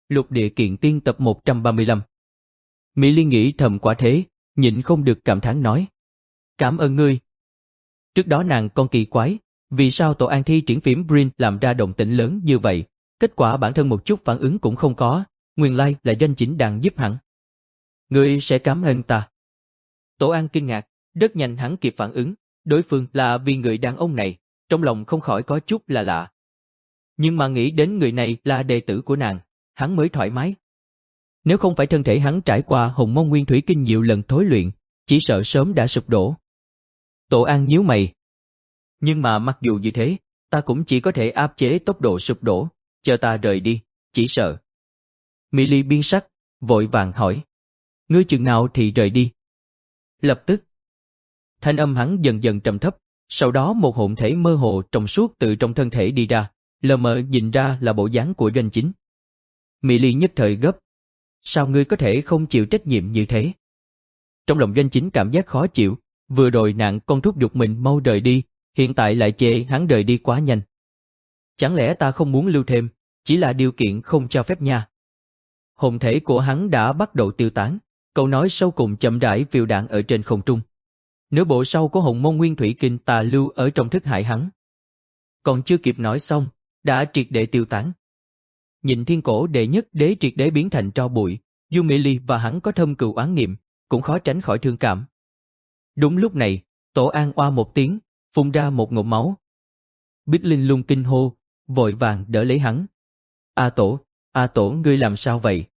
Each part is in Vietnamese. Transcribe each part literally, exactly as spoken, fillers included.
Lục địa kiện tiên tập một trăm ba mươi lăm. Mỹ Liên nghĩ thầm quả thế, nhịn không được cảm thán nói. Cảm ơn ngươi. Trước đó nàng còn kỳ quái, vì sao Tổ An thi triển phím Brin làm ra động tĩnh lớn như vậy, kết quả bản thân một chút phản ứng cũng không có, nguyên lai là Doanh Chính đang giúp hắn. Ngươi sẽ cảm ơn ta. Tổ An kinh ngạc, rất nhanh hắn kịp phản ứng, đối phương là vì người đàn ông này, trong lòng không khỏi có chút là lạ. Nhưng mà nghĩ đến người này là đệ tử của nàng, hắn mới thoải mái. Nếu không phải thân thể hắn trải qua Hồng Mông Nguyên Thủy Kinh nhiều lần thối luyện, chỉ sợ sớm đã sụp đổ. Tổ An nhíu mày. Nhưng mà mặc dù như thế, ta cũng chỉ có thể áp chế tốc độ sụp đổ, chờ ta rời đi, chỉ sợ. Mỹ Ly biến sắc, vội vàng hỏi. Ngươi chừng nào thì rời đi? Lập tức. Thanh âm hắn dần dần trầm thấp, sau đó một hồn thể mơ hồ trong suốt từ trong thân thể đi ra, lờ mờ nhìn ra là bộ dáng của Doanh Chính. Mỹ Ly nhất thời gấp. Sao ngươi có thể không chịu trách nhiệm như thế? Trong lòng Doanh Chính cảm giác khó chịu, vừa rồi nạn con thúc giục mình mau rời đi, hiện tại lại chê hắn rời đi quá nhanh. Chẳng lẽ ta không muốn lưu thêm, chỉ là điều kiện không cho phép nha. Hồn thể của hắn đã bắt đầu tiêu tán, câu nói sau cùng chậm rãi phiêu đạn ở trên không trung. Nửa bộ sau của Hồng Mông Nguyên Thủy Kinh tà lưu ở trong thức hải hắn. Còn chưa kịp nói xong, đã triệt để tiêu tán. Nhìn thiên cổ đệ nhất đế triệt đế biến thành tro bụi, dù Mỹ Ly và hắn có thâm cừu oán niệm, cũng khó tránh khỏi thương cảm. Đúng lúc này, Tổ An oa một tiếng, phun ra một ngụm máu. Bích Linh Lung kinh hô, vội vàng đỡ lấy hắn. A Tổ, A Tổ ngươi làm sao vậy?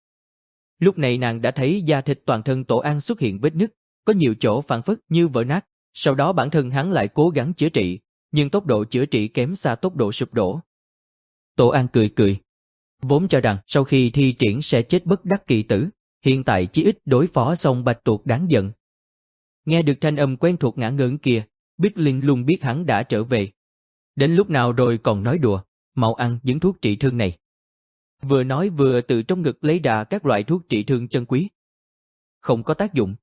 Lúc này nàng đã thấy da thịt toàn thân Tổ An xuất hiện vết nứt, có nhiều chỗ phản phất như vỡ nát, sau đó bản thân hắn lại cố gắng chữa trị, nhưng tốc độ chữa trị kém xa tốc độ sụp đổ. Tổ An cười cười. Vốn cho rằng sau khi thi triển sẽ chết bất đắc kỳ tử, hiện tại chỉ ít đối phó xong bạch tuộc đáng giận. Nghe được thanh âm quen thuộc ngã ngớn kia, Bích Linh luôn biết hắn đã trở về. Đến lúc nào rồi còn nói đùa, mau ăn những thuốc trị thương này. Vừa nói vừa từ trong ngực lấy ra các loại thuốc trị thương chân quý. Không có tác dụng.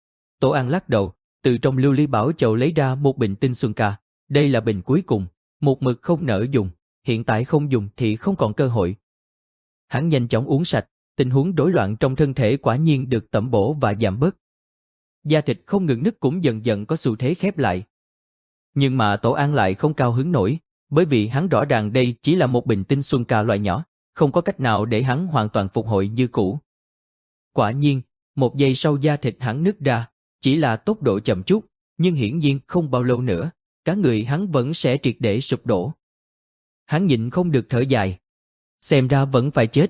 Tổ An lắc đầu, từ trong lưu ly bảo chậu lấy ra một bình tinh xuân ca. Đây là bình cuối cùng, một mực không nỡ dùng, hiện tại không dùng thì không còn cơ hội. Hắn nhanh chóng uống sạch, tình huống rối loạn trong thân thể quả nhiên được tẩm bổ và giảm bớt. Da thịt không ngừng nứt cũng dần dần có xu thế khép lại. Nhưng mà Tổ An lại không cao hứng nổi, bởi vì hắn rõ ràng đây chỉ là một bình tinh xuân ca loại nhỏ, không có cách nào để hắn hoàn toàn phục hồi như cũ. Quả nhiên, một giây sau da thịt hắn nứt ra, chỉ là tốc độ chậm chút, nhưng hiển nhiên không bao lâu nữa, cả người hắn vẫn sẽ triệt để sụp đổ. Hắn nhịn không được thở dài. Xem ra vẫn phải chết.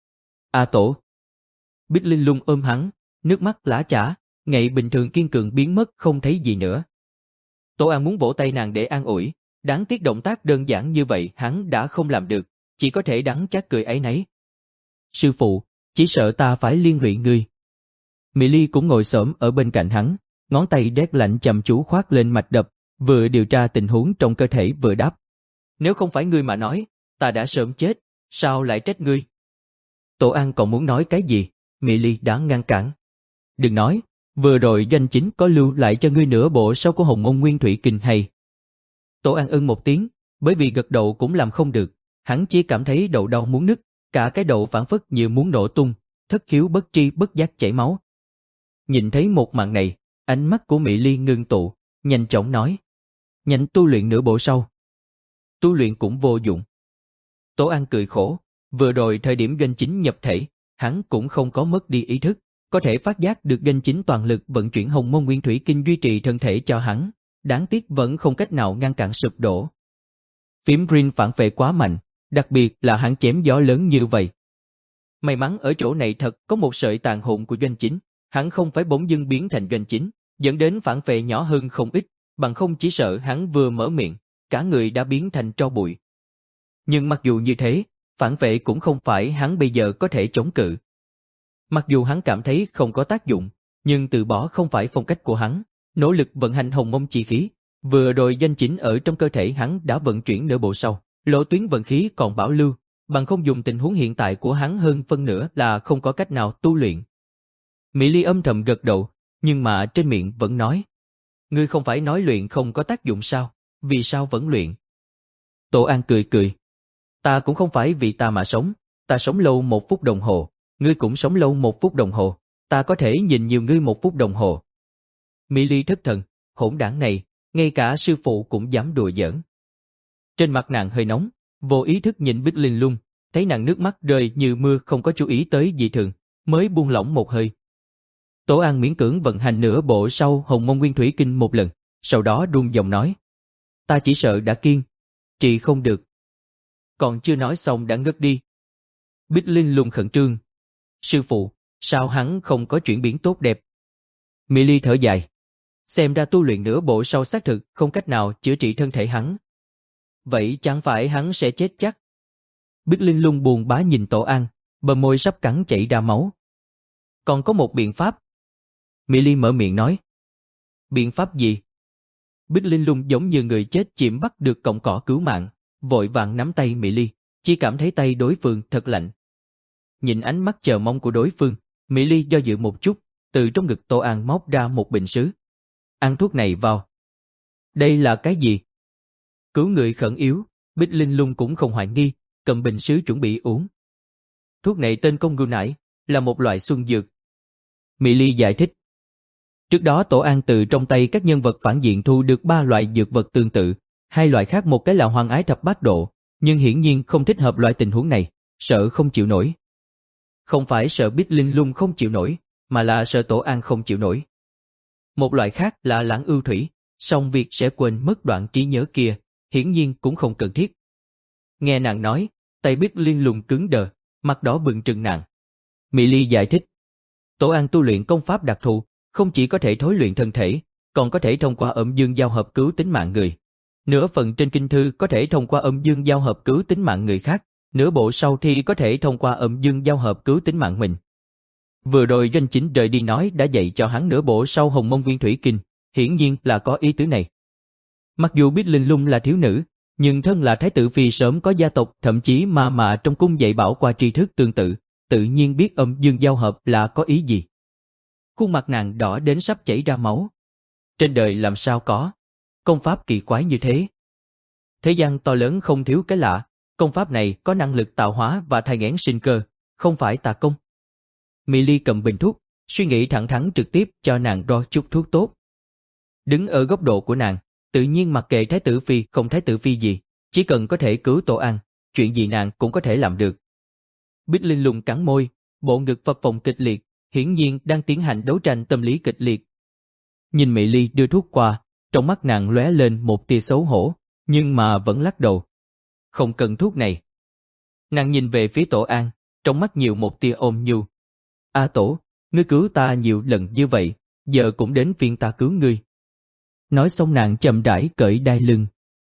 A Tổ. Bích Linh Lung ôm hắn, nước mắt lã chã, ngày bình thường kiên cường biến mất không thấy gì nữa. Tổ An muốn vỗ tay nàng để an ủi, đáng tiếc động tác đơn giản như vậy hắn đã không làm được, chỉ có thể đắng chát cười áy náy. Sư phụ, chỉ sợ ta phải liên lụy ngươi. Mỹ Ly cũng ngồi xổm ở bên cạnh hắn, ngón tay rét lạnh chăm chú khoác lên mạch đập, vừa điều tra tình huống trong cơ thể vừa đáp. Nếu không phải ngươi mà nói, ta đã sớm chết, sao lại trách ngươi? Tổ An còn muốn nói cái gì, Mỹ Ly đã ngăn cản. Đừng nói, vừa rồi Doanh Chính có lưu lại cho ngươi nửa bộ sau của Hồng Mông Nguyên Thủy Kinh hay. Tổ An ưng một tiếng, bởi vì gật đầu cũng làm không được, hắn chỉ cảm thấy đầu đau muốn nứt, cả cái đầu phản phất như muốn nổ tung, thất khiếu bất tri bất giác chảy máu. Nhìn thấy một màn này, ánh mắt của Mỹ Ly ngưng tụ, nhanh chóng nói. Nhanh tu luyện nửa bộ sau. Tu luyện cũng vô dụng. Tổ An cười khổ, vừa rồi thời điểm Doanh Chính nhập thể, hắn cũng không có mất đi ý thức, có thể phát giác được Doanh Chính toàn lực vận chuyển Hồng Mông Nguyên Thủy Kinh duy trì thân thể cho hắn, đáng tiếc vẫn không cách nào ngăn cản sụp đổ. Phím Rin phản phệ quá mạnh, đặc biệt là hắn chém gió lớn như vậy. May mắn ở chỗ này thật có một sợi tàn hồn của Doanh Chính, hắn không phải bỗng dưng biến thành Doanh Chính, dẫn đến phản phệ nhỏ hơn không ít, bằng không chỉ sợ hắn vừa mở miệng, cả người đã biến thành tro bụi. Nhưng mặc dù như thế, phản vệ cũng không phải hắn bây giờ có thể chống cự. Mặc dù hắn cảm thấy không có tác dụng, nhưng từ bỏ không phải phong cách của hắn, nỗ lực vận hành Hồng Mông chi khí, vừa rồi Doanh Chính ở trong cơ thể hắn đã vận chuyển nửa bộ sau, lộ tuyến vận khí còn bảo lưu, bằng không dùng tình huống hiện tại của hắn hơn phân nửa là không có cách nào tu luyện. Mỹ Ly âm thầm gật đầu, nhưng mà trên miệng vẫn nói. Ngươi không phải nói luyện không có tác dụng sao, vì sao vẫn luyện? Tổ An cười cười. Ta cũng không phải vì ta mà sống, Ta sống lâu một phút đồng hồ, ngươi cũng sống lâu một phút đồng hồ, ta có thể nhìn nhiều ngươi một phút đồng hồ. Mỹ Ly thất thần, hỗn đảng này, ngay cả sư phụ cũng dám đùa giỡn. Trên mặt nàng hơi nóng, vô ý thức nhìn Bích Linh Lung, thấy nàng nước mắt rơi như mưa không có chú ý tới dị thường, mới buông lỏng một hơi. Tổ An miễn cưỡng vận hành nửa bộ sau Hồng Mông Nguyên Thủy Kinh một lần, sau đó run giọng nói. Ta chỉ sợ đã kiêng, trị không được. Còn chưa nói xong đã ngất đi. Bích Linh Lung khẩn trương. Sư phụ, sao hắn không có chuyển biến tốt đẹp? Mỹ Ly thở dài. Xem ra tu luyện nửa bộ sau xác thực không cách nào chữa trị thân thể hắn. Vậy chẳng phải hắn sẽ chết chắc? Bích Linh Lung buồn bã nhìn Tổ An, bờ môi sắp cắn chảy ra máu. Còn có một biện pháp. Mỹ Ly mở miệng nói. Biện pháp gì? Bích Linh Lung giống như người chết chìm bắt được cọng cỏ cứu mạng, vội vàng nắm tay Mỹ Ly, chỉ cảm thấy tay đối phương thật lạnh. Nhìn ánh mắt chờ mong của đối phương, Mỹ Ly do dự một chút, từ trong ngực Tô An móc ra một bình sứ. Ăn thuốc này vào. Đây là cái gì? Cứu người khẩn yếu, Bích Linh Lung cũng không hoài nghi, cầm bình sứ chuẩn bị uống. Thuốc này tên công ngưu nải, là một loại xuân dược. Mỹ Ly giải thích. Trước đó Tổ An từ trong tay các nhân vật phản diện thu được ba loại dược vật tương tự, hai loại khác một cái là Hoàng Ái Thập Bát Độ, nhưng hiển nhiên không thích hợp loại tình huống này, sợ không chịu nổi. Không phải sợ Bích Linh Lung không chịu nổi, mà là sợ Tổ An không chịu nổi. Một loại khác là Lãng Ưu Thủy, song việc sẽ quên mất đoạn trí nhớ kia, hiển nhiên cũng không cần thiết. Nghe nàng nói, tay Bích Linh Lung cứng đờ, mặt đỏ bừng trừng nàng. Mỹ Ly giải thích. Tổ An tu luyện công pháp đặc thù, không chỉ có thể thối luyện thân thể, còn có thể thông qua âm dương giao hợp cứu tính mạng người. Nửa phần trên kinh thư có thể thông qua âm dương giao hợp cứu tính mạng người khác, nửa bộ sau thì có thể thông qua âm dương giao hợp cứu tính mạng mình. Vừa rồi Doanh Chính rời đi nói đã dạy cho hắn nửa bộ sau Hồng Mông Nguyên Thủy Kinh, hiển nhiên là có ý tứ này. Mặc dù Bích Linh Lung là thiếu nữ, nhưng thân là thái tử phi sớm có gia tộc, thậm chí mà mà trong cung dạy bảo qua tri thức tương tự, tự nhiên biết âm dương giao hợp là có ý gì. Khuôn mặt nàng đỏ đến sắp chảy ra máu. Trên đời làm sao có công pháp kỳ quái như thế? Thế gian to lớn không thiếu cái lạ, công pháp này có năng lực tạo hóa và thai nghén sinh cơ, không phải tà công. Mỹ Ly cầm bình thuốc, suy nghĩ thẳng thắn trực tiếp cho nàng ro chút thuốc tốt. Đứng ở góc độ của nàng, tự nhiên mặc kệ thái tử phi không thái tử phi gì, chỉ cần có thể cứu Tổ An, chuyện gì nàng cũng có thể làm được. Bích Linh Lung cắn môi, bộ ngực phập phồng kịch liệt, hiển nhiên đang tiến hành đấu tranh tâm lý kịch liệt. Nhìn Mỹ Ly đưa thuốc qua, trong mắt nàng lóe lên một tia xấu hổ, nhưng mà vẫn lắc đầu. Không cần thuốc này. Nàng nhìn về phía Tổ An, trong mắt nhiều một tia ôm nhu. A Tổ, ngươi cứu ta nhiều lần như vậy, giờ cũng đến phiên ta cứu ngươi. Nói xong nàng chậm rãi cởi đai lưng.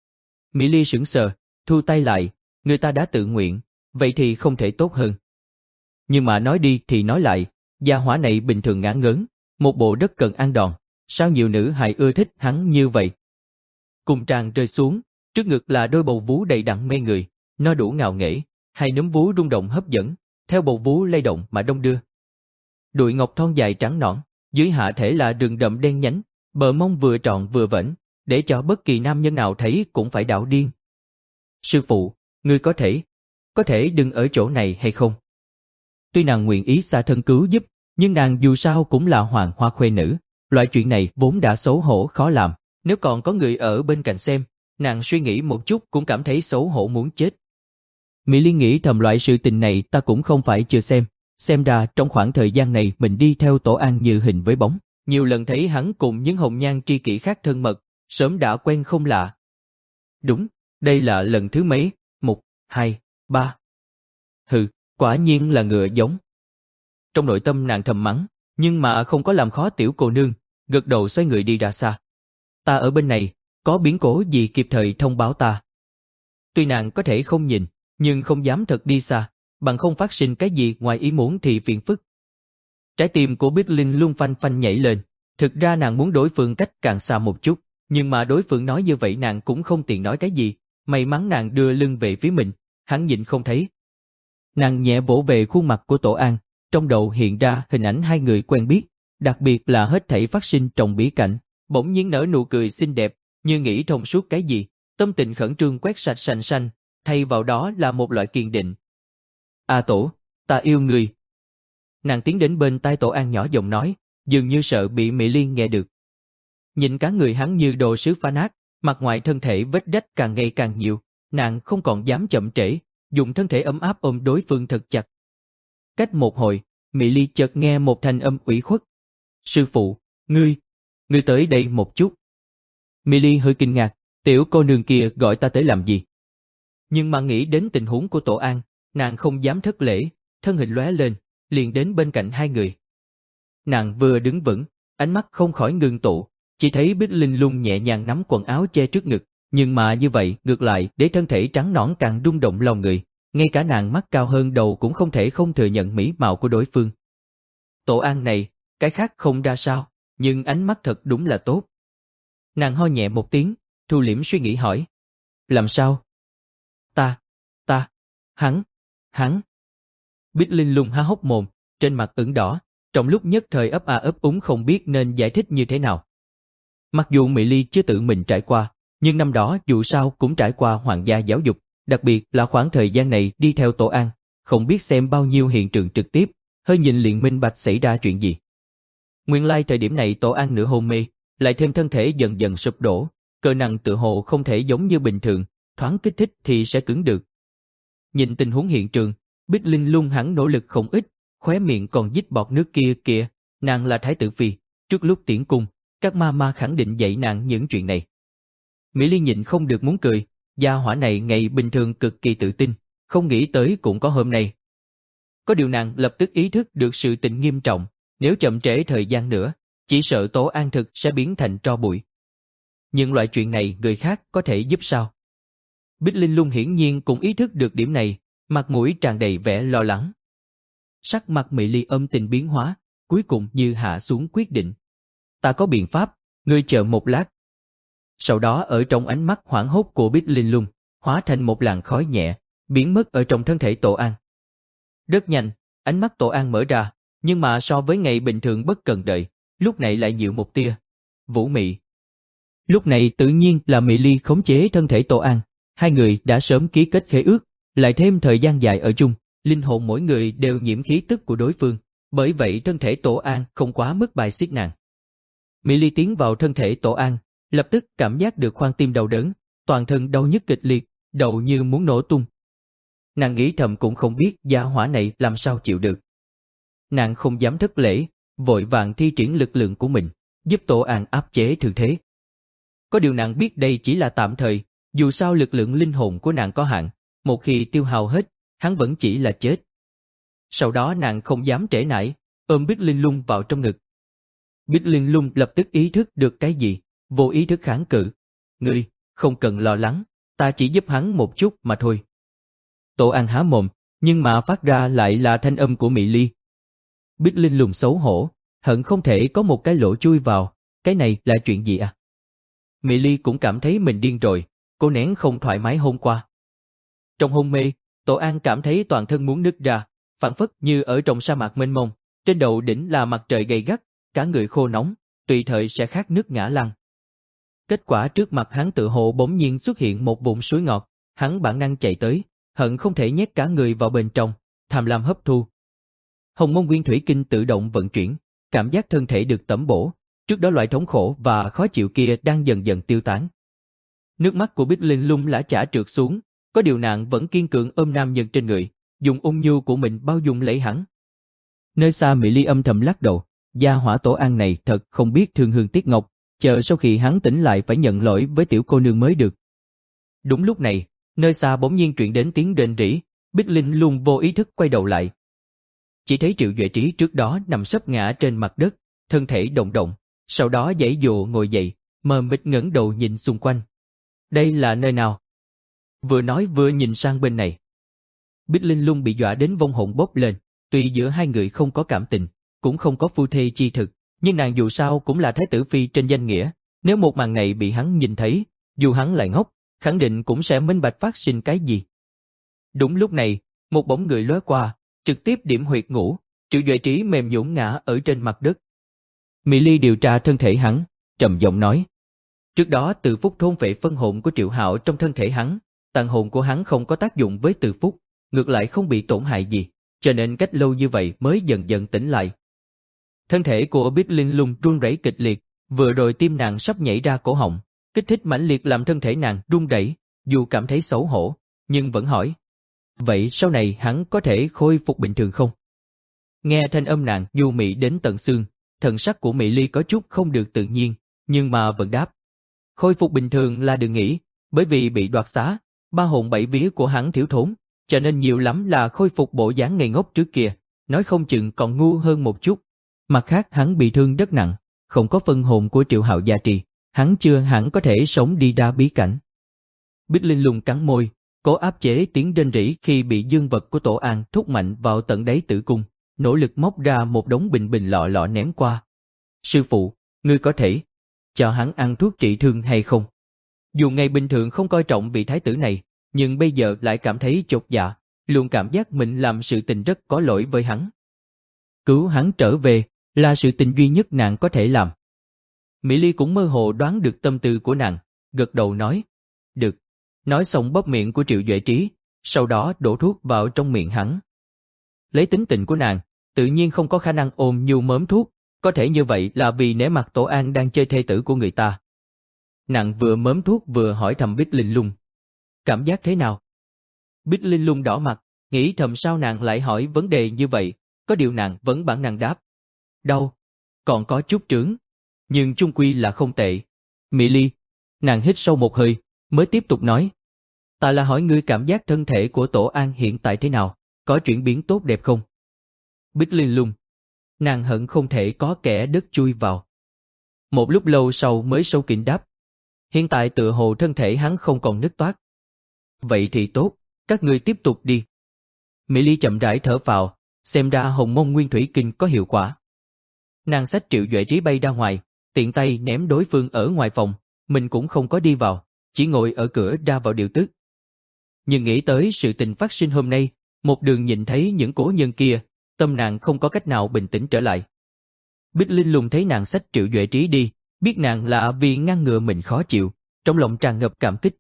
Mỹ Ly sững sờ, thu tay lại, người ta đã tự nguyện, vậy thì không thể tốt hơn. Nhưng mà nói đi thì nói lại, gia hỏa này bình thường ngã ngớn, một bộ rất cần ăn đòn, sao nhiều nữ hài ưa thích hắn như vậy. Cùng tràng rơi xuống, trước ngực là đôi bầu vú đầy đặn mê người, no đủ ngạo nghễ, hai núm vú rung động hấp dẫn, theo bầu vú lay động mà đông đưa. Đùi ngọc thon dài trắng nõn, dưới hạ thể là rừng đậm đen nhánh, bờ mông vừa tròn vừa vểnh, để cho bất kỳ nam nhân nào thấy cũng phải đảo điên. Sư phụ, ngươi có thể, có thể đừng ở chỗ này hay không? Tuy nàng nguyện ý xa thân cứu giúp, nhưng nàng dù sao cũng là hoàng hoa khuê nữ, loại chuyện này vốn đã xấu hổ khó làm, nếu còn có người ở bên cạnh xem, nàng suy nghĩ một chút cũng cảm thấy xấu hổ muốn chết. Mỹ Liên nghĩ thầm loại sự tình này ta cũng không phải chưa xem, xem ra trong khoảng thời gian này mình đi theo Tổ An như hình với bóng, nhiều lần thấy hắn cùng những hồng nhan tri kỷ khác thân mật, sớm đã quen không lạ. Đúng, đây là lần thứ mấy, một, hai, ba. Hừ, quả nhiên là ngựa giống. Trong nội tâm nàng thầm mắng, nhưng mà không có làm khó tiểu cô nương, gật đầu xoay người đi ra xa. Ta ở bên này, có biến cố gì kịp thời thông báo ta. Tuy nàng có thể không nhìn, nhưng không dám thật đi xa, bằng không phát sinh cái gì ngoài ý muốn thì phiền phức. Trái tim của Bích Linh luôn phanh phanh nhảy lên, thực ra nàng muốn đối phương cách càng xa một chút, nhưng mà đối phương nói như vậy nàng cũng không tiện nói cái gì, may mắn nàng đưa lưng về phía mình, hắn nhịn không thấy. Nàng nhẹ vỗ về khuôn mặt của Tổ An, trong đầu hiện ra hình ảnh hai người quen biết, đặc biệt là hết thảy phát sinh trong bí cảnh, bỗng nhiên nở nụ cười xinh đẹp, như nghĩ thông suốt cái gì, tâm tình khẩn trương quét sạch sành xanh, thay vào đó là một loại kiên định. A Tổ, ta yêu người. Nàng tiến đến bên tai Tổ An nhỏ giọng nói, dường như sợ bị Mỹ Liên nghe được. Nhìn cả người hắn như đồ sứ phá nát, mặt ngoài thân thể vết rách càng ngày càng nhiều, nàng không còn dám chậm trễ, dùng thân thể ấm áp ôm đối phương thật chặt. Cách một hồi, Mỹ Ly chợt nghe một thanh âm ủy khuất. Sư phụ, ngươi, ngươi tới đây một chút. Mỹ Ly hơi kinh ngạc, tiểu cô nương kia gọi ta tới làm gì? Nhưng mà nghĩ đến tình huống của Tổ An, nàng không dám thất lễ, thân hình lóe lên, liền đến bên cạnh hai người. Nàng vừa đứng vững, ánh mắt không khỏi ngưng tụ, chỉ thấy Bích Linh Lung nhẹ nhàng nắm quần áo che trước ngực, nhưng mà như vậy ngược lại để thân thể trắng nõn càng rung động lòng người, ngay cả nàng mắt cao hơn đầu cũng không thể không thừa nhận mỹ mạo của đối phương. Tổ An này, cái khác không ra sao, nhưng ánh mắt thật đúng là tốt. Nàng ho nhẹ một tiếng, thu liễm suy nghĩ hỏi. Làm sao? Ta, ta, hắn, hắn. Bích Linh Lung há hốc mồm, trên mặt ửng đỏ, trong lúc nhất thời ấp a ấp úng không biết nên giải thích như thế nào. Mặc dù Mỹ Ly chưa tự mình trải qua, nhưng năm đó dù sao cũng trải qua hoàng gia giáo dục, đặc biệt là khoảng thời gian này đi theo Tổ An, không biết xem bao nhiêu hiện trường trực tiếp, hơi nhìn liền minh bạch xảy ra chuyện gì. Nguyên lai thời điểm này Tổ An nửa hôn mê, lại thêm thân thể dần dần sụp đổ, cơ năng tự hồ không thể giống như bình thường, thoáng kích thích thì sẽ cứng được. Nhìn tình huống hiện trường, Bích Linh Lung hẳn nỗ lực không ít, khóe miệng còn dít bọt nước kia kìa, nàng là thái tử phi, trước lúc tiễn cung, các ma ma khẳng định dạy nàng những chuyện này. Mỹ Ly nhịn không được muốn cười, gia hỏa này ngày bình thường cực kỳ tự tin, không nghĩ tới cũng có hôm nay. Có điều nàng lập tức ý thức được sự tình nghiêm trọng, nếu chậm trễ thời gian nữa, chỉ sợ Tổ An thực sẽ biến thành tro bụi. Nhưng loại chuyện này người khác có thể giúp sao? Bích Linh Lung hiển nhiên cũng ý thức được điểm này, mặt mũi tràn đầy vẻ lo lắng. Sắc mặt Mỹ Ly âm tình biến hóa, cuối cùng như hạ xuống quyết định. Ta có biện pháp, ngươi chờ một lát. Sau đó ở trong ánh mắt hoảng hốt của Bích Linh Lung, hóa thành một làn khói nhẹ, biến mất ở trong thân thể Tổ An. Rất nhanh, ánh mắt Tổ An mở ra, nhưng mà so với ngày bình thường bất cần đợi, lúc này lại nhiều một tia vũ mị. Lúc này tự nhiên là Mỹ Ly khống chế thân thể Tổ An, hai người đã sớm ký kết khế ước, lại thêm thời gian dài ở chung, linh hồn mỗi người đều nhiễm khí tức của đối phương, bởi vậy thân thể Tổ An không quá mức bài xích nàng. Mỹ Ly tiến vào thân thể Tổ An, lập tức cảm giác được khoan tim đau đớn, toàn thân đau nhức kịch liệt, đầu như muốn nổ tung. Nàng nghĩ thầm cũng không biết gia hỏa này làm sao chịu được. Nàng không dám thất lễ, vội vàng thi triển lực lượng của mình, giúp Tổ An áp chế thương thế. Có điều nàng biết đây chỉ là tạm thời, dù sao lực lượng linh hồn của nàng có hạn, một khi tiêu hao hết, hắn vẫn chỉ là chết. Sau đó nàng không dám trễ nải, ôm Bích Linh Lung vào trong ngực. Bích Linh Lung lập tức ý thức được cái gì, vô ý thức kháng cự. Ngươi, không cần lo lắng, ta chỉ giúp hắn một chút mà thôi. Tổ An há mồm, nhưng mà phát ra lại là thanh âm của Mỹ Ly. Bích Linh Lung xấu hổ, hận không thể có một cái lỗ chui vào, cái này là chuyện gì à? Mỹ Ly cũng cảm thấy mình điên rồi, cô nén không thoải mái hôm qua. Trong hôn mê, Tổ An cảm thấy toàn thân muốn nứt ra, phảng phất như ở trong sa mạc mênh mông, trên đầu đỉnh là mặt trời gay gắt, cả người khô nóng, tùy thời sẽ khát nước ngã lăn. Kết quả trước mặt hắn tự hồ bỗng nhiên xuất hiện một vũng suối ngọt, hắn bản năng chạy tới, hận không thể nhét cả người vào bên trong, tham lam hấp thu. Hồng Môn Nguyên Thủy Kinh tự động vận chuyển, cảm giác thân thể được tẩm bổ, trước đó loại thống khổ và khó chịu kia đang dần dần tiêu tán. Nước mắt của Bích Linh Lung lã chả trượt xuống, có điều nàng vẫn kiên cường ôm nam nhân trên người, dùng ôn nhu của mình bao dung lấy hắn. Nơi xa Mỹ Ly âm thầm lắc đầu, gia hỏa Tổ An này thật không biết thương hương tiếc ngọc, chờ sau khi hắn tỉnh lại phải nhận lỗi với tiểu cô nương mới được. Đúng lúc này, nơi xa bỗng nhiên truyền đến tiếng rền rỉ, Bích Linh Lung vô ý thức quay đầu lại. Chỉ thấy Triệu Duệ Trí trước đó nằm sấp ngã trên mặt đất, thân thể động động, sau đó giãy giụa ngồi dậy, mờ mịt ngẩng đầu nhìn xung quanh. Đây là nơi nào? Vừa nói vừa nhìn sang bên này. Bích Linh Lung bị dọa đến vong hồn bốc lên, tuy giữa hai người không có cảm tình, cũng không có phu thê chi thực, nhưng nàng dù sao cũng là thái tử phi trên danh nghĩa, nếu một màn này bị hắn nhìn thấy, dù hắn lại ngốc, khẳng định cũng sẽ minh bạch phát sinh cái gì. Đúng lúc này, một bóng người lóe qua, trực tiếp điểm huyệt ngủ, Triệu Duệ Trí mềm nhũn ngã ở trên mặt đất. Mỹ Ly điều tra thân thể hắn, trầm giọng nói. Trước đó Từ Phúc thôn phệ phân hồn của Triệu Hạo trong thân thể hắn, tàn hồn của hắn không có tác dụng với Từ Phúc, ngược lại không bị tổn hại gì, cho nên cách lâu như vậy mới dần dần tỉnh lại. Thân thể của Bích Linh Lung run rẩy kịch liệt, vừa rồi tim nàng sắp nhảy ra cổ họng, kích thích mãnh liệt làm thân thể nàng run rẩy, dù cảm thấy xấu hổ, nhưng vẫn hỏi. Vậy sau này hắn có thể khôi phục bình thường không? Nghe thanh âm nàng nhu mị đến tận xương, thần sắc của Mỹ Ly có chút không được tự nhiên, nhưng mà vẫn đáp. Khôi phục bình thường là đừng nghĩ, bởi vì bị đoạt xá, ba hồn bảy vía của hắn thiếu thốn, cho nên nhiều lắm là khôi phục bộ dáng ngây ngốc trước kia, nói không chừng còn ngu hơn một chút. Mặt khác hắn bị thương rất nặng, không có phân hồn của Triệu Hạo gia trì, hắn chưa hẳn có thể sống đi ra bí cảnh. Bích Linh Lung cắn môi, cố áp chế tiếng rên rỉ khi bị dương vật của Tổ An thúc mạnh vào tận đáy tử cung, nỗ lực móc ra một đống bình bình lọ lọ ném qua. Sư phụ, ngươi có thể cho hắn ăn thuốc trị thương hay không? Dù ngày bình thường không coi trọng vị thái tử này, nhưng bây giờ lại cảm thấy chột dạ, luôn cảm giác mình làm sự tình rất có lỗi với hắn. Cứu hắn trở về là sự tình duy nhất nàng có thể làm. Mỹ Ly cũng mơ hồ đoán được tâm tư của nàng, gật đầu nói, được. Nói xong bóp miệng của Triệu Duệ Trí, sau đó đổ thuốc vào trong miệng hắn. Lấy tính tình của nàng, tự nhiên không có khả năng ôm nhu mớm thuốc, có thể như vậy là vì nể mặt Tổ An đang chơi thê tử của người ta. Nàng vừa mớm thuốc vừa hỏi thầm Bích Linh Lung. Cảm giác thế nào? Bích Linh Lung đỏ mặt, nghĩ thầm sao nàng lại hỏi vấn đề như vậy, có điều nàng vẫn bản năng đáp. Đau, còn có chút trướng, nhưng chung quy là không tệ. Mỹ Ly, nàng hít sâu một hơi, mới tiếp tục nói. Ta là hỏi ngươi cảm giác thân thể của Tổ An hiện tại thế nào, có chuyển biến tốt đẹp không? Bích Linh Lung, nàng hận không thể có kẻ đất chui vào. Một lúc lâu sau mới sâu kín đáp. Hiện tại tựa hồ thân thể hắn không còn nứt toát. Vậy thì tốt, các ngươi tiếp tục đi. Mỹ Ly chậm rãi thở vào, xem ra Hồng Môn Nguyên Thủy Kinh có hiệu quả. Nàng xách Triệu Duệ Trí bay ra ngoài, tiện tay ném đối phương ở ngoài phòng, mình cũng không có đi vào, chỉ ngồi ở cửa ra vào điều tức. Nhưng nghĩ tới sự tình phát sinh hôm nay, một đường nhìn thấy những cố nhân kia, tâm nàng không có cách nào bình tĩnh trở lại. Bích Linh Lung thấy nàng xách Triệu Duệ Trí đi, biết nàng là vì ngăn ngừa mình khó chịu, trong lòng tràn ngập cảm kích.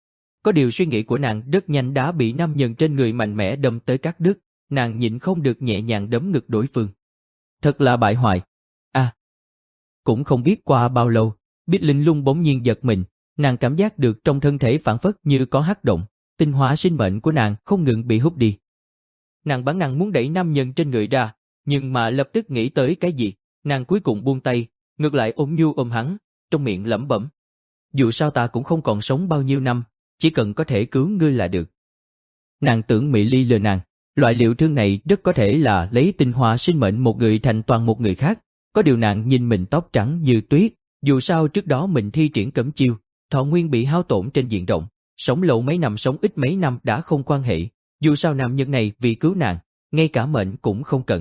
Có điều suy nghĩ của nàng rất nhanh đã bị nam nhân trên người mạnh mẽ đâm tới cắt đứt, nàng nhịn không được nhẹ nhàng đấm ngực đối phương. Thật là bại hoại. À, cũng không biết qua bao lâu, Bích Linh Lung bỗng nhiên giật mình, nàng cảm giác được trong thân thể phản phất như có hắc động, tinh hóa sinh mệnh của nàng không ngừng bị hút đi. Nàng bản năng muốn đẩy nam nhân trên người ra, nhưng mà lập tức nghĩ tới cái gì, nàng cuối cùng buông tay, ngược lại ôm nhu ôm hắn, trong miệng lẩm bẩm. Dù sao ta cũng không còn sống bao nhiêu năm, chỉ cần có thể cứu ngươi là được. Nàng tưởng Mỹ Ly lừa nàng, loại liệu thương này rất có thể là lấy tinh hoa sinh mệnh một người thành toàn một người khác, có điều nàng nhìn mình tóc trắng như tuyết, dù sao trước đó mình thi triển cấm chiêu, thọ nguyên bị hao tổn trên diện rộng, sống lâu mấy năm sống ít mấy năm đã không quan hệ, dù sao nam nhân này vì cứu nàng, ngay cả mệnh cũng không cần.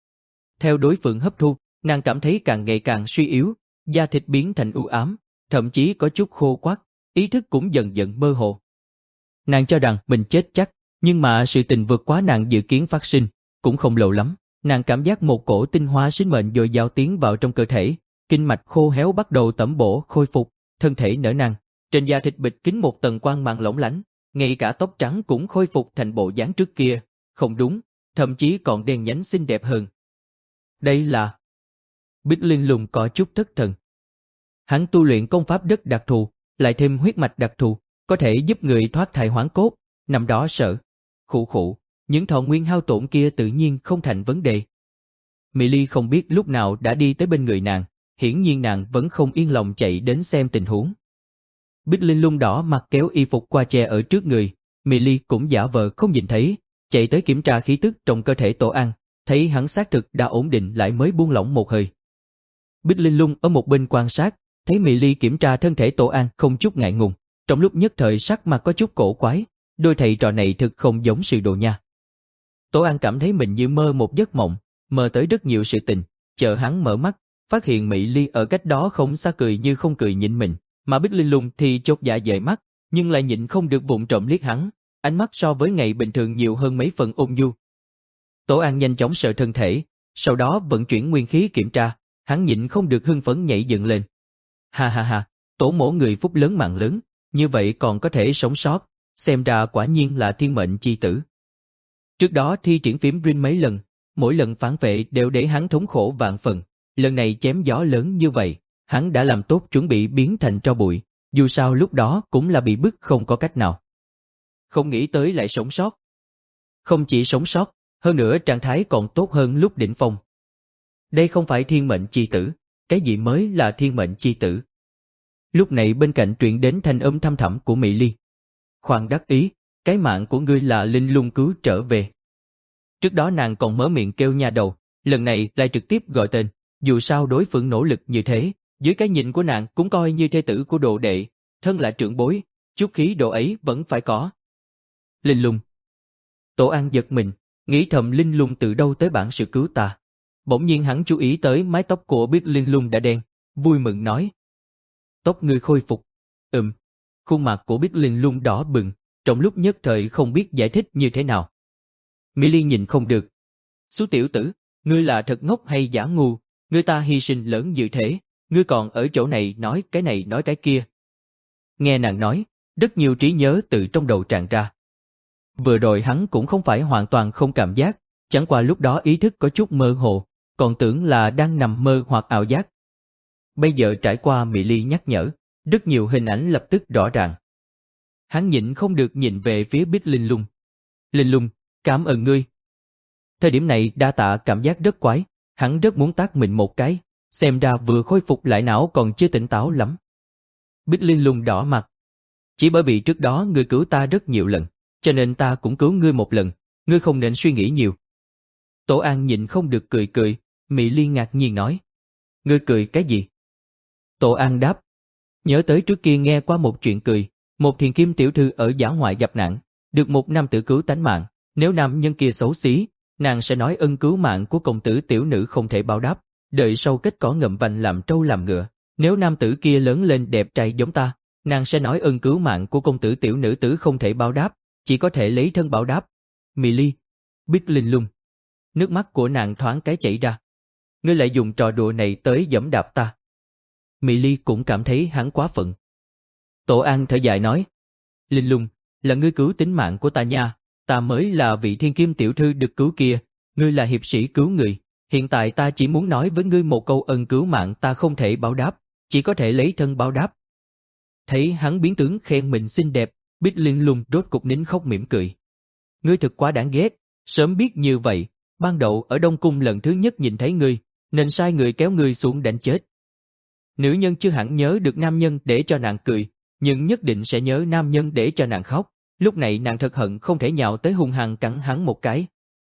Theo đối phương hấp thu, nàng cảm thấy càng ngày càng suy yếu, da thịt biến thành u ám, thậm chí có chút khô quắt, ý thức cũng dần dần mơ hồ. Nàng cho rằng mình chết chắc, nhưng mà sự tình vượt quá nàng dự kiến phát sinh, cũng không lâu lắm, nàng cảm giác một cổ tinh hoa sinh mệnh dồi dào tiến vào trong cơ thể, kinh mạch khô héo bắt đầu tẩm bổ khôi phục, thân thể nở nang, trên da thịt bịt kín một tầng quang mang lỏng lánh, ngay cả tóc trắng cũng khôi phục thành bộ dáng trước kia, không đúng, thậm chí còn đen nhánh xinh đẹp hơn. Đây là... Bích Linh Lung có chút thất thần. Hắn tu luyện công pháp rất đặc thù, lại thêm huyết mạch đặc thù, có thể giúp người thoát thai hoán cốt, nằm đó sợ. Khụ khụ, những thọ nguyên hao tổn kia tự nhiên không thành vấn đề. Mỹ Ly không biết lúc nào đã đi tới bên người nàng, hiển nhiên nàng vẫn không yên lòng chạy đến xem tình huống. Bích Linh Lung đỏ mặt kéo y phục qua che ở trước người, Mỹ Ly cũng giả vờ không nhìn thấy, chạy tới kiểm tra khí tức trong cơ thể Tổ An, thấy hắn xác thực đã ổn định lại mới buông lỏng một hơi. Bích Linh Lung ở một bên quan sát, thấy Mỹ Ly kiểm tra thân thể Tổ An không chút ngại ngùng, trong lúc nhất thời sắc mặt có chút cổ quái, đôi thầy trò này thực không giống sự đồ nha. Tổ An cảm thấy mình như mơ một giấc mộng, mơ tới rất nhiều sự tình, chờ hắn mở mắt, phát hiện Mỹ Ly ở cách đó không xa cười như không cười nhìn mình, mà Bích Linh Lung thì chột dạ dời mắt, nhưng lại nhịn không được vụng trộm liếc hắn, ánh mắt so với ngày bình thường nhiều hơn mấy phần ôn nhu. Tổ An nhanh chóng sợ thân thể, sau đó vận chuyển nguyên khí kiểm tra, hắn nhịn không được hưng phấn nhảy dựng lên. Ha ha ha, Tổ mỗ người phúc lớn mạng lớn, như vậy còn có thể sống sót, xem ra quả nhiên là thiên mệnh chi tử. Trước đó thi triển phím Rin mấy lần, mỗi lần phản vệ đều để hắn thống khổ vạn phần. Lần này chém gió lớn như vậy, hắn đã làm tốt chuẩn bị biến thành tro bụi, dù sao lúc đó cũng là bị bức không có cách nào. Không nghĩ tới lại sống sót. Không chỉ sống sót, hơn nữa trạng thái còn tốt hơn lúc đỉnh phong. Đây không phải thiên mệnh chi tử, cái gì mới là thiên mệnh chi tử. Lúc này bên cạnh truyền đến thanh âm thăm thẳm của Mỹ Ly. Khoan đắc ý, cái mạng của ngươi là linh lung cứu trở về. Trước đó nàng còn mở miệng kêu nha đầu, lần này lại trực tiếp gọi tên, dù sao đối phương nỗ lực như thế, dưới cái nhìn của nàng cũng coi như thê tử của đồ đệ, thân là trưởng bối, chút khí độ ấy vẫn phải có. Linh lung. Tổ An giật mình, nghĩ thầm linh lung từ đâu tới bản sự cứu ta. Bỗng nhiên hắn chú ý tới mái tóc của biết linh lung đã đen, vui mừng nói. Tóc ngươi khôi phục. Ừm. Khuôn mặt của biết linh lung đỏ bừng, trong lúc nhất thời không biết giải thích như thế nào. Mỹ Ly nhìn không được. Xú tiểu tử, ngươi là thật ngốc hay giả ngu, ngươi ta hy sinh lớn như thế, ngươi còn ở chỗ này nói cái này nói cái kia. Nghe nàng nói, rất nhiều trí nhớ từ trong đầu tràn ra. Vừa rồi hắn cũng không phải hoàn toàn không cảm giác, chẳng qua lúc đó ý thức có chút mơ hồ, còn tưởng là đang nằm mơ hoặc ảo giác. Bây giờ trải qua Mỹ Ly nhắc nhở, rất nhiều hình ảnh lập tức rõ ràng. Hắn nhịn không được nhìn về phía Bích Linh Lung. Linh Lung, cảm ơn ngươi. Thời điểm này đa tạ cảm giác rất quái, hắn rất muốn tát mình một cái, xem ra vừa khôi phục lại não còn chưa tỉnh táo lắm. Bích Linh Lung đỏ mặt. Chỉ bởi vì trước đó ngươi cứu ta rất nhiều lần, cho nên ta cũng cứu ngươi một lần, ngươi không nên suy nghĩ nhiều. Tổ An nhịn không được cười cười, Mỹ Ly ngạc nhiên nói. Ngươi cười cái gì? Tổ An đáp. Nhớ tới trước kia nghe qua một chuyện cười, một thiền kim tiểu thư ở dã ngoại gặp nạn, được một nam tử cứu tánh mạng, nếu nam nhân kia xấu xí, nàng sẽ nói ân cứu mạng của công tử tiểu nữ không thể báo đáp, đợi sau kết cỏ ngậm vành làm trâu làm ngựa, nếu nam tử kia lớn lên đẹp trai giống ta, nàng sẽ nói ân cứu mạng của công tử tiểu nữ tử không thể báo đáp, chỉ có thể lấy thân báo đáp. Mỹ Ly, Bích Linh Lung. Nước mắt của nàng thoáng cái chảy ra. Ngươi lại dùng trò đùa này tới giẫm đạp ta. Mỹ Ly cũng cảm thấy hắn quá phận. Tổ An thở dài nói. Linh Lung, là ngươi cứu tính mạng của ta nha, ta mới là vị thiên kim tiểu thư được cứu kia, ngươi là hiệp sĩ cứu người, hiện tại ta chỉ muốn nói với ngươi một câu ân cứu mạng ta không thể báo đáp, chỉ có thể lấy thân báo đáp. Thấy hắn biến tướng khen mình xinh đẹp, Bích Linh Lung rốt cục nín khóc mỉm cười. Ngươi thật quá đáng ghét, sớm biết như vậy, ban đầu ở Đông Cung lần thứ nhất nhìn thấy ngươi, nên sai người kéo ngươi xuống đánh chết. Nữ nhân chưa hẳn nhớ được nam nhân để cho nàng cười, nhưng nhất định sẽ nhớ nam nhân để cho nàng khóc, lúc này nàng thật hận không thể nhào tới hung hăng cắn hắn một cái.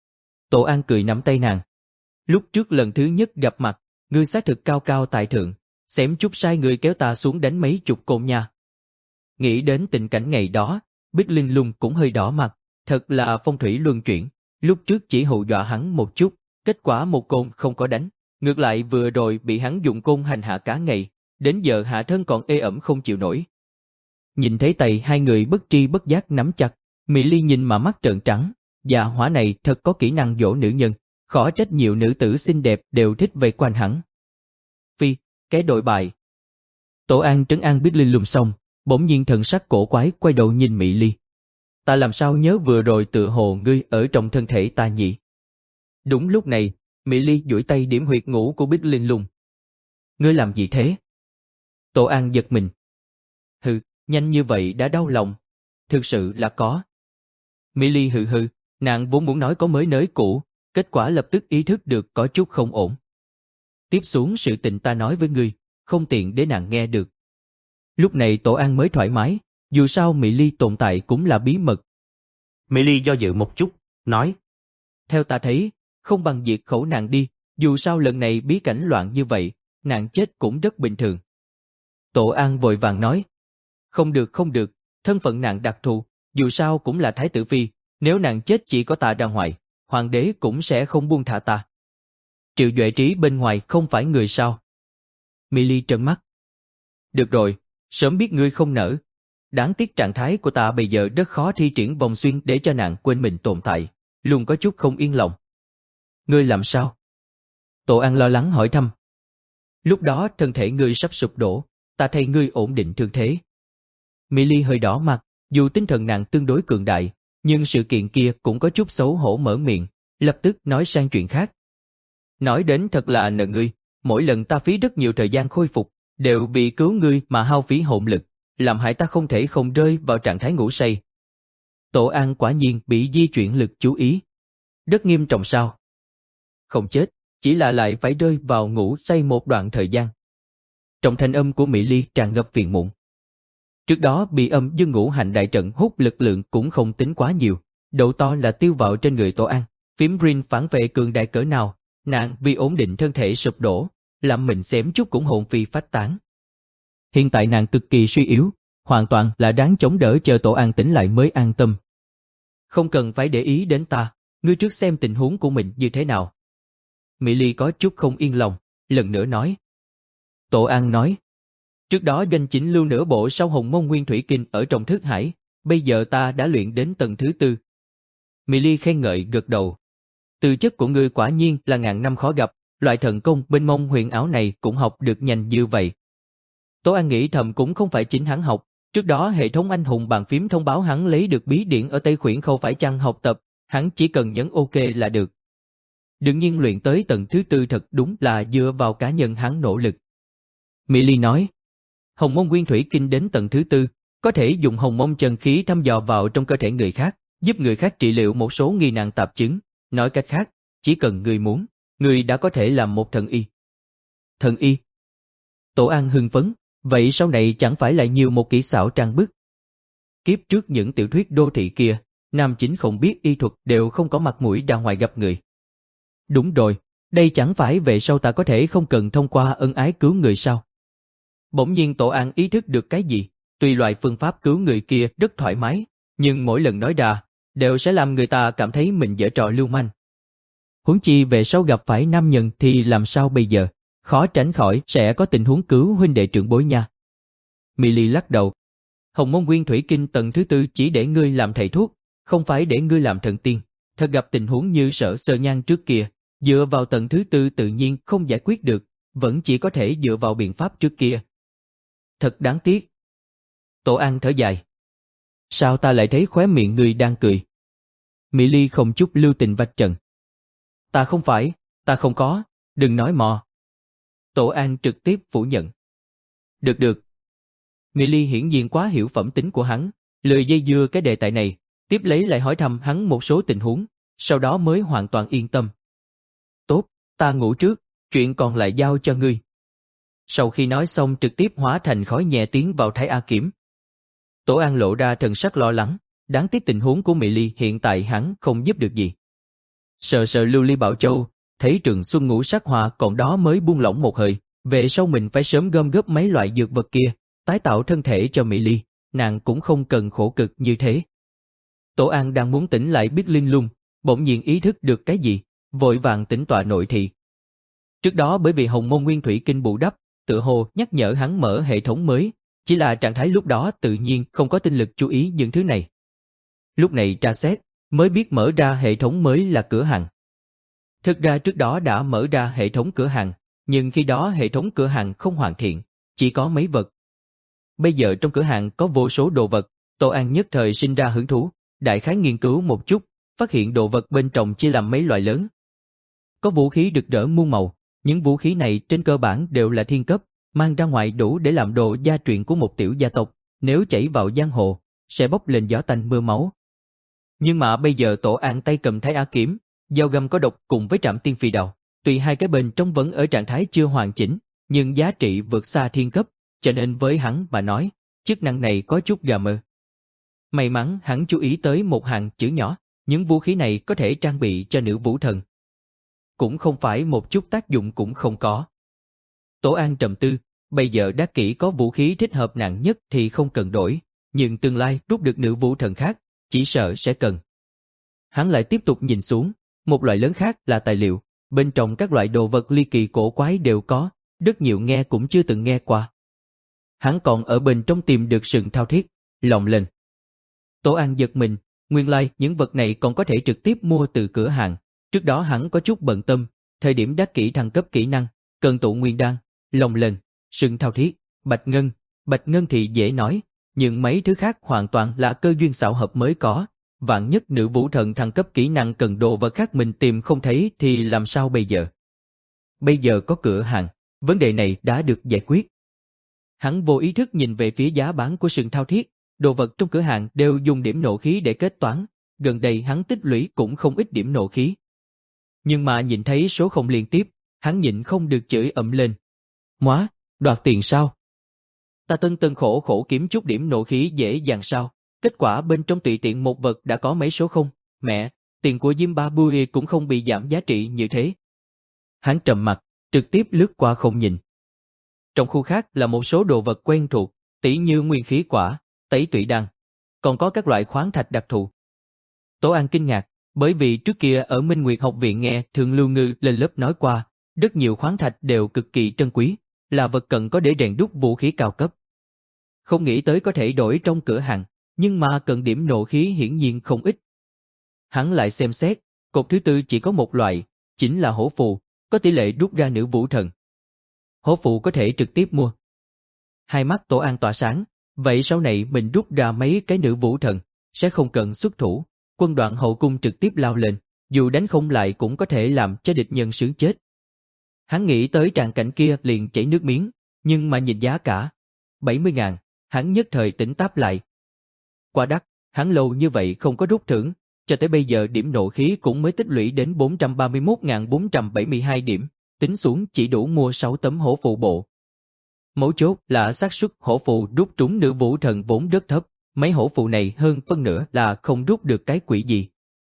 Tổ An cười nắm tay nàng. Lúc trước lần thứ nhất gặp mặt, ngươi xác thực cao cao tại thượng, xém chút sai người kéo ta xuống đánh mấy chục côn nha. Nghĩ đến tình cảnh ngày đó, Bích Linh Lung cũng hơi đỏ mặt, thật là phong thủy luân chuyển, lúc trước chỉ hù dọa hắn một chút, kết quả một côn không có đánh, ngược lại vừa rồi bị hắn dùng côn hành hạ cả ngày, đến giờ hạ thân còn ê ẩm không chịu nổi. Nhìn thấy tay hai người bất tri bất giác nắm chặt, Mỹ Ly nhìn mà mắt trợn trắng, già hỏa này thật có kỹ năng dỗ nữ nhân, khó trách nhiều nữ tử xinh đẹp đều thích vây quanh hắn. Phi, cái đội bài. Tổ An trấn an Bích Linh Lung xong, bỗng nhiên thần sắc cổ quái quay đầu nhìn Mỹ Ly. Ta làm sao nhớ vừa rồi tựa hồ ngươi ở trong thân thể ta nhỉ? Đúng lúc này, Mỹ Ly duỗi tay điểm huyệt ngủ của Bích Linh Lung. Ngươi làm gì thế? Tổ An giật mình. Hừ, nhanh như vậy đã đau lòng. Thực sự là có. Mỹ Ly hừ hừ, nàng vốn muốn nói có mới nới cũ, kết quả lập tức ý thức được có chút không ổn. Tiếp xuống sự tình ta nói với ngươi, không tiện để nàng nghe được. Lúc này Tổ An mới thoải mái, dù sao Mỹ Ly tồn tại cũng là bí mật. Mỹ Ly do dự một chút, nói. Theo ta thấy, không bằng diệt khẩu nàng đi, dù sao lần này bí cảnh loạn như vậy, nàng chết cũng rất bình thường. Tổ An vội vàng nói. Không được không được, thân phận nàng đặc thù, dù sao cũng là Thái tử Phi, nếu nàng chết chỉ có ta ra ngoài, hoàng đế cũng sẽ không buông thả ta. Triệu Duệ Trí bên ngoài không phải người sao? Mỹ Ly trợn mắt. Được rồi, sớm biết ngươi không nỡ. Đáng tiếc trạng thái của ta bây giờ rất khó thi triển vòng xuyên để cho nàng quên mình tồn tại, luôn có chút không yên lòng. Ngươi làm sao? Tổ An lo lắng hỏi thăm. Lúc đó thân thể ngươi sắp sụp đổ, ta thay ngươi ổn định thương thế. Mỹ Ly hơi đỏ mặt, dù tinh thần nàng tương đối cường đại, nhưng sự kiện kia cũng có chút xấu hổ mở miệng, lập tức nói sang chuyện khác. Nói đến thật là nợ ngươi, mỗi lần ta phí rất nhiều thời gian khôi phục, đều vì cứu ngươi mà hao phí hồn lực, làm hại ta không thể không rơi vào trạng thái ngủ say. Tổ An quả nhiên bị di chuyển lực chú ý. Rất nghiêm trọng sao? Không chết, chỉ là lại phải rơi vào ngủ say một đoạn thời gian. Trong thanh âm của Mỹ Ly tràn ngập phiền muộn. Trước đó bị âm dương ngũ hành đại trận hút lực lượng cũng không tính quá nhiều, độ to là tiêu vào trên người Tổ An, phím rin phản vệ cường đại cỡ nào, nàng vì ổn định thân thể sụp đổ, làm mình xém chút cũng hồn phi phách tán. Hiện tại nàng cực kỳ suy yếu, hoàn toàn là đáng chống đỡ chờ Tổ An tỉnh lại mới an tâm. Không cần phải để ý đến ta, ngươi trước xem tình huống của mình như thế nào. Mỹ Ly có chút không yên lòng, lần nữa nói. Tổ An nói, trước đó doanh chỉnh lưu nửa bộ sau Hồng Môn Nguyên Thủy Kinh ở trong thức hải, bây giờ ta đã luyện đến tầng thứ tư. Mỹ Ly khen ngợi gật đầu. Tư chất của ngươi quả nhiên là ngàn năm khó gặp, loại thần công bên mông huyền ảo này cũng học được nhanh như vậy. Tổ An nghĩ thầm cũng không phải chính hắn học, trước đó hệ thống anh hùng bàn phím thông báo hắn lấy được bí điển ở Tây Khuyển Khâu phải chăng học tập, hắn chỉ cần nhấn OK là được. Đương nhiên luyện tới tầng thứ tư thật đúng là dựa vào cá nhân hắn nỗ lực. Mỹ Ly nói, Hồng Môn Nguyên Thủy Kinh đến tầng thứ tư, có thể dùng hồng môn chân khí thăm dò vào trong cơ thể người khác, giúp người khác trị liệu một số nghi nan tạp chứng. Nói cách khác, chỉ cần người muốn, người đã có thể làm một thần y. Thần y? Tổ An hưng phấn, vậy sau này chẳng phải lại nhiều một kỹ xảo trang bức. Kiếp trước những tiểu thuyết đô thị kia, nam chính không biết y thuật đều không có mặt mũi ra ngoài gặp người. Đúng rồi, đây chẳng phải về sau ta có thể không cần thông qua ân ái cứu người sao? Bỗng nhiên Tổ An ý thức được cái gì, tuy loại phương pháp cứu người kia rất thoải mái, nhưng mỗi lần nói ra, đều sẽ làm người ta cảm thấy mình giở trò lưu manh. Huống chi về sau gặp phải nam nhân thì làm sao bây giờ, khó tránh khỏi sẽ có tình huống cứu huynh đệ trưởng bối nha. Mỹ Ly lắc đầu. Hồng Môn Nguyên Thủy Kinh tầng thứ tư chỉ để ngươi làm thầy thuốc, không phải để ngươi làm thần tiên. Thật gặp tình huống như Sở Sơ Nhan trước kia, dựa vào tầng thứ tư tự nhiên không giải quyết được, vẫn chỉ có thể dựa vào biện pháp trước kia. Thật đáng tiếc. Tổ An thở dài. Sao ta lại thấy khóe miệng ngươi đang cười? Mỹ Ly không chút lưu tình vạch trần. Ta không phải, ta không có, đừng nói mò. Tổ An trực tiếp phủ nhận. Được được. Mỹ Ly hiển nhiên quá hiểu phẩm tính của hắn, lười dây dưa cái đề tài này, tiếp lấy lại hỏi thăm hắn một số tình huống, sau đó mới hoàn toàn yên tâm. Tốt, ta ngủ trước, chuyện còn lại giao cho ngươi. Sau khi nói xong trực tiếp hóa thành khói nhẹ tiến vào Thái A Kiểm. Tổ An lộ ra thần sắc lo lắng, đáng tiếc tình huống của Mỹ Ly hiện tại hắn không giúp được gì. Sờ sờ lưu ly bảo châu, thấy Trường Xuân ngũ sắc hòa còn đó mới buông lỏng một hơi, về sau mình phải sớm gom góp mấy loại dược vật kia, tái tạo thân thể cho Mỹ Ly, nàng cũng không cần khổ cực như thế. Tổ An đang muốn tỉnh lại biết linh lung, bỗng nhiên ý thức được cái gì, vội vàng tĩnh tọa nội thị. Trước đó bởi vì Hồng Môn Nguyên Thủy Kinh bù đắp, tự hồ nhắc nhở hắn mở hệ thống mới, chỉ là trạng thái lúc đó tự nhiên không có tinh lực chú ý những thứ này. Lúc này tra xét, mới biết mở ra hệ thống mới là cửa hàng. Thực ra trước đó đã mở ra hệ thống cửa hàng, nhưng khi đó hệ thống cửa hàng không hoàn thiện, chỉ có mấy vật. Bây giờ trong cửa hàng có vô số đồ vật, Tổ An nhất thời sinh ra hứng thú, đại khái nghiên cứu một chút, phát hiện đồ vật bên trong chia làm mấy loại lớn. Có vũ khí rực rỡ muôn màu, những vũ khí này trên cơ bản đều là thiên cấp, mang ra ngoài đủ để làm đồ gia truyền của một tiểu gia tộc, nếu chảy vào giang hồ, sẽ bốc lên gió tanh mưa máu. Nhưng mà bây giờ Tổ An tay cầm Thái A Kiếm, dao găm có độc cùng với Trảm Tiên Phi Đao, tuy hai cái bên trong vẫn ở trạng thái chưa hoàn chỉnh, nhưng giá trị vượt xa thiên cấp, cho nên với hắn mà nói, chức năng này có chút gà mờ. May mắn hắn chú ý tới một hàng chữ nhỏ, những vũ khí này có thể trang bị cho nữ vũ thần. Cũng không phải một chút tác dụng cũng không có. Tổ An trầm tư, bây giờ đắc kỹ có vũ khí thích hợp nàng nhất thì không cần đổi, nhưng tương lai rút được nữ vũ thần khác, chỉ sợ sẽ cần. Hắn lại tiếp tục nhìn xuống, một loại lớn khác là tài liệu, bên trong các loại đồ vật ly kỳ cổ quái đều có, rất nhiều nghe cũng chưa từng nghe qua. Hắn còn ở bên trong tìm được sừng thao thiết, lòng lên. Tổ An giật mình, nguyên lai like, những vật này còn có thể trực tiếp mua từ cửa hàng, trước đó hắn có chút bận tâm, thời điểm đắc kỹ thăng cấp kỹ năng, cần tụ nguyên đan, lòng lên, sừng thao thiết, bạch ngân, bạch ngân thì dễ nói, nhưng mấy thứ khác hoàn toàn là cơ duyên xảo hợp mới có, vạn nhất nữ vũ thần thăng cấp kỹ năng cần đồ vật khác mình tìm không thấy thì làm sao bây giờ? Bây giờ có cửa hàng, vấn đề này đã được giải quyết. Hắn vô ý thức nhìn về phía giá bán của sừng thao thiết, đồ vật trong cửa hàng đều dùng điểm nộ khí để kết toán, gần đây hắn tích lũy cũng không ít điểm nộ khí. Nhưng mà nhìn thấy số không liên tiếp, hắn nhịn không được chửi ầm lên. Móa, đoạt tiền sao? Ta tân tân khổ khổ kiếm chút điểm nộ khí dễ dàng sao? Kết quả bên trong tùy tiện một vật đã có mấy số không. Mẹ, tiền của Zimbabwe cũng không bị giảm giá trị như thế. Hắn trầm mặt, trực tiếp lướt qua không nhìn. Trong khu khác là một số đồ vật quen thuộc, tỉ như nguyên khí quả, tẩy tụy đan, còn có các loại khoáng thạch đặc thù. Tố An kinh ngạc, bởi vì trước kia ở Minh Nguyệt học viện nghe Thường Lưu Ngư lên lớp nói qua, rất nhiều khoáng thạch đều cực kỳ trân quý, là vật cần có để rèn đúc vũ khí cao cấp. Không nghĩ tới có thể đổi trong cửa hàng, nhưng mà cần điểm nộ khí hiển nhiên không ít. Hắn lại xem xét, cột thứ tư chỉ có một loại, chính là hổ phù, có tỷ lệ rút ra nữ vũ thần. Hổ phù có thể trực tiếp mua. Hai mắt Tổ An tỏa sáng, vậy sau này mình rút ra mấy cái nữ vũ thần, sẽ không cần xuất thủ, quân đoàn hậu cung trực tiếp lao lên, dù đánh không lại cũng có thể làm cho địch nhân sướng chết. Hắn nghĩ tới tràng cảnh kia liền chảy nước miếng, nhưng mà nhìn giá cả, bảy mươi ngàn, hắn nhất thời tỉnh táo lại. Quá đắt, hắn lâu như vậy không có rút thưởng, cho tới bây giờ điểm nộ khí cũng mới tích lũy đến bốn trăm ba mươi mốt nghìn bốn trăm bảy mươi hai điểm, tính xuống chỉ đủ mua sáu tấm hổ phù bộ. Mấu chốt là xác suất hổ phù rút trúng nữ vũ thần vốn rất thấp, mấy hổ phù này hơn phân nửa là không rút được cái quỷ gì.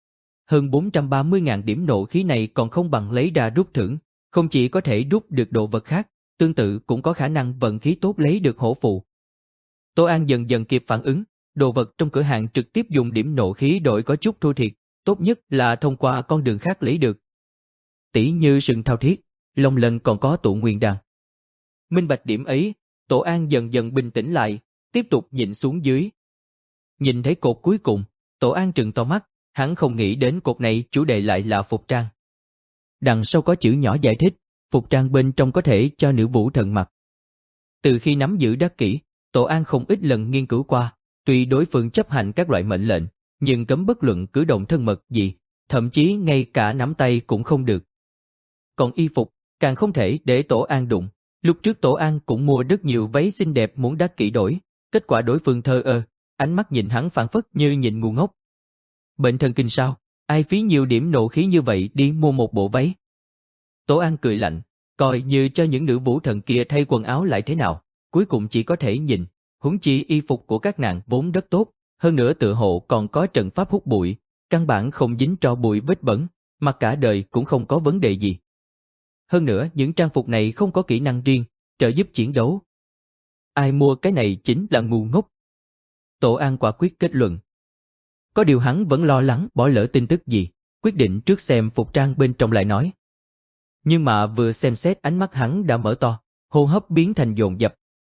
Hơn bốn trăm ba mươi nghìn điểm nộ khí này còn không bằng lấy ra rút thưởng, không chỉ có thể rút được đồ vật khác, tương tự cũng có khả năng vận khí tốt lấy được hổ phù. Tô An dần dần kịp phản ứng, đồ vật trong cửa hàng trực tiếp dùng điểm nộ khí đổi có chút thua thiệt, tốt nhất là thông qua con đường khác lấy được. Tỷ như sừng thao thiết, long lân còn có tụ nguyên đan. Minh bạch điểm ấy, Tổ An dần dần bình tĩnh lại, tiếp tục nhìn xuống dưới. Nhìn thấy cột cuối cùng, Tổ An trừng to mắt, hắn không nghĩ đến cột này chủ đề lại là phục trang. Đằng sau có chữ nhỏ giải thích, phục trang bên trong có thể cho nữ vũ thần mặc. Từ khi nắm giữ đắc kỹ, Tổ An không ít lần nghiên cứu qua, tuy đối phương chấp hành các loại mệnh lệnh, nhưng cấm bất luận cử động thân mật gì, thậm chí ngay cả nắm tay cũng không được. Còn y phục, càng không thể để Tổ An đụng. Lúc trước Tổ An cũng mua rất nhiều váy xinh đẹp muốn đắc kỹ đổi, kết quả đối phương thờ ơ, ánh mắt nhìn hắn phảng phất như nhìn ngu ngốc. Bệnh thần kinh sao? Ai phí nhiều điểm nộ khí như vậy đi mua một bộ váy? Tổ An cười lạnh, coi như cho những nữ vũ thần kia thay quần áo lại thế nào, cuối cùng chỉ có thể nhìn, huống chi y phục của các nàng vốn rất tốt, hơn nữa tự hộ còn có trận pháp hút bụi, căn bản không dính tro bụi vết bẩn, mặc cả đời cũng không có vấn đề gì. Hơn nữa những trang phục này không có kỹ năng riêng, trợ giúp chiến đấu. Ai mua cái này chính là ngu ngốc. Tổ An quả quyết kết luận. Có điều hắn vẫn lo lắng bỏ lỡ tin tức gì, quyết định trước xem phục trang bên trong lại nói. Nhưng mà vừa xem xét ánh mắt hắn đã mở to, hô hấp biến thành dồn dập.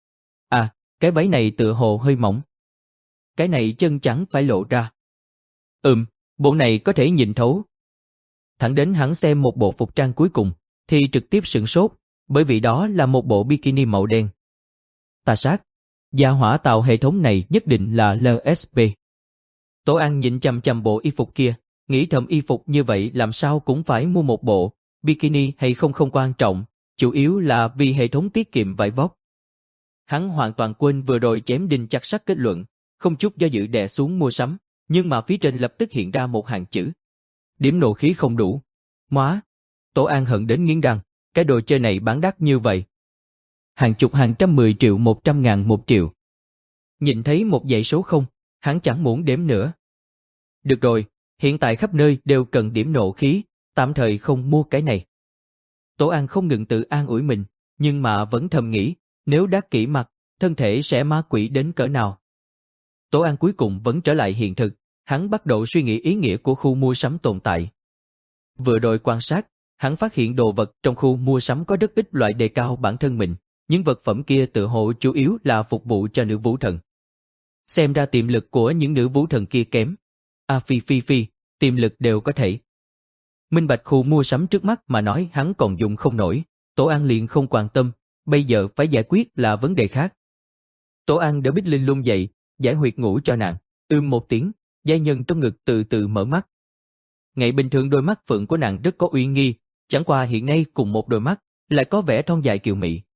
À, cái váy này tựa hồ hơi mỏng. Cái này chân trắng phải lộ ra. Ừm, bộ này có thể nhìn thấu. Thẳng đến hắn xem một bộ phục trang cuối cùng, thì trực tiếp sửng sốt, bởi vì đó là một bộ bikini màu đen. Tà sát, gia hỏa tạo hệ thống này nhất định là lờ ét pê. Tổ An nhìn chằm chằm bộ y phục kia, nghĩ thầm y phục như vậy làm sao cũng phải mua một bộ, bikini hay không không quan trọng, chủ yếu là vì hệ thống tiết kiệm vải vóc. Hắn hoàn toàn quên vừa rồi chém đinh chặt sắt kết luận, không chút do dự đè xuống mua sắm, nhưng mà phía trên lập tức hiện ra một hàng chữ. Điểm nộ khí không đủ. Móa! Tổ An hận đến nghiến răng, cái đồ chơi này bán đắt như vậy. Hàng chục hàng trăm mười triệu một trăm ngàn một triệu. Nhìn thấy một dãy số không, hắn chẳng muốn đếm nữa. Được rồi, hiện tại khắp nơi đều cần điểm nộ khí, tạm thời không mua cái này. Tổ An không ngừng tự an ủi mình, nhưng mà vẫn thầm nghĩ, nếu đắc kỹ mặt, thân thể sẽ ma quỷ đến cỡ nào. Tổ An cuối cùng vẫn trở lại hiện thực, hắn bắt đầu suy nghĩ ý nghĩa của khu mua sắm tồn tại. Vừa rồi quan sát, hắn phát hiện đồ vật trong khu mua sắm có rất ít loại đề cao bản thân mình, những vật phẩm kia tự hộ chủ yếu là phục vụ cho nữ vũ thần. Xem ra tiềm lực của những nữ vũ thần kia kém. A phi phi phi, tiềm lực đều có thể. Minh bạch khu mua sắm trước mắt mà nói hắn còn dùng không nổi, Tổ An liền không quan tâm, bây giờ phải giải quyết là vấn đề khác. Tổ An đỡ Bích Linh Lung dậy, giải huyệt ngủ cho nàng, ưm một tiếng, giai nhân trong ngực từ từ mở mắt. Ngày bình thường đôi mắt phượng của nàng rất có uy nghi, chẳng qua hiện nay cùng một đôi mắt, lại có vẻ thon dài kiều mị.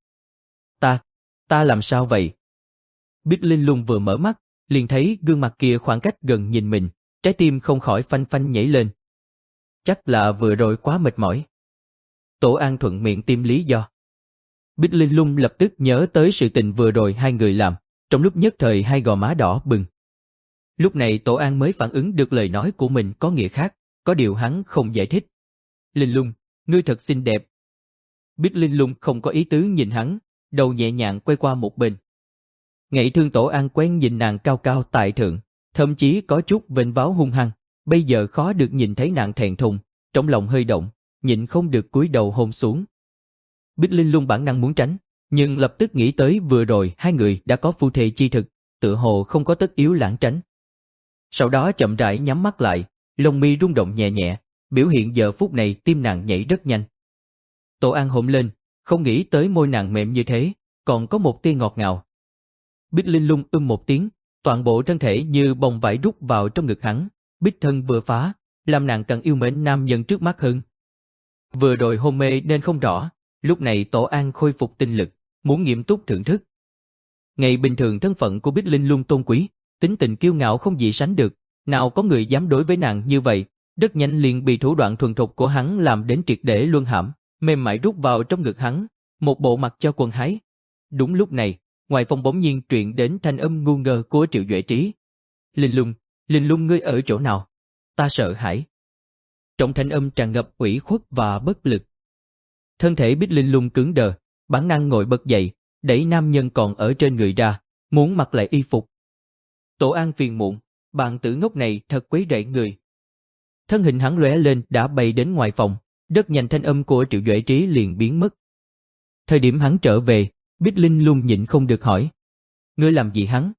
Ta, ta làm sao vậy? Bích Linh Lung vừa mở mắt, liền thấy gương mặt kia khoảng cách gần nhìn mình, trái tim không khỏi phanh phanh nhảy lên. Chắc là vừa rồi quá mệt mỏi. Tổ An thuận miệng tìm lý do. Bích Linh Lung lập tức nhớ tới sự tình vừa rồi hai người làm, trong lúc nhất thời hai gò má đỏ bừng. Lúc này Tổ An mới phản ứng được lời nói của mình có nghĩa khác, có điều hắn không giải thích. Linh Lung, ngươi thật xinh đẹp. Bích Linh Lung không có ý tứ nhìn hắn, đầu nhẹ nhàng quay qua một bên. Ngậy Thương Tổ An quen nhìn nàng cao cao tại thượng, thậm chí có chút vênh váo hung hăng, bây giờ khó được nhìn thấy nàng thẹn thùng, trong lòng hơi động, nhịn không được cúi đầu hôn xuống. Bích Linh Lung bản năng muốn tránh, nhưng lập tức nghĩ tới vừa rồi hai người đã có phu thê chi thực, tựa hồ không có tất yếu lãng tránh. Sau đó chậm rãi nhắm mắt lại, lông mi rung động nhẹ nhẹ, biểu hiện giờ phút này tim nàng nhảy rất nhanh. Tổ An hổn lên, không nghĩ tới môi nàng mềm như thế, còn có một tia ngọt ngào. Bích Linh Lung ưm một tiếng, toàn bộ thân thể như bông vải rút vào trong ngực hắn, bích thân vừa phá, làm nàng càng yêu mến nam nhân trước mắt hơn. Vừa rồi hôn mê nên không rõ, lúc này Tổ An khôi phục tinh lực, muốn nghiêm túc thưởng thức. Ngày bình thường thân phận của Bích Linh Lung tôn quý, tính tình kiêu ngạo không gì sánh được, nào có người dám đối với nàng như vậy, rất nhanh liền bị thủ đoạn thuần thục của hắn làm đến triệt để luân hãm, mềm mại rút vào trong ngực hắn, một bộ mặt cho quần hái. Đúng lúc này, ngoài phòng bỗng nhiên truyền đến thanh âm ngu ngơ của Triệu Duệ Trí. Linh Lung, Linh Lung ngươi ở chỗ nào? Ta sợ hãi. Trong thanh âm tràn ngập ủy khuất và bất lực. Thân thể Bích Linh Lung cứng đờ, bản năng ngồi bật dậy, đẩy nam nhân còn ở trên người ra, muốn mặc lại y phục. Tổ An phiền muộn, bạn tử ngốc này thật quấy rầy người. Thân hình hắn lóe lên đã bay đến ngoài phòng, rất nhanh thanh âm của Triệu Duệ Trí liền biến mất. Thời điểm hắn trở về, Bích Linh Lung nhịn không được hỏi. Ngươi làm gì hắn?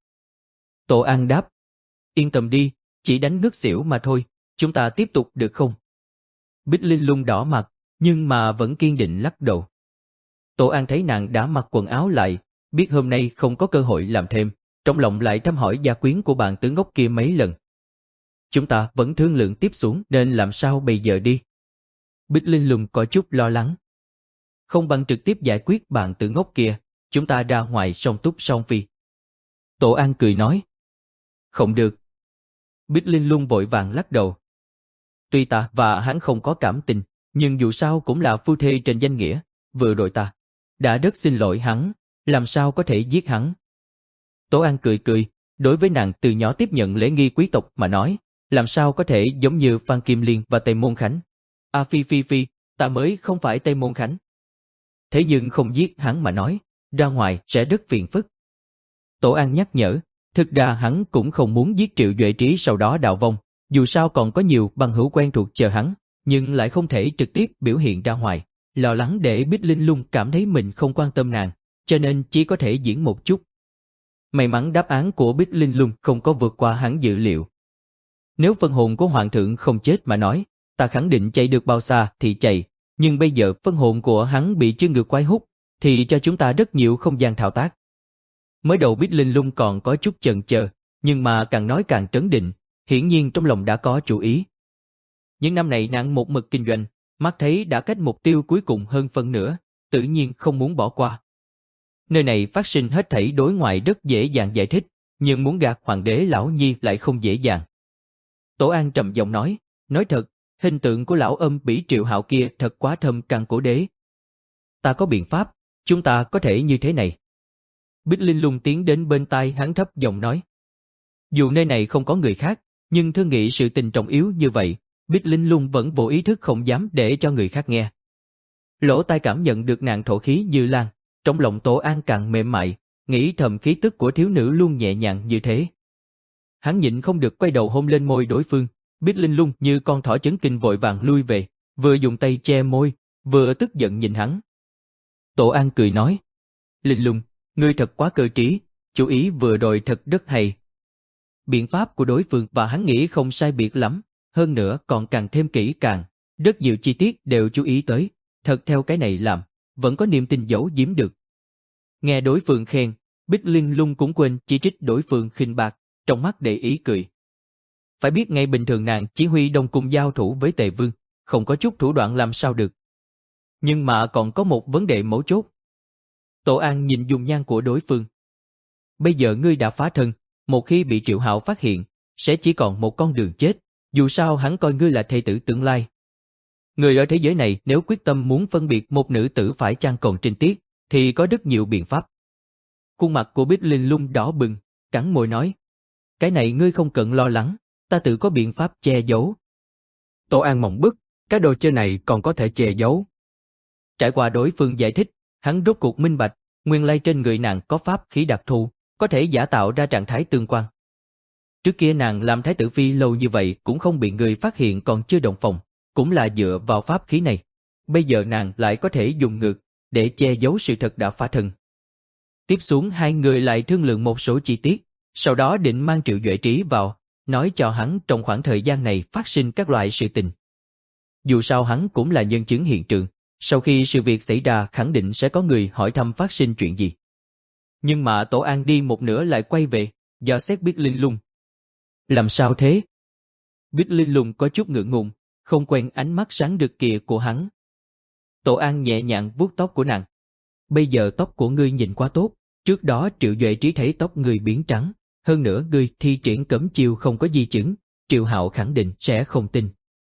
Tổ An đáp. Yên tâm đi, chỉ đánh ngất xỉu mà thôi, chúng ta tiếp tục được không? Bích Linh Lung đỏ mặt, nhưng mà vẫn kiên định lắc đầu. Tổ An thấy nàng đã mặc quần áo lại, biết hôm nay không có cơ hội làm thêm, trong lòng lại thăm hỏi gia quyến của bạn tử ngốc kia mấy lần. Chúng ta vẫn thương lượng tiếp xuống nên làm sao bây giờ đi? Bích Linh Lung có chút lo lắng. Không bằng trực tiếp giải quyết bạn tử ngốc kia, chúng ta ra ngoài song túc song phi. Tổ An cười nói. Không được. Bích Linh Lung vội vàng lắc đầu. Tuy ta và hắn không có cảm tình, nhưng dù sao cũng là phu thê trên danh nghĩa, vừa rồi ta đã rất xin lỗi hắn, làm sao có thể giết hắn. Tổ An cười cười, đối với nàng từ nhỏ tiếp nhận lễ nghi quý tộc mà nói, làm sao có thể giống như Phan Kim Liên và Tây Môn Khánh. A phi phi phi, ta mới không phải Tây Môn Khánh. Thế nhưng không giết hắn mà nói, ra ngoài sẽ rất phiền phức. Tổ An nhắc nhở, thực ra hắn cũng không muốn giết Triệu Duệ Trí sau đó đào vong, dù sao còn có nhiều bằng hữu quen thuộc chờ hắn, nhưng lại không thể trực tiếp biểu hiện ra ngoài, lo lắng để Bích Linh Lung cảm thấy mình không quan tâm nàng, cho nên chỉ có thể diễn một chút. May mắn đáp án của Bích Linh Lung không có vượt qua hắn dự liệu. Nếu phân hồn của Hoàng thượng không chết mà nói, ta khẳng định chạy được bao xa thì chạy, nhưng bây giờ phân hồn của hắn bị chương ngược quái hút, thì cho chúng ta rất nhiều không gian thao tác. Mới đầu Bích Linh Lung còn có chút chần chờ, nhưng mà càng nói càng trấn định, hiển nhiên trong lòng đã có chủ ý. Những năm này nàng một mực kinh doanh, mắt thấy đã cách mục tiêu cuối cùng hơn phân nửa, tự nhiên không muốn bỏ qua. Nơi này phát sinh hết thảy đối ngoại rất dễ dàng giải thích, nhưng muốn gạt hoàng đế lão nhi lại không dễ dàng. Tổ An trầm giọng nói, nói thật, hình tượng của lão âm bỉ Triệu Hạo kia thật quá thâm căn cổ đế. Ta có biện pháp, chúng ta có thể như thế này. Bích Linh Lung tiến đến bên tai hắn thấp giọng nói. Dù nơi này không có người khác, nhưng thương nghị sự tình trọng yếu như vậy, Bích Linh Lung vẫn vô ý thức không dám để cho người khác nghe. Lỗ tai cảm nhận được nàng thổ khí như lan, trong lòng Tổ An càng mềm mại, nghĩ thầm khí tức của thiếu nữ luôn nhẹ nhàng như thế. Hắn nhịn không được quay đầu hôn lên môi đối phương, Bích Linh Lung như con thỏ chấn kinh vội vàng lui về, vừa dùng tay che môi, vừa tức giận nhìn hắn. Tổ An cười nói, Linh Lung, ngươi thật quá cơ trí, chủ ý vừa rồi thật rất hay. Biện pháp của đối phương và hắn nghĩ không sai biệt lắm, hơn nữa còn càng thêm kỹ càng, rất nhiều chi tiết đều chú ý tới, thật theo cái này làm, vẫn có niềm tin giấu giếm được. Nghe đối phương khen, Bích Linh Lung cũng quên chỉ trích đối phương khinh bạc, trong mắt để ý cười. Phải biết ngay bình thường nàng chỉ huy Đông Cung giao thủ với Tề Vương, không có chút thủ đoạn làm sao được. Nhưng mà còn có một vấn đề mấu chốt. Tổ An nhìn dung nhan của đối phương. Bây giờ ngươi đã phá thân, một khi bị Triệu Hạo phát hiện, sẽ chỉ còn một con đường chết, dù sao hắn coi ngươi là thê tử tương lai. Người ở thế giới này nếu quyết tâm muốn phân biệt một nữ tử phải chăng còn trinh tiết, thì có rất nhiều biện pháp. Khuôn mặt của Bích Linh Lung đỏ bừng, cắn môi nói. Cái này ngươi không cần lo lắng, ta tự có biện pháp che giấu. Tổ An mộng bức, cái đồ chơi này còn có thể che giấu. Trải qua đối phương giải thích, hắn rốt cuộc minh bạch, nguyên lai trên người nàng có pháp khí đặc thù, có thể giả tạo ra trạng thái tương quan. Trước kia nàng làm thái tử phi lâu như vậy cũng không bị người phát hiện còn chưa động phòng, cũng là dựa vào pháp khí này. Bây giờ nàng lại có thể dùng ngược, để che giấu sự thật đã phá thân. Tiếp xuống hai người lại thương lượng một số chi tiết, sau đó định mang Triệu Duệ Trí vào, nói cho hắn trong khoảng thời gian này phát sinh các loại sự tình. Dù sao hắn cũng là nhân chứng hiện trường, sau khi sự việc xảy ra khẳng định sẽ có người hỏi thăm phát sinh chuyện gì. Nhưng mà Tổ An đi một nửa lại quay về, dò xét Bích Linh Lung. Làm sao thế? Bích Linh Lung có chút ngượng ngùng, không quen ánh mắt sáng rực kia của hắn. Tổ An nhẹ nhàng vuốt tóc của nàng. Bây giờ tóc của ngươi nhìn quá tốt, trước đó Triệu Duệ Trí thấy tóc ngươi biến trắng, hơn nữa ngươi thi triển cấm chiêu không có di chứng, Triệu Hạo khẳng định sẽ không tin.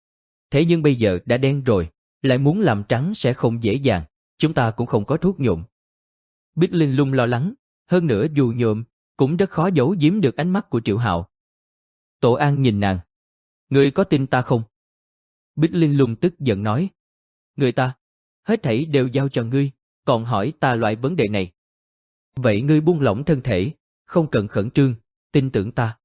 Thế nhưng bây giờ đã đen rồi, lại muốn làm trắng sẽ không dễ dàng, chúng ta cũng không có thuốc nhuộm. Bích Linh Lung lo lắng, hơn nữa dù nhuộm, cũng rất khó giấu giếm được ánh mắt của Triệu Hạo. Tổ An nhìn nàng. Ngươi có tin ta không? Bích Linh Lung tức giận nói. Người ta, hết thảy đều giao cho ngươi, còn hỏi ta loại vấn đề này. Vậy ngươi buông lỏng thân thể, không cần khẩn trương, tin tưởng ta.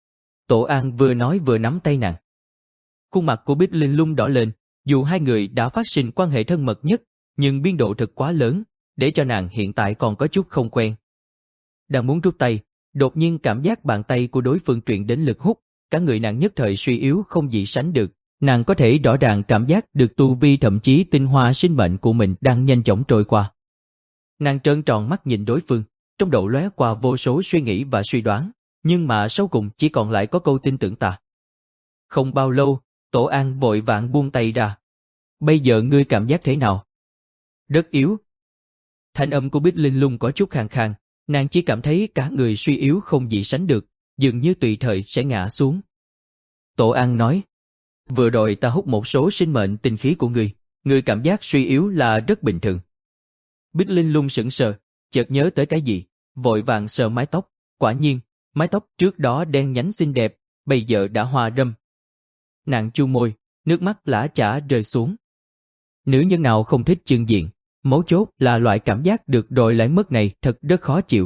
Tổ An vừa nói vừa nắm tay nàng. Khuôn mặt của Bích Linh Lung đỏ lên, dù hai người đã phát sinh quan hệ thân mật nhất, nhưng biên độ thật quá lớn, để cho nàng hiện tại còn có chút không quen. Đang muốn rút tay, đột nhiên cảm giác bàn tay của đối phương truyền đến lực hút, cả người nàng nhất thời suy yếu không gì sánh được. Nàng có thể rõ ràng cảm giác được tu vi thậm chí tinh hoa sinh mệnh của mình đang nhanh chóng trôi qua. Nàng trợn tròn mắt nhìn đối phương, trong đầu lóe qua vô số suy nghĩ và suy đoán, nhưng mà sau cùng chỉ còn lại có câu tin tưởng ta. Không bao lâu, Tổ An vội vàng buông tay ra. Bây giờ ngươi cảm giác thế nào? Rất yếu. Thanh âm của Bích Linh Lung có chút khàn khàn, nàng chỉ cảm thấy cả người suy yếu không gì sánh được, dường như tùy thời sẽ ngã xuống. Tổ An nói, vừa rồi ta hút một số sinh mệnh tinh khí của ngươi, ngươi cảm giác suy yếu là rất bình thường. Bích Linh Lung sững sờ, chợt nhớ tới cái gì, vội vàng sờ mái tóc, quả nhiên, mái tóc trước đó đen nhánh xinh đẹp, bây giờ đã hoa râm. Nàng chu môi, nước mắt lã chã rơi xuống. Nữ nhân nào không thích chưng diện, mấu chốt là loại cảm giác được rồi lại mất này thật rất khó chịu.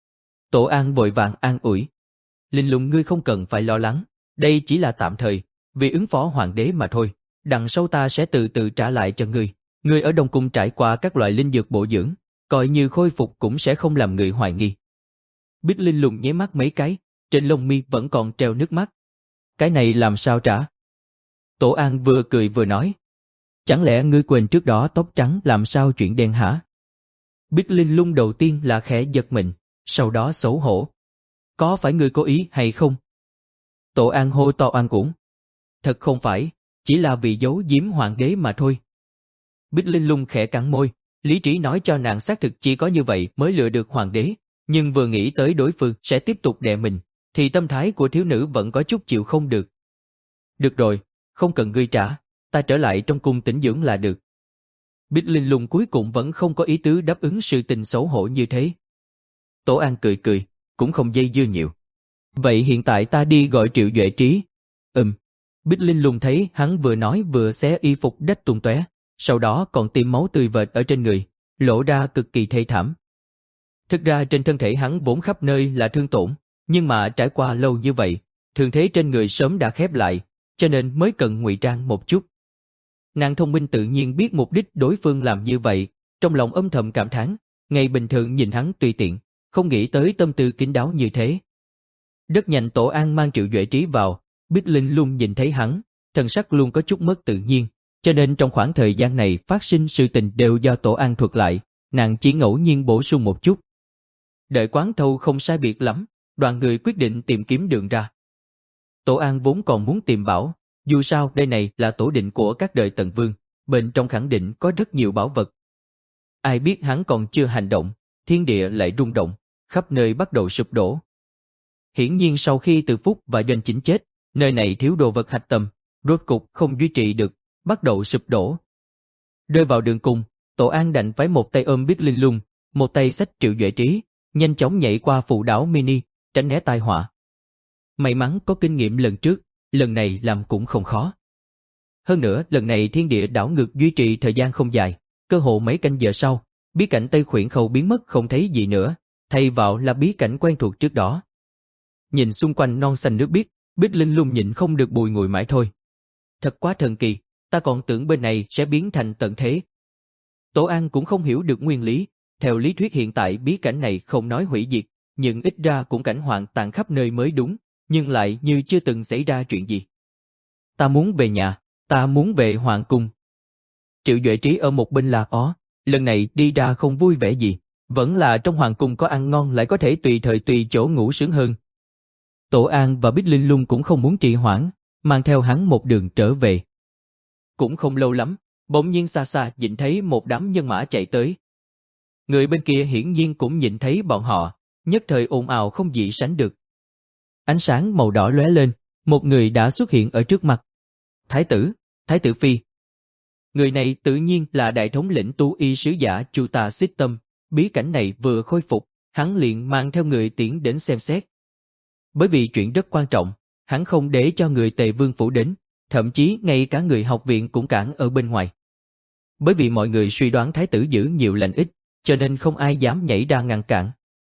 Tổ An vội vàng an ủi. Linh Lung ngươi không cần phải lo lắng, đây chỉ là tạm thời, vì ứng phó hoàng đế mà thôi, đằng sau ta sẽ từ từ trả lại cho ngươi. Ngươi ở Đông Cung trải qua các loại linh dược bổ dưỡng, coi như khôi phục cũng sẽ không làm người hoài nghi. Bích Linh Lung nháy mắt mấy cái, trên lông mi vẫn còn treo nước mắt. Cái này làm sao trả? Tổ An vừa cười vừa nói. Chẳng lẽ ngươi quên trước đó tóc trắng làm sao chuyển đen hả? Bích Linh Lung đầu tiên là khẽ giật mình, sau đó xấu hổ. Có phải ngươi cố ý hay không? Tổ An hô to oan uổng. Thật không phải, chỉ là vì giấu giếm hoàng đế mà thôi. Bích Linh Lung khẽ cắn môi, lý trí nói cho nàng xác thực chỉ có như vậy mới lừa được hoàng đế, nhưng vừa nghĩ tới đối phương sẽ tiếp tục đè mình, thì tâm thái của thiếu nữ vẫn có chút chịu không được. Được rồi, không cần ngươi trả, ta trở lại trong cung tĩnh dưỡng là được. Bích Linh Lung cuối cùng vẫn không có ý tứ đáp ứng sự tình xấu hổ như thế. Tổ An cười cười, cũng không dây dưa nhiều. Vậy hiện tại ta đi gọi Triệu Duệ Trí. Ừm. Bích Linh Lung thấy hắn vừa nói vừa xé y phục rách tung tóe, sau đó còn tiêm máu tươi vệt ở trên người, lộ ra cực kỳ thê thảm. Thực ra trên thân thể hắn vốn khắp nơi là thương tổn, nhưng mà trải qua lâu như vậy, thương thế trên người sớm đã khép lại, cho nên mới cần ngụy trang một chút. Nàng thông minh tự nhiên biết mục đích đối phương làm như vậy, trong lòng âm thầm cảm thán, ngày bình thường nhìn hắn tùy tiện, không nghĩ tới tâm tư kín đáo như thế. Rất nhanh Tổ An mang Triệu Duệ Trí vào, Bích Linh Lung nhìn thấy hắn, thần sắc luôn có chút mất tự nhiên, cho nên trong khoảng thời gian này phát sinh sự tình đều do Tổ An thuật lại, nàng chỉ ngẫu nhiên bổ sung một chút. Đợi quán thâu không sai biệt lắm, đoàn người quyết định tìm kiếm đường ra. Tổ An vốn còn muốn tìm bảo, dù sao đây này là tổ định của các đời Tần Vương, bên trong khẳng định có rất nhiều bảo vật. Ai biết hắn còn chưa hành động, thiên địa lại rung động, khắp nơi bắt đầu sụp đổ. Hiển nhiên sau khi Từ Phúc và Doanh Chính chết, nơi này thiếu đồ vật hạch tâm, rốt cục không duy trì được, bắt đầu sụp đổ. Rơi vào đường cùng, Tổ An đành phải một tay ôm Bích Linh Lung, một tay xách Triệu Duệ Trí, nhanh chóng nhảy qua phụ đảo mini, tránh né tai họa. May mắn có kinh nghiệm lần trước, lần này làm cũng không khó. Hơn nữa, lần này thiên địa đảo ngược duy trì thời gian không dài, cơ hồ mấy canh giờ sau, bí cảnh Tây Khuyển Khâu biến mất không thấy gì nữa, thay vào là bí cảnh quen thuộc trước đó. Nhìn xung quanh non xanh nước biếc, Bích Linh Lung nhịn không được bùi ngùi mãi thôi. Thật quá thần kỳ, ta còn tưởng bên này sẽ biến thành tận thế. Tổ An cũng không hiểu được nguyên lý, theo lý thuyết hiện tại bí cảnh này không nói hủy diệt, nhưng ít ra cũng cảnh hoạn tàn khắp nơi mới đúng, nhưng lại như chưa từng xảy ra chuyện gì. Ta muốn về nhà, ta muốn về hoàng cung. Triệu Duệ Trí ở một bên là ó, lần này đi ra không vui vẻ gì, vẫn là trong hoàng cung có ăn ngon lại có thể tùy thời tùy chỗ ngủ sướng hơn. Tổ An và Bích Linh Lung cũng không muốn trì hoãn, mang theo hắn một đường trở về. Cũng không lâu lắm, bỗng nhiên xa xa nhìn thấy một đám nhân mã chạy tới. Người bên kia hiển nhiên cũng nhìn thấy bọn họ, nhất thời ồn ào không gì sánh được. Ánh sáng màu đỏ lóe lên, một người đã xuất hiện ở trước mặt. Thái tử, Thái tử Phi. Người này tự nhiên là đại thống lĩnh tu y sứ giả Chu Ta Xích Tâm, bí cảnh này vừa khôi phục, hắn liền mang theo người tiễn đến xem xét. Bởi vì chuyện rất quan trọng, hắn không để cho người Tề Vương phủ đến, thậm chí ngay cả người học viện cũng cản ở bên ngoài. Bởi vì mọi người suy đoán thái tử giữ nhiều lành ít, cho nên không ai dám nhảy ra ngăn cản.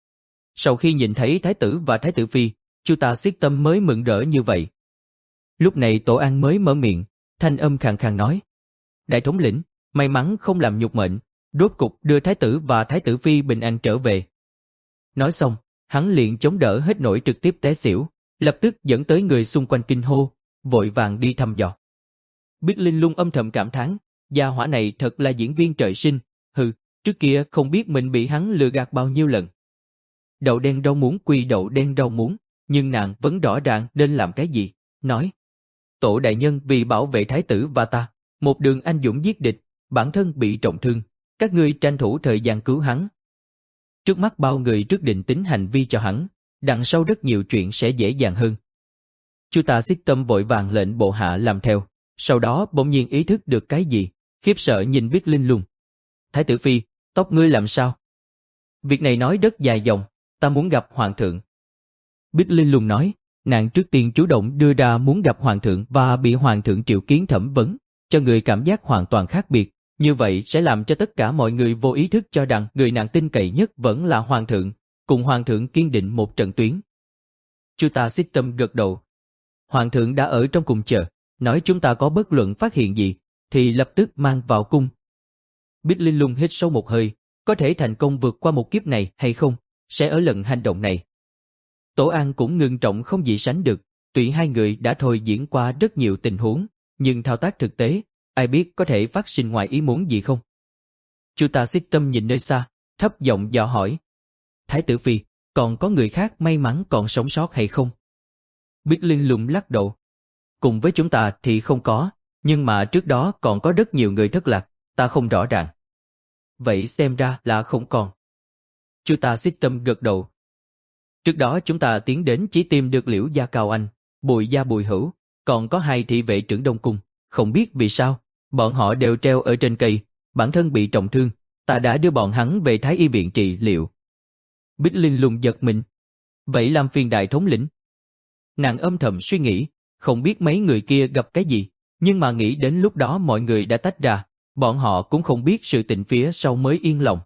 Sau khi nhìn thấy thái tử và thái tử Phi, Chu Ta Xích Tâm mới mừng rỡ như vậy. Lúc này Tổ An mới mở miệng, thanh âm khàn khàn nói: Đại thống lĩnh, may mắn không làm nhục mệnh, rốt cục đưa thái tử và thái tử Phi bình an trở về. Nói xong, hắn liền chống đỡ hết nổi trực tiếp té xỉu, lập tức dẫn tới người xung quanh kinh hô, vội vàng đi thăm dò. Bích Linh Lung âm thầm cảm thán, gia hỏa này thật là diễn viên trời sinh, hừ, trước kia không biết mình bị hắn lừa gạt bao nhiêu lần. Đậu đen rau muống quy đậu đen rau muống, nhưng nàng vẫn rõ ràng nên làm cái gì, nói: Tổ đại nhân vì bảo vệ thái tử và ta, một đường anh dũng giết địch, bản thân bị trọng thương, các ngươi tranh thủ thời gian cứu hắn. Trước mắt bao người trước định tính hành vi cho hắn, đằng sau rất nhiều chuyện sẽ dễ dàng hơn. Chu Ta Xích Tâm vội vàng lệnh bộ hạ làm theo, sau đó bỗng nhiên ý thức được cái gì, khiếp sợ nhìn Bích Linh Lung. Thái tử Phi, tóc ngươi làm sao? Việc này nói rất dài dòng, ta muốn gặp hoàng thượng. Bích Linh Lung nói, nàng trước tiên chủ động đưa ra muốn gặp hoàng thượng và bị hoàng thượng triệu kiến thẩm vấn, cho người cảm giác hoàn toàn khác biệt, như vậy sẽ làm cho tất cả mọi người vô ý thức cho rằng người nàng tin cậy nhất vẫn là hoàng thượng, cùng hoàng thượng kiên định một trận tuyến. Chu Ta Xích Tâm gật đầu. Hoàng thượng đã ở trong cung chờ, nói chúng ta có bất luận phát hiện gì, thì lập tức mang vào cung. Bích Linh Lung hít sâu một hơi, có thể thành công vượt qua một kiếp này hay không, sẽ ở lần hành động này. Tổ An cũng ngưng trọng không gì sánh được, tuy hai người đã thôi diễn qua rất nhiều tình huống, nhưng thao tác thực tế, ai biết có thể phát sinh ngoài ý muốn gì không. Chu Ta Xích Tâm nhìn nơi xa, thấp giọng dò hỏi: Thái tử Phi, còn có người khác may mắn còn sống sót hay không? Bích Linh Lung lắc đầu. Cùng với chúng ta thì không có, nhưng mà trước đó còn có rất nhiều người thất lạc, ta không rõ ràng. Vậy xem ra là không còn. Chu Ta Xích Tâm gật đầu. Trước đó chúng ta tiến đến chỉ tìm được Liễu Gia Cao Anh, Bùi Gia Bùi Hữu, còn có hai thị vệ trưởng Đông Cung, không biết vì sao, bọn họ đều treo ở trên cây, bản thân bị trọng thương, ta đã đưa bọn hắn về Thái Y viện trị liệu. Bích Linh Lung giật mình. Vậy làm phiền đại thống lĩnh. Nàng âm thầm suy nghĩ, không biết mấy người kia gặp cái gì, nhưng mà nghĩ đến lúc đó mọi người đã tách ra, bọn họ cũng không biết sự tình phía sau mới yên lòng.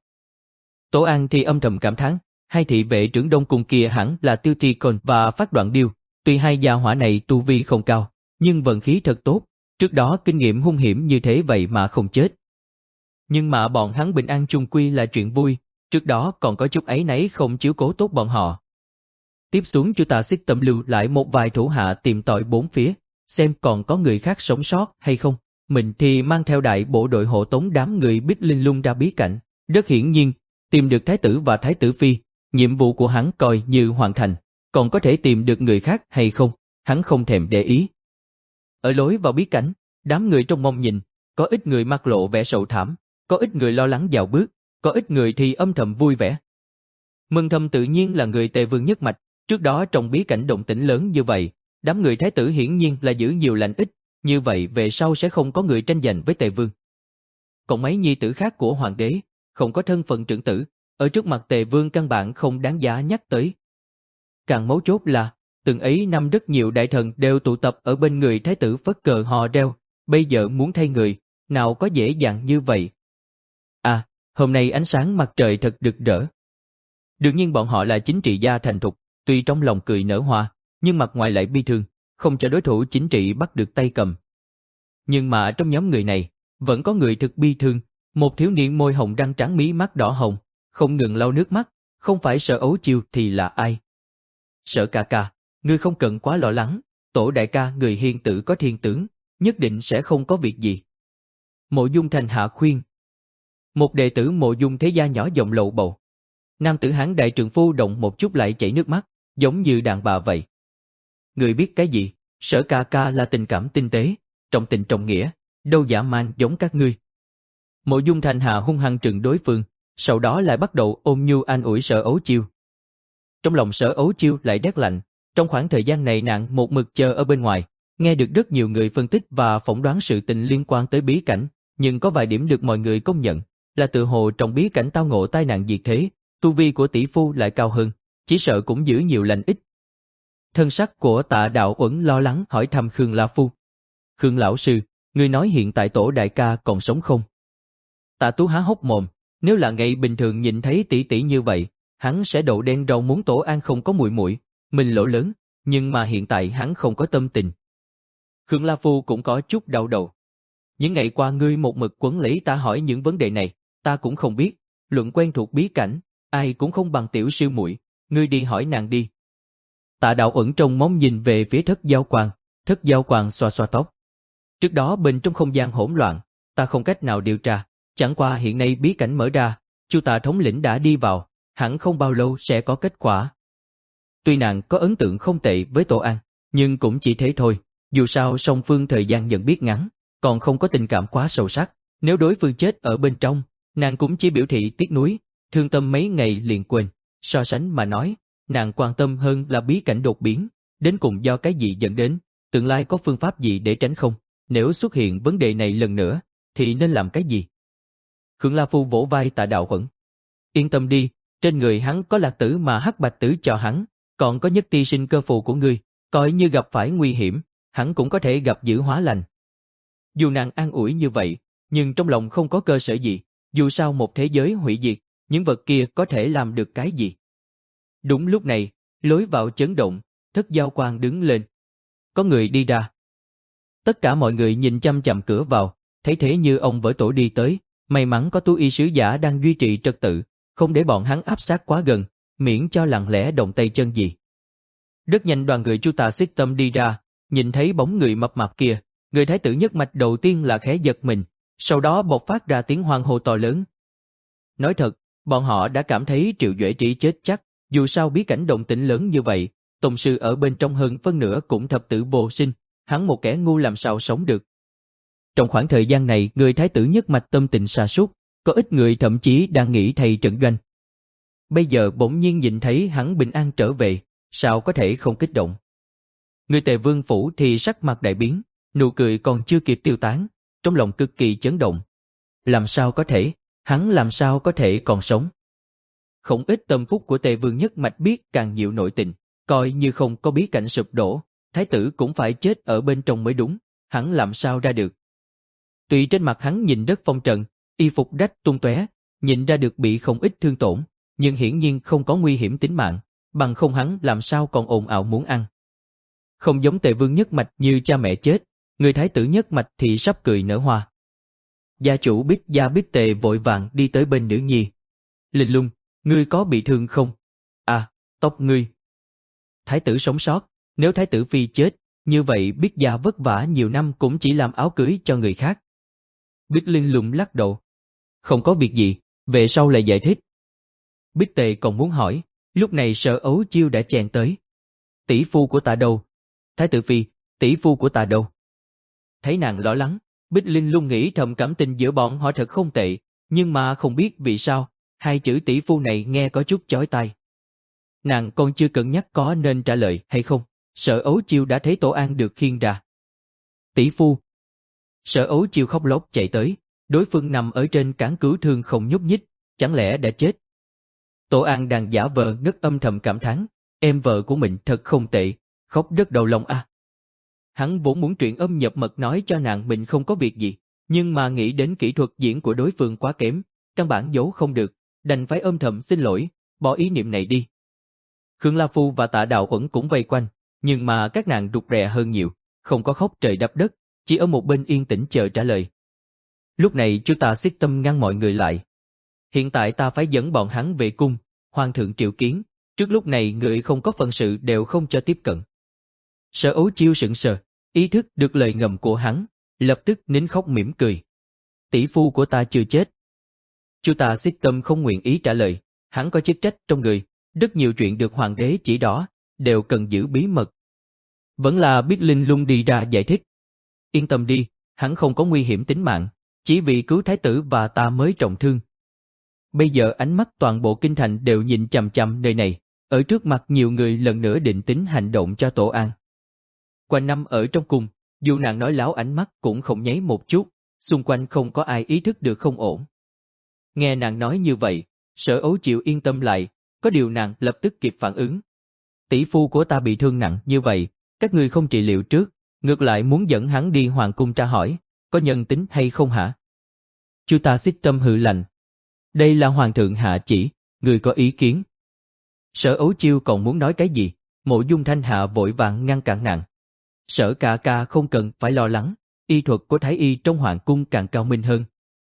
Tổ An thì âm thầm cảm thán, hai thị vệ trưởng Đông Cung kia hẳn là Tiêu Thi Côn và Phát Đoạn Điêu, tuy hai gia hỏa này tu vi không cao, nhưng vận khí thật tốt, trước đó kinh nghiệm hung hiểm như thế vậy mà không chết. Nhưng mà bọn hắn bình an chung quy là chuyện vui, trước đó còn có chút ấy nấy không chiếu cố tốt bọn họ. Tiếp xuống Chu Ta Xích Tâm lưu lại một vài thủ hạ tìm tòi bốn phía, xem còn có người khác sống sót hay không. Mình thì mang theo đại bộ đội hộ tống đám người Bích Linh Lung ra bí cảnh. Rất hiển nhiên, tìm được thái tử và thái tử Phi, nhiệm vụ của hắn coi như hoàn thành. Còn có thể tìm được người khác hay không, hắn không thèm để ý. Ở lối vào bí cảnh, đám người trong mong nhìn, có ít người mặt lộ vẻ sầu thảm, có ít người lo lắng dạo bước, có ít người thì âm thầm vui vẻ. Mừng thầm tự nhiên là người Tề Vương nhất mạch, trước đó trong bí cảnh động tĩnh lớn như vậy, đám người thái tử hiển nhiên là giữ nhiều lành ít, như vậy về sau sẽ không có người tranh giành với Tề Vương. Còn mấy nhi tử khác của hoàng đế, không có thân phận trưởng tử, ở trước mặt Tề Vương căn bản không đáng giá nhắc tới. Càng mấu chốt là, từng ấy năm rất nhiều đại thần đều tụ tập ở bên người thái tử phất cờ hò reo, bây giờ muốn thay người, nào có dễ dàng như vậy. À, hôm nay ánh sáng mặt trời thật rực rỡ. Đương nhiên bọn họ là chính trị gia thành thục, tuy trong lòng cười nở hoa, nhưng mặt ngoài lại bi thương, không cho đối thủ chính trị bắt được tay cầm. Nhưng mà trong nhóm người này, vẫn có người thực bi thương, một thiếu niên môi hồng răng trắng mí mắt đỏ hồng, không ngừng lau nước mắt, không phải Sở Ấu Chiêu thì là ai? Sở ca ca, ngươi không cần quá lo lắng, tổ đại ca người hiền tử có thiên tướng, nhất định sẽ không có việc gì. Mộ Dung Thành hạ khuyên. Một đệ tử Mộ Dung thế gia nhỏ giọng lầu bầu. Nam tử Hán đại trượng phu động một chút lại chảy nước mắt, giống như đàn bà vậy. Người biết cái gì, Sở ca ca là tình cảm tinh tế, trọng tình trọng nghĩa, đâu dã man giống các ngươi. Mộ Dung Thành hạ hung hăng trừng đối phương, sau đó lại bắt đầu ôm nhu an ủi Sở Ấu Chiêu. Trong lòng Sở Ấu Chiêu lại rét lạnh, trong khoảng thời gian này nàng một mực chờ ở bên ngoài, nghe được rất nhiều người phân tích và phỏng đoán sự tình liên quan tới bí cảnh, nhưng có vài điểm được mọi người công nhận, là tự hồ trong bí cảnh tao ngộ tai nạn diệt thế, tu vi của tỷ phu lại cao hơn, chỉ sợ cũng giữ nhiều lành ít. Thân sắc của Tạ Đạo Uẩn lo lắng hỏi thăm Khương La Phu. Khương lão sư, người nói hiện tại tổ đại ca còn sống không? Tạ Tú há hốc mồm, nếu là ngày bình thường nhìn thấy tỷ tỷ như vậy, hắn sẽ đậu đen rau muốn tổ an không có muội muội, mình lỗ lớn, nhưng mà hiện tại hắn không có tâm tình. Khương La Phu cũng có chút đau đầu. Những ngày qua ngươi một mực quấn lấy ta hỏi những vấn đề này, ta cũng không biết, luận quen thuộc bí cảnh, ai cũng không bằng tiểu sư muội, ngươi đi hỏi nàng đi. Tạ Đạo Uẩn trong móng nhìn về phía Thất Giao Quang, Thất Giao Quang xoa xoa tóc. Trước đó bên trong không gian hỗn loạn, ta không cách nào điều tra, chẳng qua hiện nay bí cảnh mở ra, Chu Tạ thống lĩnh đã đi vào, hẳn không bao lâu sẽ có kết quả. Tuy nàng có ấn tượng không tệ với Tổ An, nhưng cũng chỉ thế thôi, dù sao song phương thời gian nhận biết ngắn, còn không có tình cảm quá sâu sắc, nếu đối phương chết ở bên trong, nàng cũng chỉ biểu thị tiếc nuối, thương tâm mấy ngày liền quên, so sánh mà nói, nàng quan tâm hơn là bí cảnh đột biến, đến cùng do cái gì dẫn đến, tương lai có phương pháp gì để tránh không, nếu xuất hiện vấn đề này lần nữa, thì nên làm cái gì? Khương La Phu vỗ vai Tạ Đạo Uẩn. Yên tâm đi, trên người hắn có lạc tử mà hắc bạch tử cho hắn, còn có nhất ti sinh cơ phù của ngươi, coi như gặp phải nguy hiểm, hắn cũng có thể gặp giữ hóa lành. Dù nàng an ủi như vậy, nhưng trong lòng không có cơ sở gì, dù sao một thế giới hủy diệt, những vật kia có thể làm được cái gì. Đúng lúc này, lối vào chấn động, Thất Giao Quang đứng lên. Có người đi ra. Tất cả mọi người nhìn chăm chăm cửa vào, thấy thế như ông vỡ tổ đi tới, may mắn có Tú Y sứ giả đang duy trì trật tự, không để bọn hắn áp sát quá gần, miễn cho lặng lẽ động tay chân gì. Rất nhanh đoàn người Chu Tà Xích Tâm đi ra, nhìn thấy bóng người mập mạp kia, người thái tử nhất mạch đầu tiên là khẽ giật mình, sau đó bộc phát ra tiếng hoan hô to lớn. Nói thật, bọn họ đã cảm thấy Triệu Duệ Trí chết chắc, dù sao bí cảnh động tĩnh lớn như vậy, tổng sư ở bên trong hơn phân nửa cũng thập tử vô sinh, hắn một kẻ ngu làm sao sống được. Trong khoảng thời gian này, người thái tử nhất mạch tâm tình sa sút, có ít người thậm chí đang nghĩ thầy trận doanh. Bây giờ bỗng nhiên nhìn thấy hắn bình an trở về, sao có thể không kích động. Người Tề Vương phủ thì sắc mặt đại biến, nụ cười còn chưa kịp tiêu tán, trong lòng cực kỳ chấn động. Làm sao có thể, hắn làm sao có thể còn sống. Không ít tâm phúc của Tề Vương nhất mạch biết càng nhiều nội tình, coi như không có bí cảnh sụp đổ, thái tử cũng phải chết ở bên trong mới đúng, hắn làm sao ra được. Tuy trên mặt hắn nhìn rất phong trần, y phục rách tung tóe, nhìn ra được bị không ít thương tổn, nhưng hiển nhiên không có nguy hiểm tính mạng, bằng không hắn làm sao còn ồn ào muốn ăn. Không giống Tề Vương nhất mạch như cha mẹ chết, người thái tử nhất mạch thì sắp cười nở hoa. Gia chủ Bích Gia Bích Tề vội vàng đi tới bên nữ nhi. Linh Lung, ngươi có bị thương không? À, tóc ngươi. Thái tử sống sót, nếu thái tử phi chết, như vậy Bích Gia vất vả nhiều năm cũng chỉ làm áo cưới cho người khác. Bích Linh Lung lắc đầu. Không có việc gì, về sau lại giải thích. Bích Tề còn muốn hỏi, lúc này Sở Ấu Chiêu đã chèn tới. Tỷ phu của Tạ đâu? Thái tử phi, tỷ phu của ta đâu? Thấy nàng lo lắng, Bích Linh Lung nghĩ thầm cảm tình giữa bọn họ thật không tệ, nhưng mà không biết vì sao, hai chữ tỷ phu này nghe có chút chói tai. Nàng còn chưa cân nhắc có nên trả lời hay không, Sở Ấu Chiêu đã thấy Tổ An được khiêng ra. Tỷ phu. Sở Ấu Chiêu khóc lóc chạy tới, đối phương nằm ở trên cán cứu thương không nhúc nhích, chẳng lẽ đã chết? Tổ An đang giả vờ ngất âm thầm cảm thán, em vợ của mình thật không tệ, khóc rất đau lòng à. Hắn vốn muốn truyền âm nhập mật nói cho nàng mình không có việc gì, nhưng mà nghĩ đến kỹ thuật diễn của đối phương quá kém, căn bản giấu không được, đành phải âm thầm xin lỗi, bỏ ý niệm này đi. Khương La Phu và Tạ Đạo Uẩn cũng vây quanh, nhưng mà các nàng rụt rè hơn nhiều, không có khóc trời đập đất, chỉ ở một bên yên tĩnh chờ trả lời. Lúc này chú ta xiết tâm ngăn mọi người lại. Hiện tại ta phải dẫn bọn hắn về cung, hoàng thượng triệu kiến, trước lúc này người không có phận sự đều không cho tiếp cận. Sở Ấu Chiêu sững sờ, ý thức được lời ngầm của hắn, lập tức nín khóc mỉm cười. Tỷ phu của ta chưa chết. Chú ta xiết tâm không nguyện ý trả lời, hắn có chức trách trong người, rất nhiều chuyện được hoàng đế chỉ đỏ, đều cần giữ bí mật. Vẫn là Bích Linh Lung đi ra giải thích. Yên tâm đi, hắn không có nguy hiểm tính mạng, chỉ vì cứu thái tử và ta mới trọng thương. Bây giờ ánh mắt toàn bộ kinh thành đều nhìn chằm chằm nơi này, ở trước mặt nhiều người lần nữa định tính hành động cho Tổ An. Quanh năm ở trong cung, dù nàng nói láo ánh mắt cũng không nháy một chút, xung quanh không có ai ý thức được không ổn. Nghe nàng nói như vậy, Sở Ấu Chiêu yên tâm lại, có điều nàng lập tức kịp phản ứng. Tỷ phu của ta bị thương nặng như vậy, các ngươi không trị liệu trước, ngược lại muốn dẫn hắn đi hoàng cung tra hỏi, có nhân tính hay không hả? Chu ta xích tâm hừ lạnh. Đây là hoàng thượng hạ chỉ, người có ý kiến. Sở Ấu Chiêu còn muốn nói cái gì, Mộ Dung Thanh Hạ vội vàng ngăn cản nàng. Sở ca ca không cần phải lo lắng, y thuật của Thái Y trong hoàng cung càng cao minh hơn.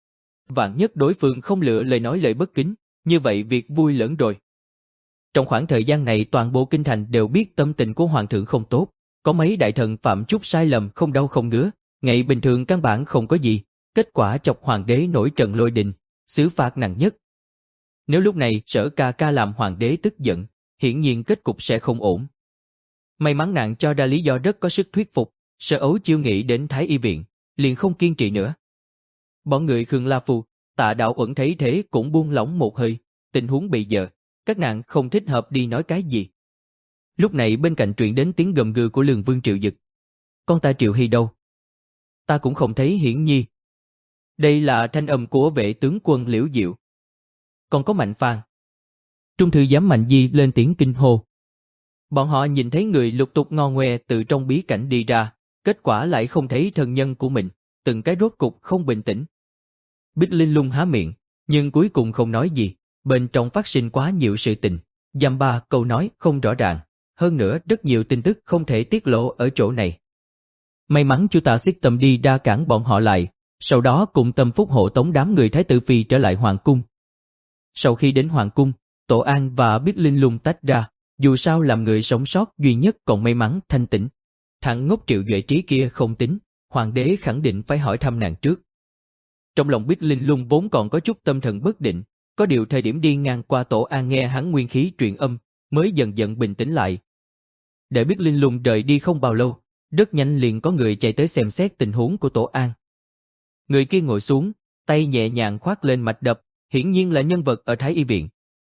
Vạn nhất đối phương không lựa lời nói lời bất kính, như vậy việc vui lớn rồi. Trong khoảng thời gian này toàn bộ kinh thành đều biết tâm tình của hoàng thượng không tốt, có mấy đại thần phạm chút sai lầm không đau không ngứa, ngày bình thường căn bản không có gì, kết quả chọc hoàng đế nổi trận lôi đình, xử phạt nặng nhất. Nếu lúc này Sở ca ca làm hoàng đế tức giận, hiển nhiên kết cục sẽ không ổn. May mắn nàng cho ra lý do rất có sức thuyết phục, Sở Ấu Chiêu nghĩ đến Thái Y viện, liền không kiên trì nữa. Bọn người Khương La Phu, Tạ Đạo Uẩn thấy thế cũng buông lỏng một hơi, tình huống bây giờ, các nàng không thích hợp đi nói cái gì. Lúc này bên cạnh truyền đến tiếng gầm gừ của Lương Vương Triệu Dực. Con ta Triệu Hy đâu? Ta cũng không thấy hiển nhi. Đây là thanh âm của vệ tướng quân Liễu Diệu. Còn có Mạnh Phan. Trung thư giám Mạnh Di lên tiếng kinh hô. Bọn họ nhìn thấy người lục tục ngo ngoe từ trong bí cảnh đi ra, kết quả lại không thấy thân nhân của mình, từng cái rốt cục không bình tĩnh. Bích Linh Lung há miệng, nhưng cuối cùng không nói gì, bên trong phát sinh quá nhiều sự tình, dăm ba câu nói không rõ ràng, hơn nữa rất nhiều tin tức không thể tiết lộ ở chỗ này. May mắn chú ta xiết tâm đi ra cản bọn họ lại, sau đó cùng tâm phúc hộ tống đám người Thái tử phi trở lại hoàng cung. Sau khi đến hoàng cung, Tổ An và Bích Linh Lung tách ra, dù sao làm người sống sót duy nhất còn may mắn thanh tĩnh. Thằng ngốc Triệu Duệ Trí kia không tính, hoàng đế khẳng định phải hỏi thăm nàng trước. Trong lòng Bích Linh Lung vốn còn có chút tâm thần bất định, có điều thời điểm đi ngang qua Tổ An nghe hắn nguyên khí truyền âm, mới dần dần bình tĩnh lại. Để Bích Linh Lung rời đi không bao lâu, rất nhanh liền có người chạy tới xem xét tình huống của Tổ An. Người kia ngồi xuống, tay nhẹ nhàng khoác lên mạch đập, hiển nhiên là nhân vật ở Thái Y viện.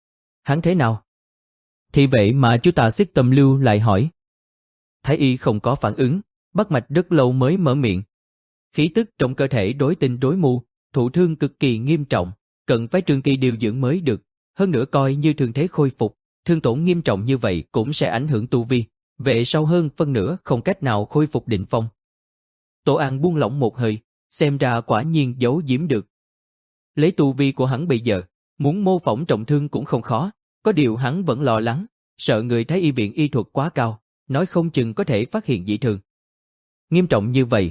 Hắn thế nào? Thì vậy mà chú ta xiết tâm lưu lại hỏi. Thái Y không có phản ứng, bắt mạch rất lâu mới mở miệng. Khí tức trong cơ thể rối tinh rối mù, thụ thương cực kỳ nghiêm trọng, cần phải trường kỳ điều dưỡng mới được, hơn nữa coi như thương thế khôi phục, thương tổn nghiêm trọng như vậy cũng sẽ ảnh hưởng tu vi, về sau hơn phân nửa không cách nào khôi phục đỉnh phong. Tổ An buông lỏng một hơi, xem ra quả nhiên giấu giếm được. Lấy tu vi của hắn bây giờ, muốn mô phỏng trọng thương cũng không khó, có điều hắn vẫn lo lắng, sợ người Thái Y viện y thuật quá cao, nói không chừng có thể phát hiện dị thường. Nghiêm trọng như vậy.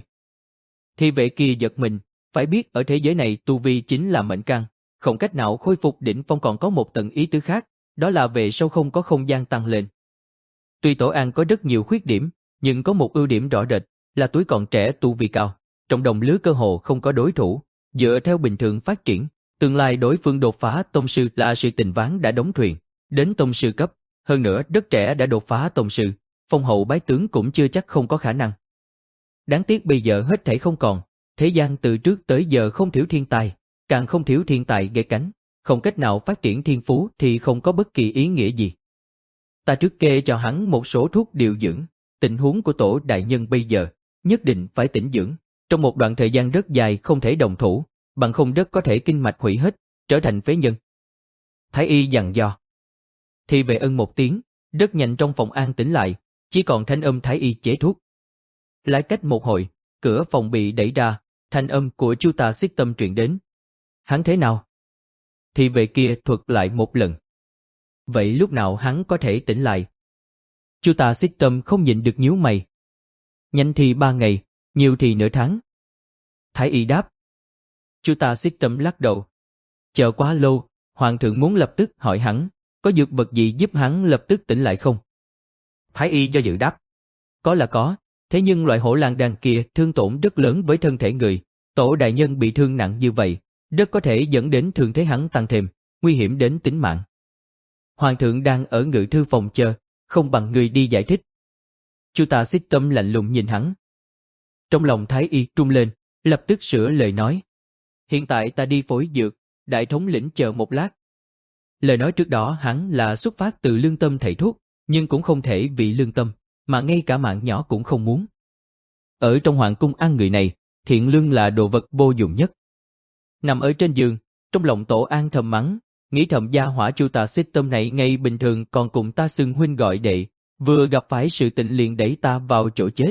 Thì vệ kia giật mình, phải biết ở thế giới này tu vi chính là mệnh căn, không cách nào khôi phục đỉnh phong còn có một tầng ý tứ khác, đó là về sau không có không gian tăng lên. Tuy Tổ An có rất nhiều khuyết điểm, nhưng có một ưu điểm rõ rệt, là tuổi còn trẻ tu vi cao, trong đồng lứa cơ hồ không có đối thủ, dựa theo bình thường phát triển, tương lai đối phương đột phá tông sư là sự tình ván đã đóng thuyền, đến tông sư cấp, hơn nữa rất trẻ đã đột phá tông sư, phong hậu bái tướng cũng chưa chắc không có khả năng. Đáng tiếc bây giờ hết thảy không còn, thế gian từ trước tới giờ không thiếu thiên tài, càng không thiếu thiên tài gây cánh, không cách nào phát triển thiên phú thì không có bất kỳ ý nghĩa gì. Ta trước kê cho hắn một số thuốc điều dưỡng, tình huống của tổ đại nhân bây giờ, nhất định phải tĩnh dưỡng, trong một đoạn thời gian rất dài không thể đồng thủ, bằng không rất có thể kinh mạch hủy hết, trở thành phế nhân. Thái y dặn dò. Thì về ân một tiếng, rất nhanh trong phòng an tĩnh lại, chỉ còn thanh âm thái y chế thuốc. Lại cách một hồi, cửa phòng bị đẩy ra, thanh âm của Chu Tà Xích Tâm truyền đến. Hắn thế nào? Thì về kia thuật lại một lần. Vậy lúc nào hắn có thể tỉnh lại? Chu Tà Xích Tâm không nhịn được nhíu mày. Nhanh thì ba ngày, nhiều thì nửa tháng. Thái y đáp. Chu Tà Xích Tâm lắc đầu. Chờ quá lâu, hoàng thượng muốn lập tức hỏi hắn, có dược vật gì giúp hắn lập tức tỉnh lại không? Thái y do dự đáp. Có là có, thế nhưng loại hổ lang đan kia thương tổn rất lớn với thân thể người, tổ đại nhân bị thương nặng như vậy, rất có thể dẫn đến thương thế hắn tăng thêm, nguy hiểm đến tính mạng. Hoàng thượng đang ở ngự thư phòng chờ, không bằng người đi giải thích. Chu Tà Xích Tâm lạnh lùng nhìn hắn. Trong lòng thái y trung lên, lập tức sửa lời nói. Hiện tại ta đi phối dược, đại thống lĩnh chờ một lát. Lời nói trước đó hắn là xuất phát từ lương tâm thầy thuốc, nhưng cũng không thể vì lương tâm, mà ngay cả mạng nhỏ cũng không muốn. Ở trong hoàng cung ăn người này, thiện lương là đồ vật vô dụng nhất. Nằm ở trên giường, trong lòng Tổ An thầm mắng, nghĩ thầm gia hỏa Chu Tà Xích Tâm này ngay bình thường còn cùng ta xưng huynh gọi đệ, vừa gặp phải sự tình liền đẩy ta vào chỗ chết.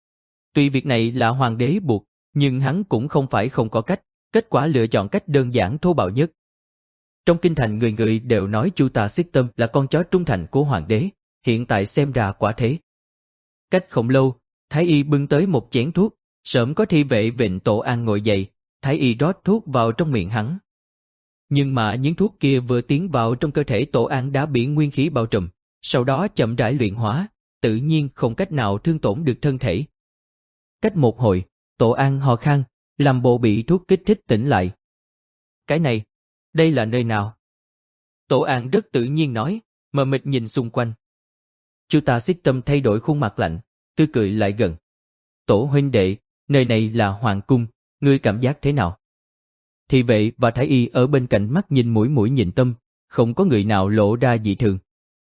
Tuy việc này là hoàng đế buộc, nhưng hắn cũng không phải không có cách, kết quả lựa chọn cách đơn giản thô bạo nhất. Trong kinh thành người người đều nói Chu Tà Xích Tâm là con chó trung thành của hoàng đế, hiện tại xem ra quả thế. Cách không lâu, thái y bưng tới một chén thuốc, sớm có thi vệ vịnh Tổ An ngồi dậy, thái y rót thuốc vào trong miệng hắn. Nhưng mà những thuốc kia vừa tiến vào trong cơ thể Tổ An đã bị nguyên khí bao trùm, sau đó chậm rãi luyện hóa, tự nhiên không cách nào thương tổn được thân thể. Cách một hồi, Tổ An ho khan, làm bộ bị thuốc kích thích tỉnh lại. Cái này, đây là nơi nào? Tổ An rất tự nhiên nói, mờ mịt nhìn xung quanh. Chu Tà Xích Tâm thay đổi khuôn mặt lạnh, tươi cười lại gần. Tổ huynh đệ, nơi này là hoàng cung, ngươi cảm giác thế nào? Thị vệ và thái y ở bên cạnh mắt nhìn mũi mũi nhìn tâm, không có người nào lộ ra dị thường.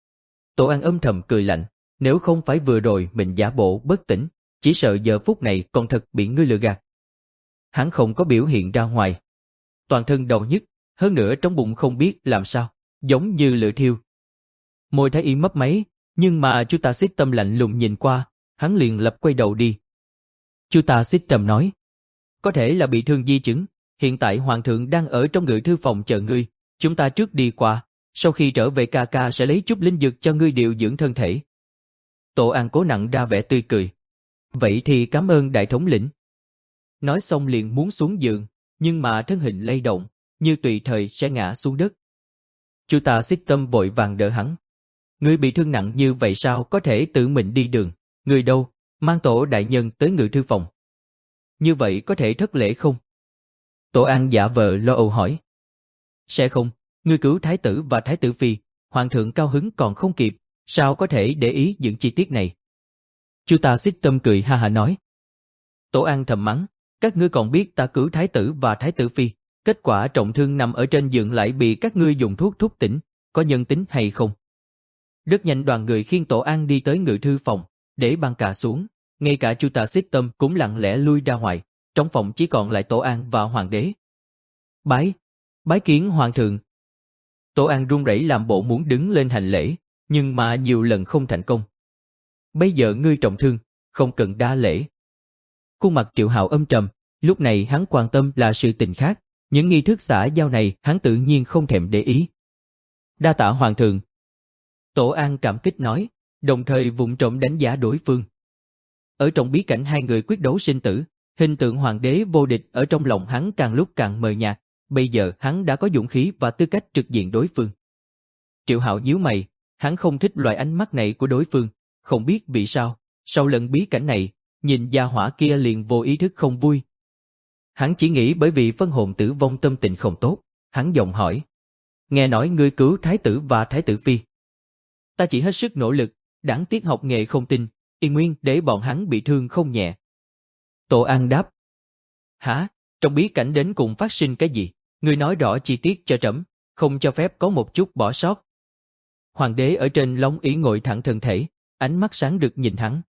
Tổ An âm thầm cười lạnh, nếu không phải vừa rồi mình giả bộ bất tỉnh, chỉ sợ giờ phút này còn thật bị ngươi lừa gạt. Hắn không có biểu hiện ra ngoài. Toàn thân đau nhức, hơn nữa trong bụng không biết làm sao, giống như lửa thiêu. Môi thái y mấp máy, nhưng mà Chu Tà Xích Tâm lạnh lùng nhìn qua, hắn liền lập quay đầu đi. Chu Tà Xích Tâm nói, có thể là bị thương di chứng, hiện tại hoàng thượng đang ở trong ngự thư phòng chờ ngươi, chúng ta trước đi qua, sau khi trở về ca ca sẽ lấy chút linh dược cho ngươi điều dưỡng thân thể. Tổ An cố nặng ra vẻ tươi cười. Vậy thì cảm ơn đại thống lĩnh. Nói xong liền muốn xuống giường, nhưng mà thân hình lay động, như tùy thời sẽ ngã xuống đất. Chu Tà Xích Tâm vội vàng đỡ hắn. Ngươi bị thương nặng như vậy sao có thể tự mình đi đường, ngươi đâu, mang Tổ đại nhân tới ngự thư phòng. Như vậy có thể thất lễ không? Tổ An giả vờ lo âu hỏi. Sẽ không, ngươi cứu thái tử và thái tử phi, hoàng thượng cao hứng còn không kịp, sao có thể để ý những chi tiết này? Chu Tà Xích Tâm cười ha ha nói. Tổ An thầm mắng, các ngươi còn biết ta cứu thái tử và thái tử phi, kết quả trọng thương nằm ở trên giường lại bị các ngươi dùng thuốc thúc tỉnh, có nhân tính hay không? Rất nhanh đoàn người khiêng Tổ An đi tới ngự thư phòng, để băng cà xuống, ngay cả Chu Tà Xích Tâm cũng lặng lẽ lui ra ngoài, trong phòng chỉ còn lại Tổ An và hoàng đế. Bái, bái kiến hoàng thượng. Tổ An run rẩy làm bộ muốn đứng lên hành lễ, nhưng mà nhiều lần không thành công. Bây giờ ngươi trọng thương, không cần đa lễ. Khuôn mặt Triệu Hạo âm trầm, lúc này hắn quan tâm là sự tình khác, những nghi thức xã giao này hắn tự nhiên không thèm để ý. Đa tạ hoàng thượng. Tổ An cảm kích nói, đồng thời vụng trộm đánh giá đối phương. Ở trong bí cảnh hai người quyết đấu sinh tử, hình tượng hoàng đế vô địch ở trong lòng hắn càng lúc càng mờ nhạt, bây giờ hắn đã có dũng khí và tư cách trực diện đối phương. Triệu Hạo nhíu mày, hắn không thích loại ánh mắt này của đối phương, không biết vì sao, sau lần bí cảnh này, nhìn gia hỏa kia liền vô ý thức không vui. Hắn chỉ nghĩ bởi vì phân hồn tử vong tâm tình không tốt, hắn giọng hỏi. Nghe nói ngươi cứu thái tử và thái tử phi. Ta chỉ hết sức nỗ lực, đáng tiếc học nghệ không tinh, y nguyên để bọn hắn bị thương không nhẹ. Tổ An đáp. Hả, trong bí cảnh đến cùng phát sinh cái gì? Ngươi nói rõ chi tiết cho trẫm, không cho phép có một chút bỏ sót. Hoàng đế ở trên long ỷ ngồi thẳng thân thể, ánh mắt sáng rực nhìn hắn.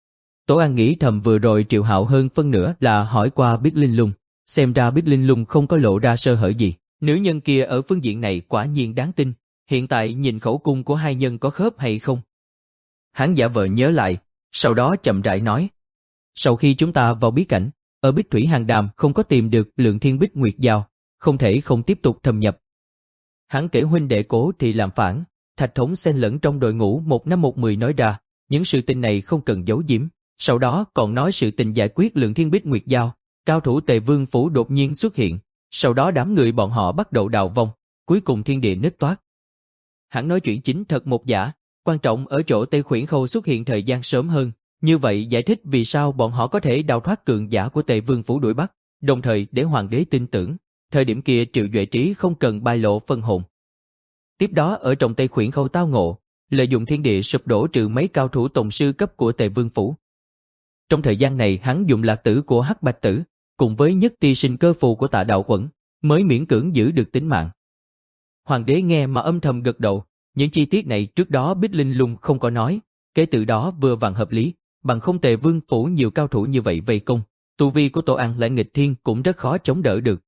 Tổ An nghĩ thầm vừa rồi Triệu Hạo hơn phân nửa là hỏi qua Biết Linh Lung, xem ra Biết Linh Lung không có lộ ra sơ hở gì. Nữ nhân kia ở phương diện này quả nhiên đáng tin, hiện tại nhìn khẩu cung của hai nhân có khớp hay không. Hắn giả vờ nhớ lại, sau đó chậm rãi nói. Sau khi chúng ta vào bí cảnh, ở Bích Thủy Hàn Đàm không có tìm được Lượng Thiên Bích Nguyệt Giao, không thể không tiếp tục thâm nhập. Hắn kể huynh đệ Cố thì làm phản, Thạch Thống xen lẫn trong đội ngũ một năm một mười nói ra, những sự tình này không cần giấu giếm. Sau đó còn nói sự tình giải quyết Lượng Thiên Bích Nguyệt Giao, cao thủ Tề Vương Phủ đột nhiên xuất hiện, sau đó đám người bọn họ bắt đầu đào vong, cuối cùng thiên địa nứt toát. Hắn nói chuyện chính thật một giả, quan trọng ở chỗ Tây Khuyển Khâu xuất hiện thời gian sớm hơn, như vậy giải thích vì sao bọn họ có thể đào thoát cường giả của Tề Vương Phủ đuổi bắt, đồng thời để hoàng đế tin tưởng, thời điểm kia Triệu Duệ Trí không cần bài lộ phân hồn. Tiếp đó ở trong Tây Khuyển Khâu tao ngộ, lợi dụng thiên địa sụp đổ trừ mấy cao thủ tổng sư cấp của Tề Vương Phủ. Trong thời gian này hắn dùng lạc tử của Hắc Bạch Tử, cùng với nhất ti sinh cơ phù của Tạ Đạo Quẩn, mới miễn cưỡng giữ được tính mạng. Hoàng đế nghe mà âm thầm gật đầu, những chi tiết này trước đó Bích Linh Lung không có nói, kể từ đó vừa vặn hợp lý, bằng không Tề Vương Phủ nhiều cao thủ như vậy vây công, tu vi của Tổ An lại nghịch thiên cũng rất khó chống đỡ được.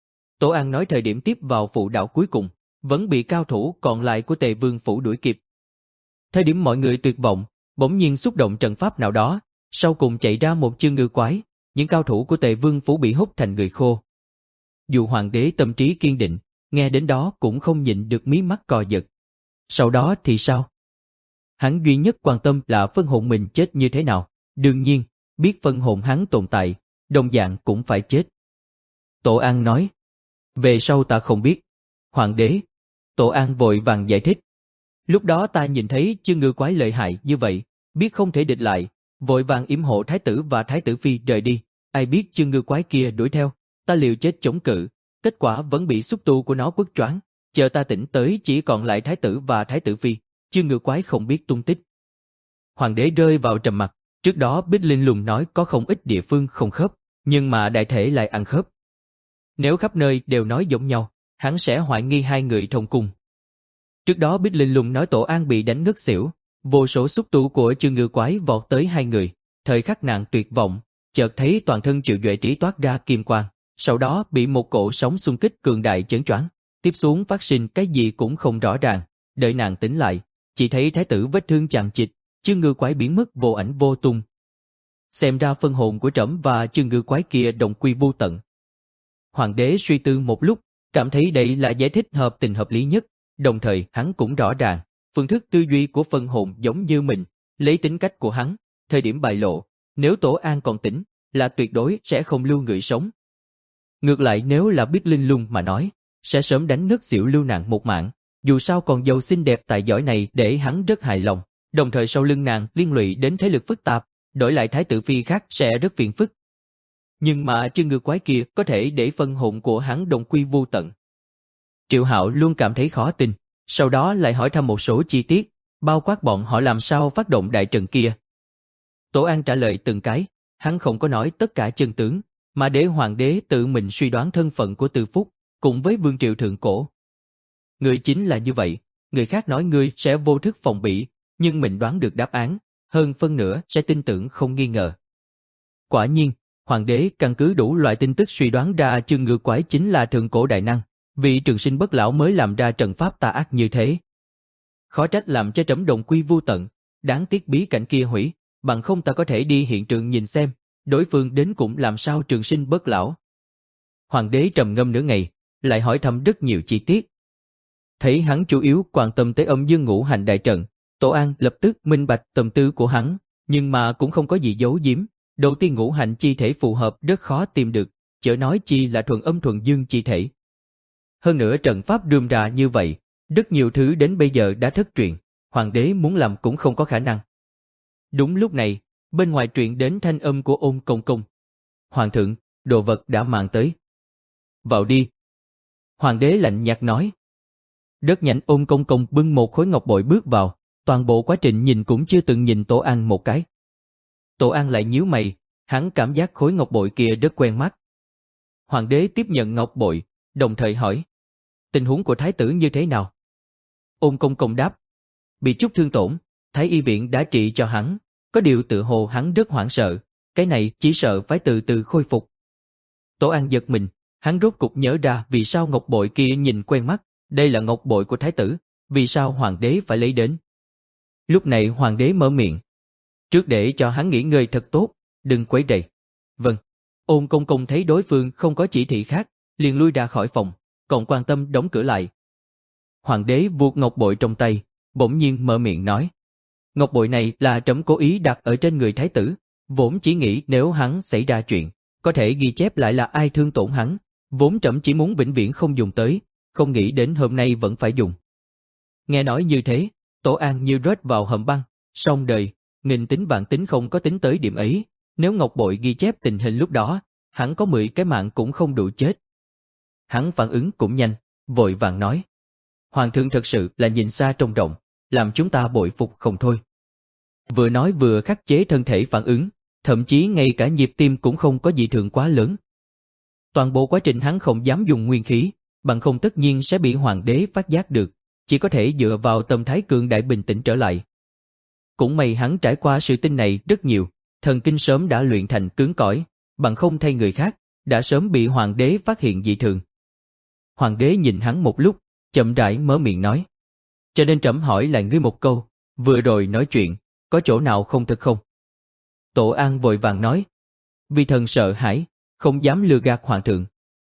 Tổ An nói thời điểm tiếp vào phụ đạo cuối cùng, vẫn bị cao thủ còn lại của Tề Vương Phủ đuổi kịp. Thời điểm mọi người tuyệt vọng, bỗng nhiên xúc động trận pháp nào đó, sau cùng chạy ra một chương ngư quái, những cao thủ của Tề Vương Phủ bị hút thành người khô. Dù hoàng đế tâm trí kiên định, nghe đến đó cũng không nhịn được mí mắt co giật. Sau đó thì sao? Hắn duy nhất quan tâm là phân hồn mình chết như thế nào, đương nhiên, biết phân hồn hắn tồn tại, đồng dạng cũng phải chết. Tổ An nói, về sau ta không biết. Hoàng đế, Tổ An vội vàng giải thích. Lúc đó ta nhìn thấy chương ngư quái lợi hại như vậy, biết không thể địch lại, vội vàng yểm hộ thái tử và thái tử phi rời đi, ai biết chương ngư quái kia đuổi theo, ta liều chết chống cự, kết quả vẫn bị xúc tu của nó quất choáng, chờ ta tỉnh tới chỉ còn lại thái tử và thái tử phi, chương ngư quái không biết tung tích. Hoàng đế rơi vào trầm mặc, trước đó Bích Linh Lung nói có không ít địa phương không khớp, nhưng mà đại thể lại ăn khớp. Nếu khắp nơi đều nói giống nhau, hắn sẽ hoài nghi hai người thông cung. Trước đó Bích Linh Lung nói Tổ An bị đánh ngất xỉu, vô số xúc tu của chương ngư quái vọt tới hai người, thời khắc nạn tuyệt vọng, chợt thấy toàn thân Triệu Duệ Trí toát ra kim quang, sau đó bị một cỗ sóng xung kích cường đại chấn choáng, tiếp xuống phát sinh cái gì cũng không rõ ràng, đợi nàng tỉnh lại, chỉ thấy thái tử vết thương chằng chịt, chương ngư quái biến mất vô ảnh vô tung. Xem ra phân hồn của trẫm và chương ngư quái kia đồng quy vô tận. Hoàng đế suy tư một lúc, cảm thấy đây là giải thích hợp tình hợp lý nhất, đồng thời hắn cũng rõ ràng, phương thức tư duy của phân hồn giống như mình, lấy tính cách của hắn, thời điểm bại lộ, nếu Tổ An còn tỉnh, là tuyệt đối sẽ không lưu người sống. Ngược lại nếu là Bích Linh Lung mà nói, sẽ sớm đánh ngất xỉu lưu nàng một mạng, dù sao còn giàu xinh đẹp tài giỏi này để hắn rất hài lòng, đồng thời sau lưng nàng liên lụy đến thế lực phức tạp, đổi lại thái tử phi khác sẽ rất phiền phức. Nhưng mà chương ngư quái kia có thể để phân hồn của hắn đồng quy vô tận. Triệu Hạo luôn cảm thấy khó tin, sau đó lại hỏi thăm một số chi tiết, bao quát bọn họ làm sao phát động đại trận kia. Tổ An trả lời từng cái, hắn không có nói tất cả chân tướng, mà để hoàng đế tự mình suy đoán thân phận của Từ Phúc, cùng với Vương Triều Thượng Cổ. Người chính là như vậy, người khác nói ngươi sẽ vô thức phòng bị, nhưng mình đoán được đáp án, hơn phân nửa sẽ tin tưởng không nghi ngờ. Quả nhiên, hoàng đế căn cứ đủ loại tin tức suy đoán ra chương ngư quái chính là Thượng Cổ đại năng, vị trường sinh bất lão mới làm ra trận pháp tà ác như thế. Khó trách làm cho trẫm đồng quy vô tận, đáng tiếc bí cảnh kia hủy, bằng không ta có thể đi hiện trường nhìn xem, đối phương đến cũng làm sao trường sinh bất lão. Hoàng đế trầm ngâm nửa ngày, lại hỏi thăm rất nhiều chi tiết. Thấy hắn chủ yếu quan tâm tới âm dương ngũ hành đại trận, Tổ An lập tức minh bạch tâm tư của hắn, nhưng mà cũng không có gì giấu giếm. Đầu tiên ngũ hành chi thể phù hợp rất khó tìm được, chớ nói chi là thuần âm thuần dương chi thể. Hơn nữa trận pháp rườm rà như vậy, rất nhiều thứ đến bây giờ đã thất truyền, hoàng đế muốn làm cũng không có khả năng. Đúng lúc này, bên ngoài truyền đến thanh âm của Ôn Công Công. Hoàng thượng, đồ vật đã mang tới. Vào đi. Hoàng đế lạnh nhạt nói. Rất nhanh Ôn Công Công bưng một khối ngọc bội bước vào, Toàn bộ quá trình nhìn cũng chưa từng nhìn Tổ An một cái. Tổ An lại nhíu mày, hắn cảm giác khối ngọc bội kia rất quen mắt. Hoàng đế tiếp nhận ngọc bội, đồng thời hỏi, tình huống của thái tử như thế nào? Ôn Công Công đáp, bị chút thương tổn, Thái y viện đã trị cho hắn, có điều tự hồ hắn rất hoảng sợ, cái này chỉ sợ phải từ từ khôi phục. Tổ An giật mình, hắn rốt cục nhớ ra vì sao ngọc bội kia nhìn quen mắt, đây là ngọc bội của thái tử, vì sao hoàng đế phải lấy đến. Lúc này hoàng đế mở miệng, trước để cho hắn nghỉ ngơi thật tốt, đừng quấy rầy. Vâng. Ôn Công Công thấy đối phương không có chỉ thị khác, liền lui ra khỏi phòng, còn quan tâm đóng cửa lại. Hoàng đế vuốt ngọc bội trong tay, bỗng nhiên mở miệng nói, ngọc bội này là trẫm cố ý đặt ở trên người thái tử, vốn chỉ nghĩ nếu hắn xảy ra chuyện, có thể ghi chép lại là ai thương tổn hắn, vốn trẫm chỉ muốn vĩnh viễn không dùng tới, không nghĩ đến hôm nay vẫn phải dùng. Nghe nói như thế, Tổ An như rớt vào hầm băng, song đời, nghìn tính vạn tính không có tính tới điểm ấy, nếu ngọc bội ghi chép tình hình lúc đó, hắn có mười cái mạng cũng không đủ chết. Hắn phản ứng cũng nhanh, vội vàng nói, hoàng thượng thật sự là nhìn xa trông rộng, làm chúng ta bội phục không thôi. Vừa nói vừa khắc chế thân thể phản ứng, thậm chí ngay cả nhịp tim cũng không có dị thường quá lớn. Toàn bộ quá trình hắn không dám dùng nguyên khí, bằng không tất nhiên sẽ bị hoàng đế phát giác được, chỉ có thể dựa vào tâm thái cường đại bình tĩnh trở lại. Cũng may hắn trải qua sự tình này rất nhiều, thần kinh sớm đã luyện thành cứng cỏi, bằng không thay người khác, đã sớm bị hoàng đế phát hiện dị thường. Hoàng đế nhìn hắn một lúc, chậm rãi mở miệng nói, cho nên trẫm hỏi lại ngươi một câu, vừa rồi nói chuyện, có chỗ nào không thật không? Tổ An vội vàng nói, vì thần sợ hãi, không dám lừa gạt hoàng thượng.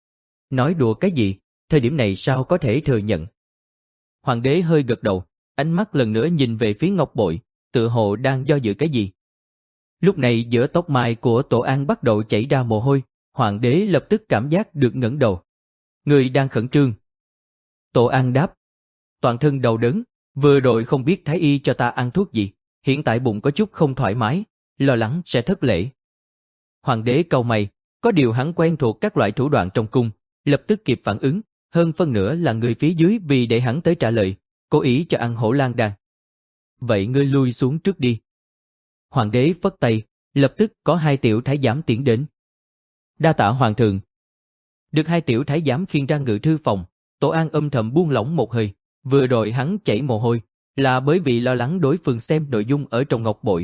Nói đùa cái gì, thời điểm này sao có thể thừa nhận? Hoàng đế hơi gật đầu, ánh mắt lần nữa nhìn về phía ngọc bội, tựa hồ đang do dự cái gì. Lúc này giữa tóc mai của Tổ An bắt đầu chảy ra mồ hôi, hoàng đế lập tức cảm giác được ngẩng đầu. Người đang khẩn trương. Tổ An đáp, toàn thân đau đớn, vừa rồi không biết thái y cho ta ăn thuốc gì, hiện tại bụng có chút không thoải mái, lo lắng sẽ thất lễ. Hoàng đế cau mày, có điều hắn quen thuộc các loại thủ đoạn trong cung, lập tức kịp phản ứng, hơn phân nửa là người phía dưới vì để hắn tới trả lời, cố ý cho ăn hổ lan đan. Vậy ngươi lui xuống trước đi. Hoàng đế phất tay, lập tức có hai tiểu thái giám tiến đến. Đa tạ hoàng thượng. Được hai tiểu thái giám khiêng ra ngự thư phòng, Tổ An âm thầm buông lỏng một hơi, vừa rồi hắn chảy mồ hôi, là bởi vì lo lắng đối phương xem nội dung ở trong ngọc bội.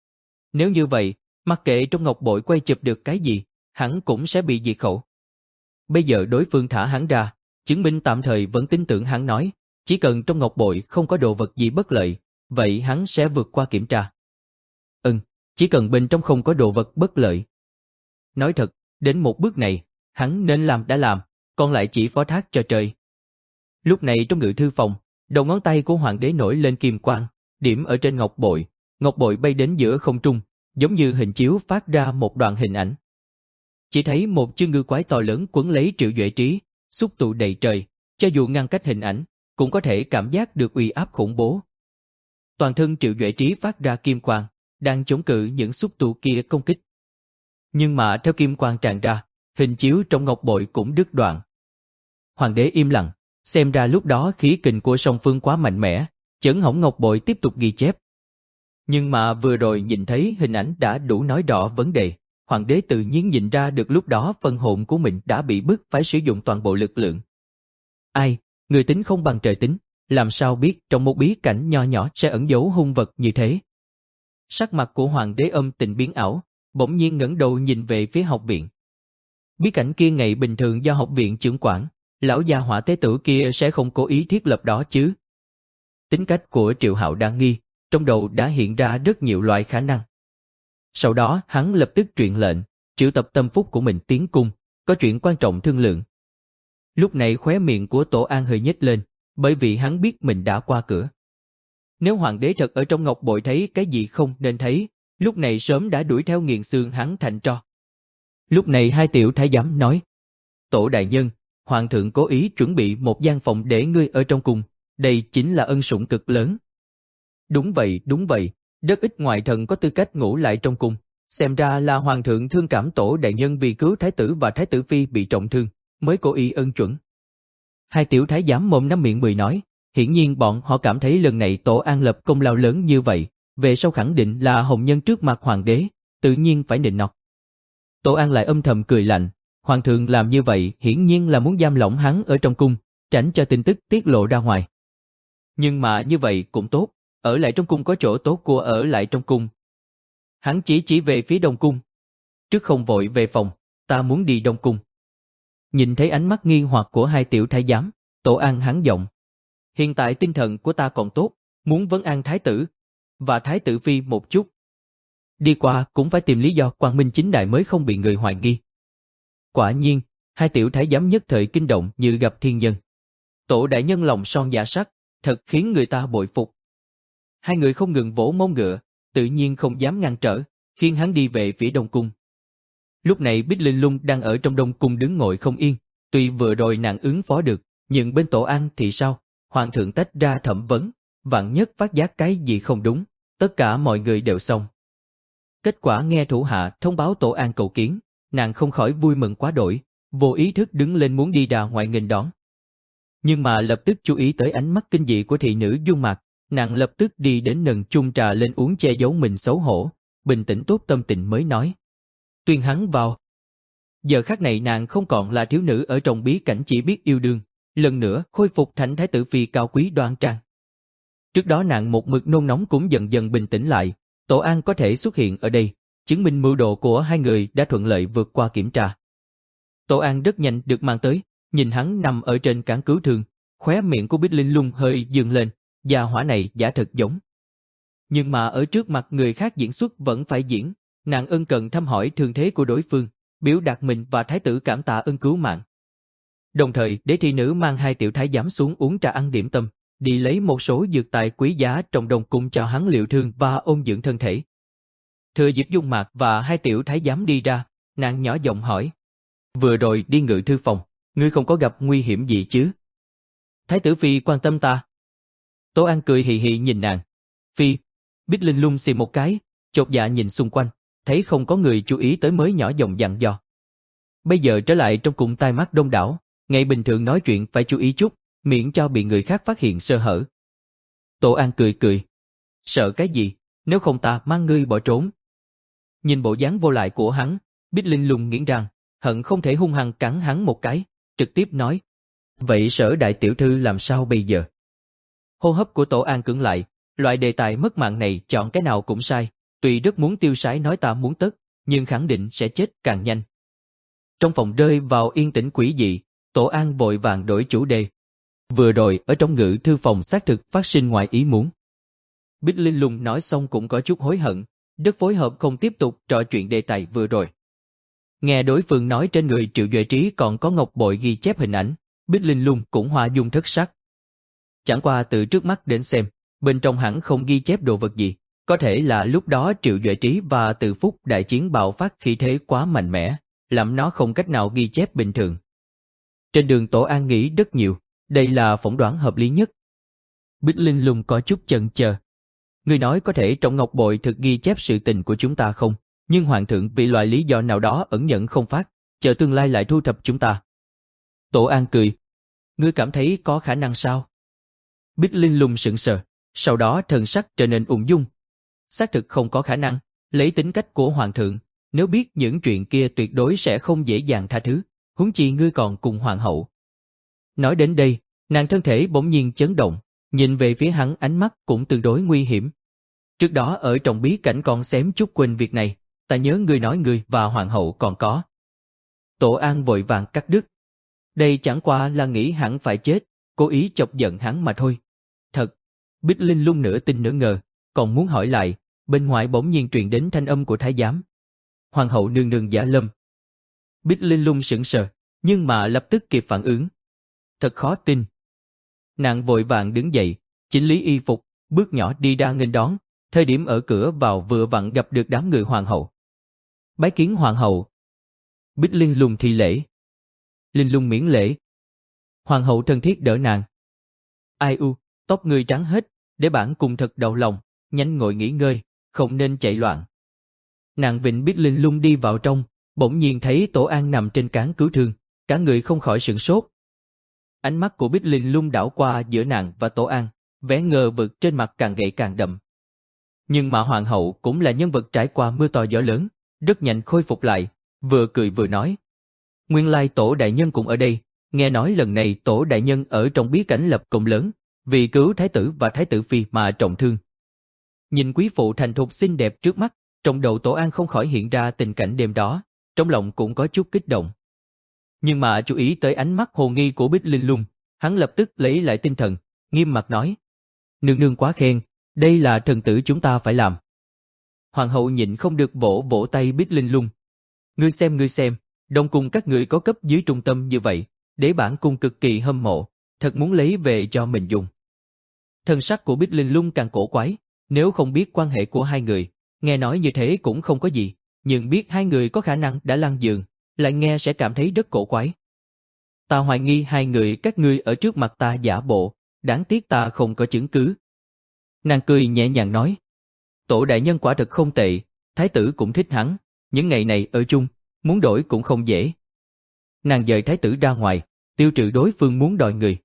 Nếu như vậy, mặc kệ trong ngọc bội quay chụp được cái gì, hắn cũng sẽ bị diệt khẩu. Bây giờ đối phương thả hắn ra, chứng minh tạm thời vẫn tin tưởng hắn nói, chỉ cần trong ngọc bội không có đồ vật gì bất lợi, vậy hắn sẽ vượt qua kiểm tra. Ừm, chỉ cần bên trong không có đồ vật bất lợi. Nói thật, đến một bước này, hắn nên làm đã làm, còn lại chỉ phó thác cho trời. Lúc này trong ngự thư phòng, đầu ngón tay của hoàng đế nổi lên kim quang, điểm ở trên ngọc bội, ngọc bội bay đến giữa không trung, giống như hình chiếu phát ra một đoạn hình ảnh. Chỉ thấy một chương ngư quái to lớn quấn lấy Triệu Duệ Trí, xúc tụ đầy trời, cho dù ngăn cách hình ảnh, cũng có thể cảm giác được uy áp khủng bố. Toàn thân Triệu Duệ Trí phát ra kim quang, đang chống cự những xúc tụ kia công kích. Nhưng mà theo kim quang tràn ra, hình chiếu trong ngọc bội cũng đứt đoạn. Hoàng đế im lặng, xem ra lúc đó khí kình của song phương quá mạnh mẽ, chấn hỏng ngọc bội tiếp tục ghi chép. Nhưng mà vừa rồi nhìn thấy hình ảnh đã đủ nói rõ vấn đề, hoàng đế tự nhiên nhìn ra được lúc đó phân hồn của mình đã bị bức phải sử dụng toàn bộ lực lượng. Ai, người tính không bằng trời tính, làm sao biết trong một bí cảnh nho nhỏ sẽ ẩn giấu hung vật như thế. Sắc mặt của hoàng đế âm tình biến ảo, bỗng nhiên ngẩng đầu nhìn về phía học viện. Bí cảnh kia ngày bình thường do học viện trưởng quản, lão gia hỏa tế tử kia sẽ không cố ý thiết lập đó chứ. Tính cách của Triệu Hạo đa nghi, trong đầu đã hiện ra rất nhiều loại khả năng. Sau đó hắn lập tức truyền lệnh, triệu tập tâm phúc của mình tiến cung, có chuyện quan trọng thương lượng. Lúc này khóe miệng của Tổ An hơi nhếch lên, bởi vì hắn biết mình đã qua cửa. Nếu hoàng đế thật ở trong ngọc bội thấy cái gì không nên thấy, lúc này sớm đã đuổi theo nghiền xương hắn thành tro. Lúc này hai tiểu thái giám nói, Tổ đại nhân, hoàng thượng cố ý chuẩn bị một gian phòng để ngươi ở trong cung, đây chính là ân sủng cực lớn. Đúng vậy, đúng vậy, rất ít ngoại thần có tư cách ngủ lại trong cung, xem ra là hoàng thượng thương cảm Tổ đại nhân vì cứu thái tử và thái tử phi bị trọng thương, mới cố ý ân chuẩn. Hai tiểu thái giám mồm năm miệng mười nói, Hiển nhiên bọn họ cảm thấy lần này Tổ An lập công lao lớn như vậy, về sau khẳng định là hồng nhân trước mặt hoàng đế, tự nhiên phải nịnh nọt. Tổ An lại âm thầm cười lạnh, hoàng thượng làm như vậy hiển nhiên là muốn giam lỏng hắn ở trong cung, tránh cho tin tức tiết lộ ra ngoài. Nhưng mà như vậy cũng tốt, ở lại trong cung có chỗ tốt của ở lại trong cung. Hắn chỉ chỉ về phía đông cung. Trước không vội về phòng, ta muốn đi đông cung. Nhìn thấy ánh mắt nghi hoặc của hai tiểu thái giám, Tổ An hắn giọng. Hiện tại tinh thần của ta còn tốt, muốn vấn an thái tử và thái tử phi một chút. Đi qua cũng phải tìm lý do quang minh chính đại mới không bị người hoài nghi. Quả nhiên, hai tiểu thái giám nhất thời kinh động như gặp thiên nhân. Tổ đại nhân lòng son dạ sắt, thật khiến người ta bội phục. Hai người không ngừng vỗ mông ngựa, tự nhiên không dám ngăn trở, khiến hắn đi về phía đông cung. Lúc này Bích Linh Lung đang ở trong đông cung đứng ngồi không yên, tuy vừa rồi nàng ứng phó được, nhưng bên Tổ An thì sao? Hoàng thượng tách ra thẩm vấn, vạn nhất phát giác cái gì không đúng, tất cả mọi người đều xong. Kết quả nghe thủ hạ thông báo Tổ An cầu kiến, nàng không khỏi vui mừng quá đổi, vô ý thức đứng lên muốn đi ra ngoài nghênh đón. Nhưng mà lập tức chú ý tới ánh mắt kinh dị của thị nữ Dung Mạc, nàng lập tức đi đến nâng chung trà lên uống che giấu mình xấu hổ, bình tĩnh tốt tâm tình mới nói. Tuyên hắn vào. Giờ khắc này nàng không còn là thiếu nữ ở trong bí cảnh chỉ biết yêu đương, lần nữa khôi phục thành thái tử phi cao quý đoan trang. Trước đó nàng một mực nôn nóng cũng dần dần bình tĩnh lại, Tổ An có thể xuất hiện ở đây, chứng minh mưu đồ của hai người đã thuận lợi vượt qua kiểm tra. Tổ An rất nhanh được mang tới, nhìn hắn nằm ở trên cán cứu thương, khóe miệng của Bích Linh Lung hơi dương lên, gia hỏa này giả thật giống. Nhưng mà ở trước mặt người khác diễn xuất vẫn phải diễn, nàng ân cần thăm hỏi thương thế của đối phương, biểu đạt mình và thái tử cảm tạ ân cứu mạng. Đồng thời, đế thị nữ mang hai tiểu thái giám xuống uống trà ăn điểm tâm, đi lấy một số dược tài quý giá trong đông cung cho hắn liệu thương và ôn dưỡng thân thể. Thừa dịp Dung Mạc và hai tiểu thái giám đi ra, nàng nhỏ giọng hỏi: vừa rồi đi ngự thư phòng, ngươi không có gặp nguy hiểm gì chứ? Thái tử phi quan tâm ta. Tổ An cười hì hì nhìn nàng. Phi. Bích Linh Lung xì một cái, chột dạ nhìn xung quanh, thấy không có người chú ý tới mới nhỏ giọng dặn dò. Bây giờ trở lại trong cung tai mắt đông đảo, ngày bình thường nói chuyện phải chú ý chút, miễn cho bị người khác phát hiện sơ hở. Tổ An cười cười. Sợ cái gì, nếu không ta mang ngươi bỏ trốn. Nhìn bộ dáng vô lại của hắn, Bích Linh Lung nghiến răng, hận không thể hung hăng cắn hắn một cái, trực tiếp nói. Vậy Sở đại tiểu thư làm sao bây giờ? Hô hấp của Tổ An cưỡng lại, loại đề tài mất mạng này chọn cái nào cũng sai, tuy rất muốn tiêu sái nói ta muốn tất, nhưng khẳng định sẽ chết càng nhanh. Trong phòng rơi vào yên tĩnh quỷ dị, Tổ An vội vàng đổi chủ đề. Vừa rồi ở trong ngự thư phòng xác thực phát sinh ngoài ý muốn. Bích Linh Lung nói xong cũng có chút hối hận, rất phối hợp không tiếp tục trò chuyện đề tài vừa rồi. Nghe đối phương nói trên người Triệu Duệ Trí còn có ngọc bội ghi chép hình ảnh, Bích Linh Lung cũng hoa dung thất sắc. Chẳng qua từ trước mắt đến xem, bên trong hẳn không ghi chép đồ vật gì, có thể là lúc đó Triệu Duệ Trí và Từ Phúc đại chiến bạo phát khí thế quá mạnh mẽ, làm nó không cách nào ghi chép bình thường. Trên đường Tổ An nghĩ rất nhiều, đây là phỏng đoán hợp lý nhất. Bích Linh Lung có chút chần chờ. Người nói có thể trong ngọc bội thực ghi chép sự tình của chúng ta không, nhưng hoàng thượng vì loại lý do nào đó ẩn nhận không phát, chờ tương lai lại thu thập chúng ta. Tổ An cười. Ngươi cảm thấy có khả năng sao? Bích Linh Lung sững sờ, sau đó thần sắc trở nên ung dung. Xác thực không có khả năng, lấy tính cách của hoàng thượng, nếu biết những chuyện kia tuyệt đối sẽ không dễ dàng tha thứ, huống chi ngươi còn cùng hoàng hậu. Nói đến đây, nàng thân thể bỗng nhiên chấn động, nhìn về phía hắn ánh mắt cũng tương đối nguy hiểm. Trước đó ở trong bí cảnh còn xém chút quên việc này, ta nhớ ngươi nói ngươi và hoàng hậu còn có. Tổ An vội vàng cắt đứt. Đây chẳng qua là nghĩ hẳn phải chết, cố ý chọc giận hắn mà thôi. Thật. Bích Linh Lung nửa tin nửa ngờ, còn muốn hỏi lại, bên ngoài bỗng nhiên truyền đến thanh âm của thái giám. Hoàng hậu nương nương Giả Lâm. Bích Linh Lung sững sờ, nhưng mà lập tức kịp phản ứng. Thật khó tin. Nàng vội vàng đứng dậy, chỉnh lý y phục, bước nhỏ đi ra nghênh đón, thời điểm ở cửa vào vừa vặn gặp được đám người hoàng hậu. Bái kiến hoàng hậu. Bích Linh Lung thi lễ. Linh Lung miễn lễ. Hoàng hậu thân thiết đỡ nàng. Ai u, tóc ngươi trắng hết, để bản cùng thật đau lòng, nhanh ngồi nghỉ ngơi, không nên chạy loạn. Nàng vịnh Bích Linh Lung đi vào trong, bỗng nhiên thấy Tổ An nằm trên cán cứu thương, cả người không khỏi sửng sốt. ánh mắt của Bích Linh Lung đảo qua giữa nàng và Tổ An, vẻ ngờ vực trên mặt càng ngày càng đậm. Nhưng mà hoàng hậu cũng là nhân vật trải qua mưa to gió lớn, rất nhanh khôi phục lại, vừa cười vừa nói. Nguyên lai Tổ đại nhân cũng ở đây, nghe nói lần này Tổ đại nhân ở trong bí cảnh lập công lớn, vì cứu thái tử và thái tử phi mà trọng thương. Nhìn quý phụ thành thục xinh đẹp trước mắt, trong đầu Tổ An không khỏi hiện ra tình cảnh đêm đó, trong lòng cũng có chút kích động. Nhưng mà chú ý tới ánh mắt hồ nghi của Bích Linh Lung, hắn lập tức lấy lại tinh thần, nghiêm mặt nói. Nương nương quá khen, đây là thần tử chúng ta phải làm. Hoàng hậu nhịn không được vỗ vỗ tay Bích Linh Lung. Ngươi xem ngươi xem, đông cung các người có cấp dưới trung tâm như vậy, để bản cung cực kỳ hâm mộ, thật muốn lấy về cho mình dùng. Thân sắc của Bích Linh Lung càng cổ quái, nếu không biết quan hệ của hai người, nghe nói như thế cũng không có gì, nhưng biết hai người có khả năng đã lăn giường, lại nghe sẽ cảm thấy rất cổ quái. Ta hoài nghi hai người các ngươi ở trước mặt ta giả bộ, đáng tiếc ta không có chứng cứ. Nàng cười nhẹ nhàng nói. Tổ đại nhân quả thật không tệ, thái tử cũng thích hắn, những ngày này ở chung, muốn đổi cũng không dễ. Nàng dời thái tử ra ngoài, tiêu trừ đối phương muốn đòi người.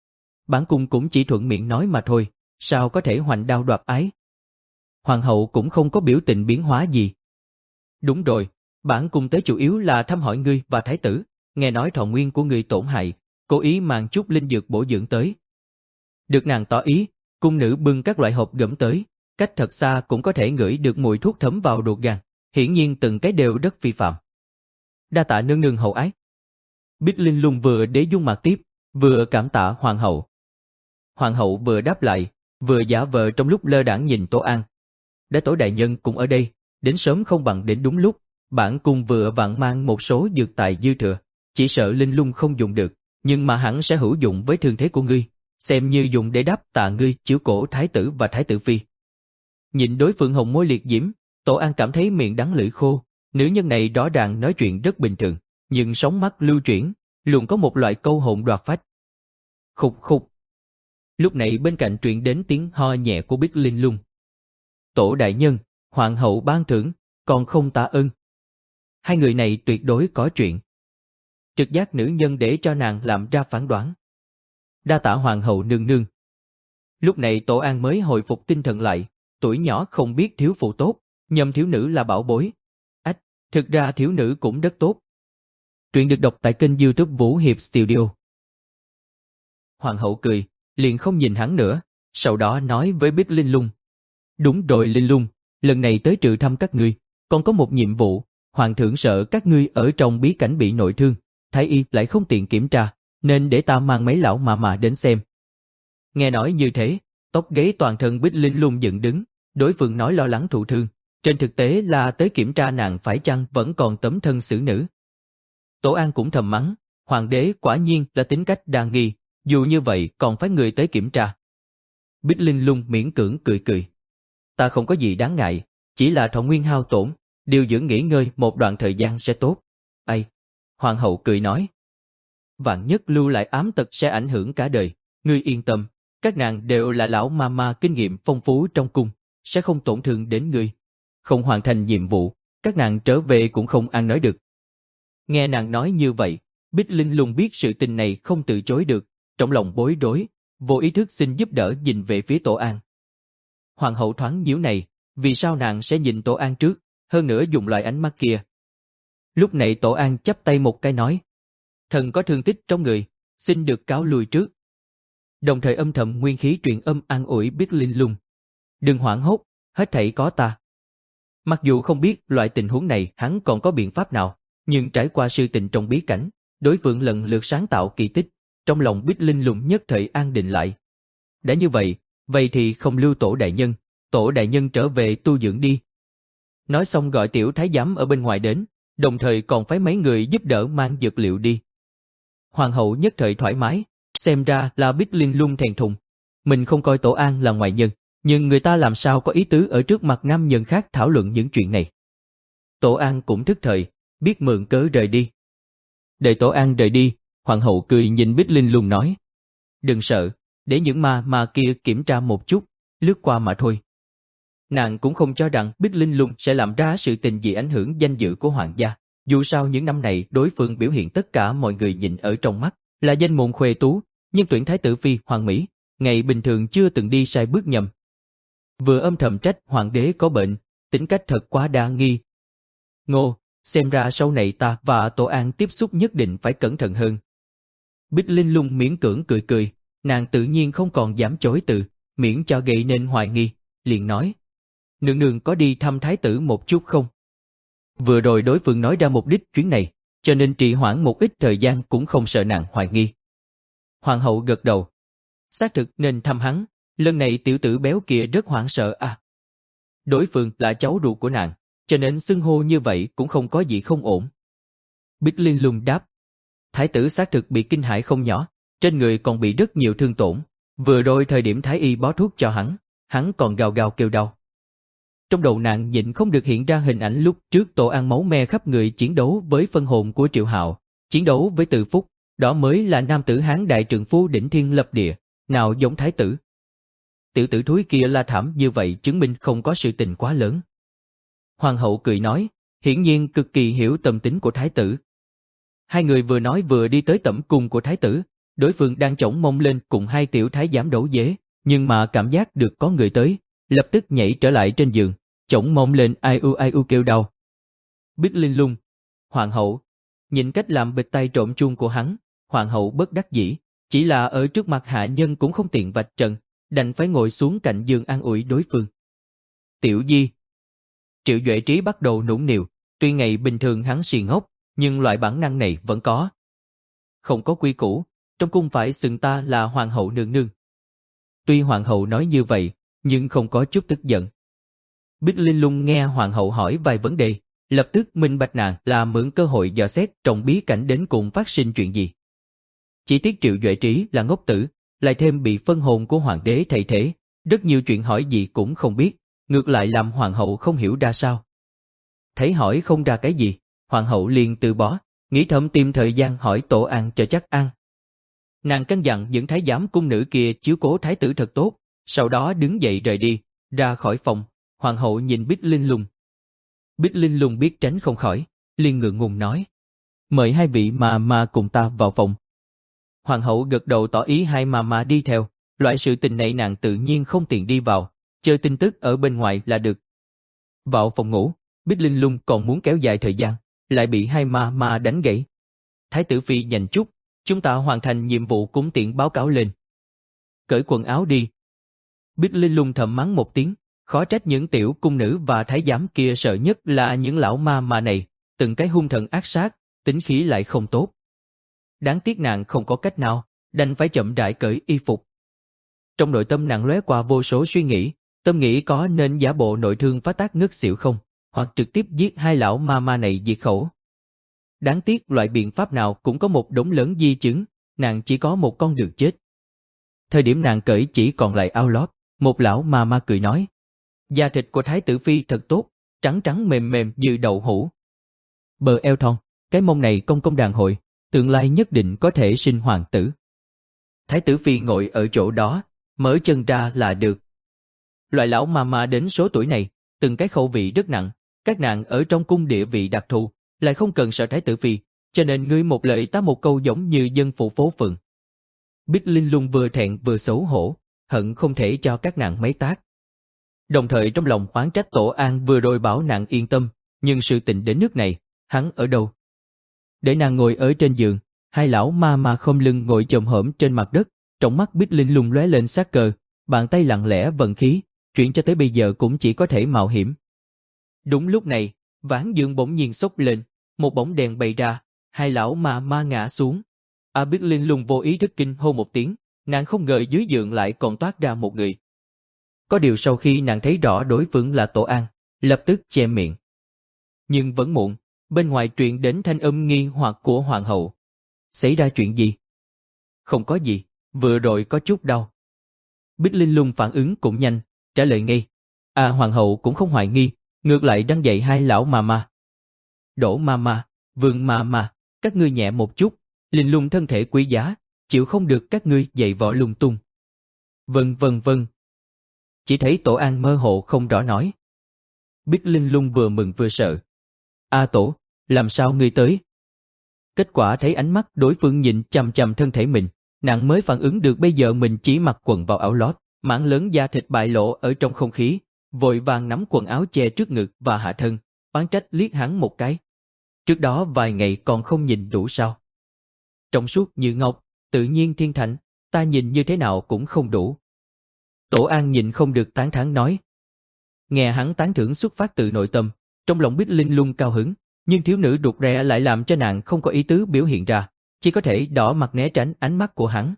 Bản cung cũng chỉ thuận miệng nói mà thôi, sao có thể hoành đao đoạt ái. Hoàng hậu cũng không có biểu tình biến hóa gì. Đúng rồi, bản cung tới chủ yếu là thăm hỏi ngươi và thái tử, nghe nói thọ nguyên của ngươi tổn hại, cố ý mang chút linh dược bổ dưỡng tới. Được nàng tỏ ý, cung nữ bưng các loại hộp gẫm tới, cách thật xa cũng có thể ngửi được mùi thuốc thấm vào ruột gan, hiển nhiên từng cái đều rất phi phạm. Đa tạ nương nương hậu ái. Bích Linh Lung vừa đế dung mặt tiếp, vừa cảm tạ hoàng hậu. Hoàng hậu vừa đáp lại, vừa giả vờ trong lúc lơ đãng nhìn Tổ An. Đã Tổ đại nhân cũng ở đây, đến sớm không bằng đến đúng lúc, bản cung vừa vặn mang một số dược tài dư thừa, chỉ sợ Linh Lung không dùng được, nhưng mà hẳn sẽ hữu dụng với thương thế của ngươi, xem như dùng để đáp tạ ngươi chiếu cổ thái tử và thái tử phi. Nhìn đối phương hồng môi liệt diễm, Tổ An cảm thấy miệng đắng lưỡi khô, nữ nhân này rõ ràng nói chuyện rất bình thường, nhưng sóng mắt lưu chuyển, luôn có một loại câu hồn đoạt phách. Khục khục. Lúc này bên cạnh truyền đến tiếng ho nhẹ của Bích Linh Lung. Tổ đại nhân, hoàng hậu ban thưởng, còn không tạ ơn. Hai người này tuyệt đối có chuyện. Trực giác nữ nhân để cho nàng làm ra phán đoán. Đa tạ hoàng hậu nương nương. Lúc này Tổ An mới hồi phục tinh thần lại, tuổi nhỏ không biết thiếu phụ tốt, nhầm thiếu nữ là bảo bối. Ách, thực ra thiếu nữ cũng rất tốt. Truyện được đọc tại kênh YouTube Vũ Hiệp Studio. Hoàng hậu cười, liền không nhìn hắn nữa, sau đó nói với Bích Linh Lung. Đúng rồi Linh Lung, lần này tới trừ thăm các ngươi, còn có một nhiệm vụ, hoàng thượng sợ các ngươi ở trong bí cảnh bị nội thương, thái y lại không tiện kiểm tra, nên để ta mang mấy lão mà mà đến xem. Nghe nói như thế, tóc gáy toàn thân Bích Linh Lung dựng đứng, đối phương nói lo lắng thụ thương, trên thực tế là tới kiểm tra nàng phải chăng vẫn còn tấm thân xử nữ. Tổ An cũng thầm mắng, hoàng đế quả nhiên là tính cách đa nghi, dù như vậy còn phải người tới kiểm tra. Bích Linh Lung miễn cưỡng cười cười. Ta không có gì đáng ngại, chỉ là thọ nguyên hao tổn, điều dưỡng nghỉ ngơi một đoạn thời gian sẽ tốt. Ây! Hoàng hậu cười nói. Vạn nhất lưu lại ám tật sẽ ảnh hưởng cả đời, ngươi yên tâm, các nàng đều là lão ma ma kinh nghiệm phong phú trong cung, sẽ không tổn thương đến ngươi. Không hoàn thành nhiệm vụ, các nàng trở về cũng không ăn nói được. Nghe nàng nói như vậy, Bích Linh Lung biết sự tình này không từ chối được, trong lòng bối rối, vô ý thức xin giúp đỡ nhìn về phía Tổ An. Hoàng hậu thoáng nhíu này, vì sao nàng sẽ nhìn Tổ An trước, hơn nữa dùng loại ánh mắt kia. Lúc này Tổ An chắp tay một cái nói, thần có thương tích trong người, xin được cáo lui trước. Đồng thời âm thầm nguyên khí truyền âm an ủi Bích Linh Lung. Đừng hoảng hốt, hết thảy có ta. Mặc dù không biết loại tình huống này hắn còn có biện pháp nào, nhưng trải qua sự tình trong bí cảnh, đối phương lần lượt sáng tạo kỳ tích, trong lòng Bích Linh Lung nhất thời an định lại. Đã như vậy, vậy thì không lưu Tổ đại nhân, Tổ đại nhân trở về tu dưỡng đi. Nói xong gọi tiểu thái giám ở bên ngoài đến, đồng thời còn phái mấy người giúp đỡ mang dược liệu đi. Hoàng hậu nhất thời thoải mái, xem ra là Bích Linh Lung thèn thùng. Mình không coi Tổ An là ngoại nhân, nhưng người ta làm sao có ý tứ ở trước mặt nam nhân khác thảo luận những chuyện này. Tổ An cũng thức thời, biết mượn cớ rời đi. Đợi Tổ An rời đi, hoàng hậu cười nhìn Bích Linh Lung nói. Đừng sợ, để những ma ma kia kiểm tra một chút, lướt qua mà thôi. Nàng cũng không cho rằng Bích Linh Lung sẽ làm ra sự tình gì ảnh hưởng danh dự của hoàng gia. Dù sao những năm này đối phương biểu hiện tất cả mọi người nhìn ở trong mắt, là danh môn khuê tú, nhưng tuyển thái tử phi hoàng mỹ, ngày bình thường chưa từng đi sai bước nhầm. Vừa âm thầm trách hoàng đế có bệnh, tính cách thật quá đa nghi. Ngô, xem ra sau này ta và Tổ An tiếp xúc nhất định phải cẩn thận hơn. Bích Linh Lung miễn cưỡng cười cười, nàng tự nhiên không còn dám chối từ, miễn cho gây nên hoài nghi, liền nói. Nương nương có đi thăm thái tử một chút không? Vừa rồi đối phương nói ra mục đích chuyến này, cho nên trì hoãn một ít thời gian cũng không sợ nàng hoài nghi. Hoàng hậu gật đầu. Xác thực nên thăm hắn, lần này tiểu tử béo kia rất hoảng sợ à. Đối phương là cháu ruột của nàng, cho nên xưng hô như vậy cũng không có gì không ổn. Bích Linh Lung đáp. Thái tử xác thực bị kinh hãi không nhỏ, trên người còn bị rất nhiều thương tổn. Vừa rồi thời điểm thái y bó thuốc cho hắn, hắn còn gào gào kêu đau. Trong đầu nàng nhịn không được hiện ra hình ảnh lúc trước Tổ An máu me khắp người chiến đấu với phân hồn của Triệu Hạo, chiến đấu với Từ Phúc, đó mới là nam tử Hán đại trượng phu đỉnh thiên lập địa, nào giống thái tử. Tiểu tử thúi kia la thảm như vậy chứng minh không có sự tình quá lớn. Hoàng hậu cười nói, hiển nhiên cực kỳ hiểu tâm tính của thái tử. Hai người vừa nói vừa đi tới tẩm cung của thái tử, đối phương đang chổng mông lên cùng hai tiểu thái giám đấu dế, nhưng mà cảm giác được có người tới, lập tức nhảy trở lại trên giường, chổng mông lên ai u ai u kêu đau. Bích Linh Lung, hoàng hậu, nhìn cách làm bịch tay trộm chuông của hắn, hoàng hậu bất đắc dĩ, chỉ là ở trước mặt hạ nhân cũng không tiện vạch trần, đành phải ngồi xuống cạnh giường an ủi đối phương. Tiểu Di. Triệu Duệ Trí bắt đầu nũng nịu, tuy ngày bình thường hắn xì ngốc, nhưng loại bản năng này vẫn có. Không có quy củ, trong cung phải xưng ta là hoàng hậu nương nương. Tuy hoàng hậu nói như vậy, nhưng không có chút tức giận. Bích Linh Lung nghe hoàng hậu hỏi vài vấn đề, lập tức minh bạch nàng là mượn cơ hội dò xét trong bí cảnh đến cùng phát sinh chuyện gì. Chỉ tiếc Triệu Duệ Trí là ngốc tử, lại thêm bị phân hồn của hoàng đế thay thế, rất nhiều chuyện hỏi gì cũng không biết, ngược lại làm hoàng hậu không hiểu ra sao. Thấy hỏi không ra cái gì, hoàng hậu liền từ bỏ, nghĩ thầm tìm thời gian hỏi Tổ An cho chắc ăn. Nàng căn dặn những thái giám cung nữ kia chiếu cố thái tử thật tốt, sau đó đứng dậy rời đi, ra khỏi phòng. Hoàng hậu nhìn Bích Linh Lung. Bích Linh Lung biết tránh không khỏi, liền ngượng ngùng nói. Mời hai vị mà mà cùng ta vào phòng. Hoàng hậu gật đầu tỏ ý hai mà mà đi theo, loại sự tình này nàng tự nhiên không tiện đi vào, chờ tin tức ở bên ngoài là được. Vào phòng ngủ, Bích Linh Lung còn muốn kéo dài thời gian, lại bị hai mà mà đánh gãy. Thái tử phi nhanh chút, chúng ta hoàn thành nhiệm vụ cũng tiện báo cáo lên. Cởi quần áo đi. Bích Linh Lung thầm mắng một tiếng. Khó trách những tiểu cung nữ và thái giám kia sợ nhất là những lão ma mà này, từng cái hung thần ác sát, tính khí lại không tốt. Đáng tiếc nàng không có cách nào, đành phải chậm rãi cởi y phục. Trong nội tâm nàng lóe qua vô số suy nghĩ, tâm nghĩ có nên giả bộ nội thương phá tác ngất xỉu không, hoặc trực tiếp giết hai lão ma ma này diệt khẩu. Đáng tiếc loại biện pháp nào cũng có một đống lớn di chứng, nàng chỉ có một con đường chết. Thời điểm nàng cởi chỉ còn lại áo lót, một lão ma ma cười nói. Da thịt của thái tử phi thật tốt, trắng trắng mềm mềm như đậu hũ. Bờ eo thon, cái mông này công công đàn hội, tương lai nhất định có thể sinh hoàng tử. Thái tử phi ngồi ở chỗ đó, mở chân ra là được. Loại lão ma ma đến số tuổi này, từng cái khẩu vị rất nặng, các nàng ở trong cung địa vị đặc thù, lại không cần sợ thái tử phi, cho nên ngươi một lời ta một câu giống như dân phụ phố phường. Bích Linh Lung vừa thẹn vừa xấu hổ, hận không thể cho các nàng mấy tác. Đồng thời trong lòng oán trách Tổ An vừa rồi bảo nàng yên tâm, nhưng sự tình đến nước này, hắn ở đâu? Để nàng ngồi ở trên giường, hai lão ma ma không lưng ngồi chồm hổm trên mặt đất, trong mắt Bích Linh Lung lóe lên sát cơ, bàn tay lặng lẽ vận khí, chuyện cho tới bây giờ cũng chỉ có thể mạo hiểm. Đúng lúc này, ván giường bỗng nhiên xốc lên, một bóng đèn bày ra, hai lão ma ma ngã xuống. A Bích Linh Lung vô ý thức kinh hô một tiếng, nàng không ngờ dưới giường lại còn toát ra một người. Có điều sau khi nàng thấy rõ đối phương là Tổ An, lập tức che miệng. Nhưng vẫn muộn, bên ngoài truyền đến thanh âm nghi hoặc của hoàng hậu. Xảy ra chuyện gì? Không có gì, vừa rồi có chút đau. Bích Linh Lung phản ứng cũng nhanh, trả lời ngay. À hoàng hậu cũng không hoài nghi, ngược lại đang dạy hai lão ma ma. Đỗ ma ma, Vương ma ma, các ngươi nhẹ một chút, Linh Lung thân thể quý giá, chịu không được các ngươi dạy võ lung tung. Vâng vâng vâng. Chỉ thấy Tổ An mơ hồ không rõ nói. Bích Linh Lung vừa mừng vừa sợ. A Tổ, làm sao ngươi tới? Kết quả thấy ánh mắt đối phương nhìn chằm chằm thân thể mình, nàng mới phản ứng được bây giờ mình chỉ mặc quần vào áo lót, mảng lớn da thịt bại lộ ở trong không khí, vội vàng nắm quần áo che trước ngực và hạ thân, oán trách liếc hắn một cái. Trước đó vài ngày còn không nhìn đủ sao? Trong suốt như ngọc, tự nhiên thiên thạch, ta nhìn như thế nào cũng không đủ. Tổ An nhìn không được tán thán nói. Nghe hắn tán thưởng xuất phát từ nội tâm, trong lòng Bích Linh Lung cao hứng, nhưng thiếu nữ rụt rè lại làm cho nàng không có ý tứ biểu hiện ra, chỉ có thể đỏ mặt né tránh ánh mắt của hắn.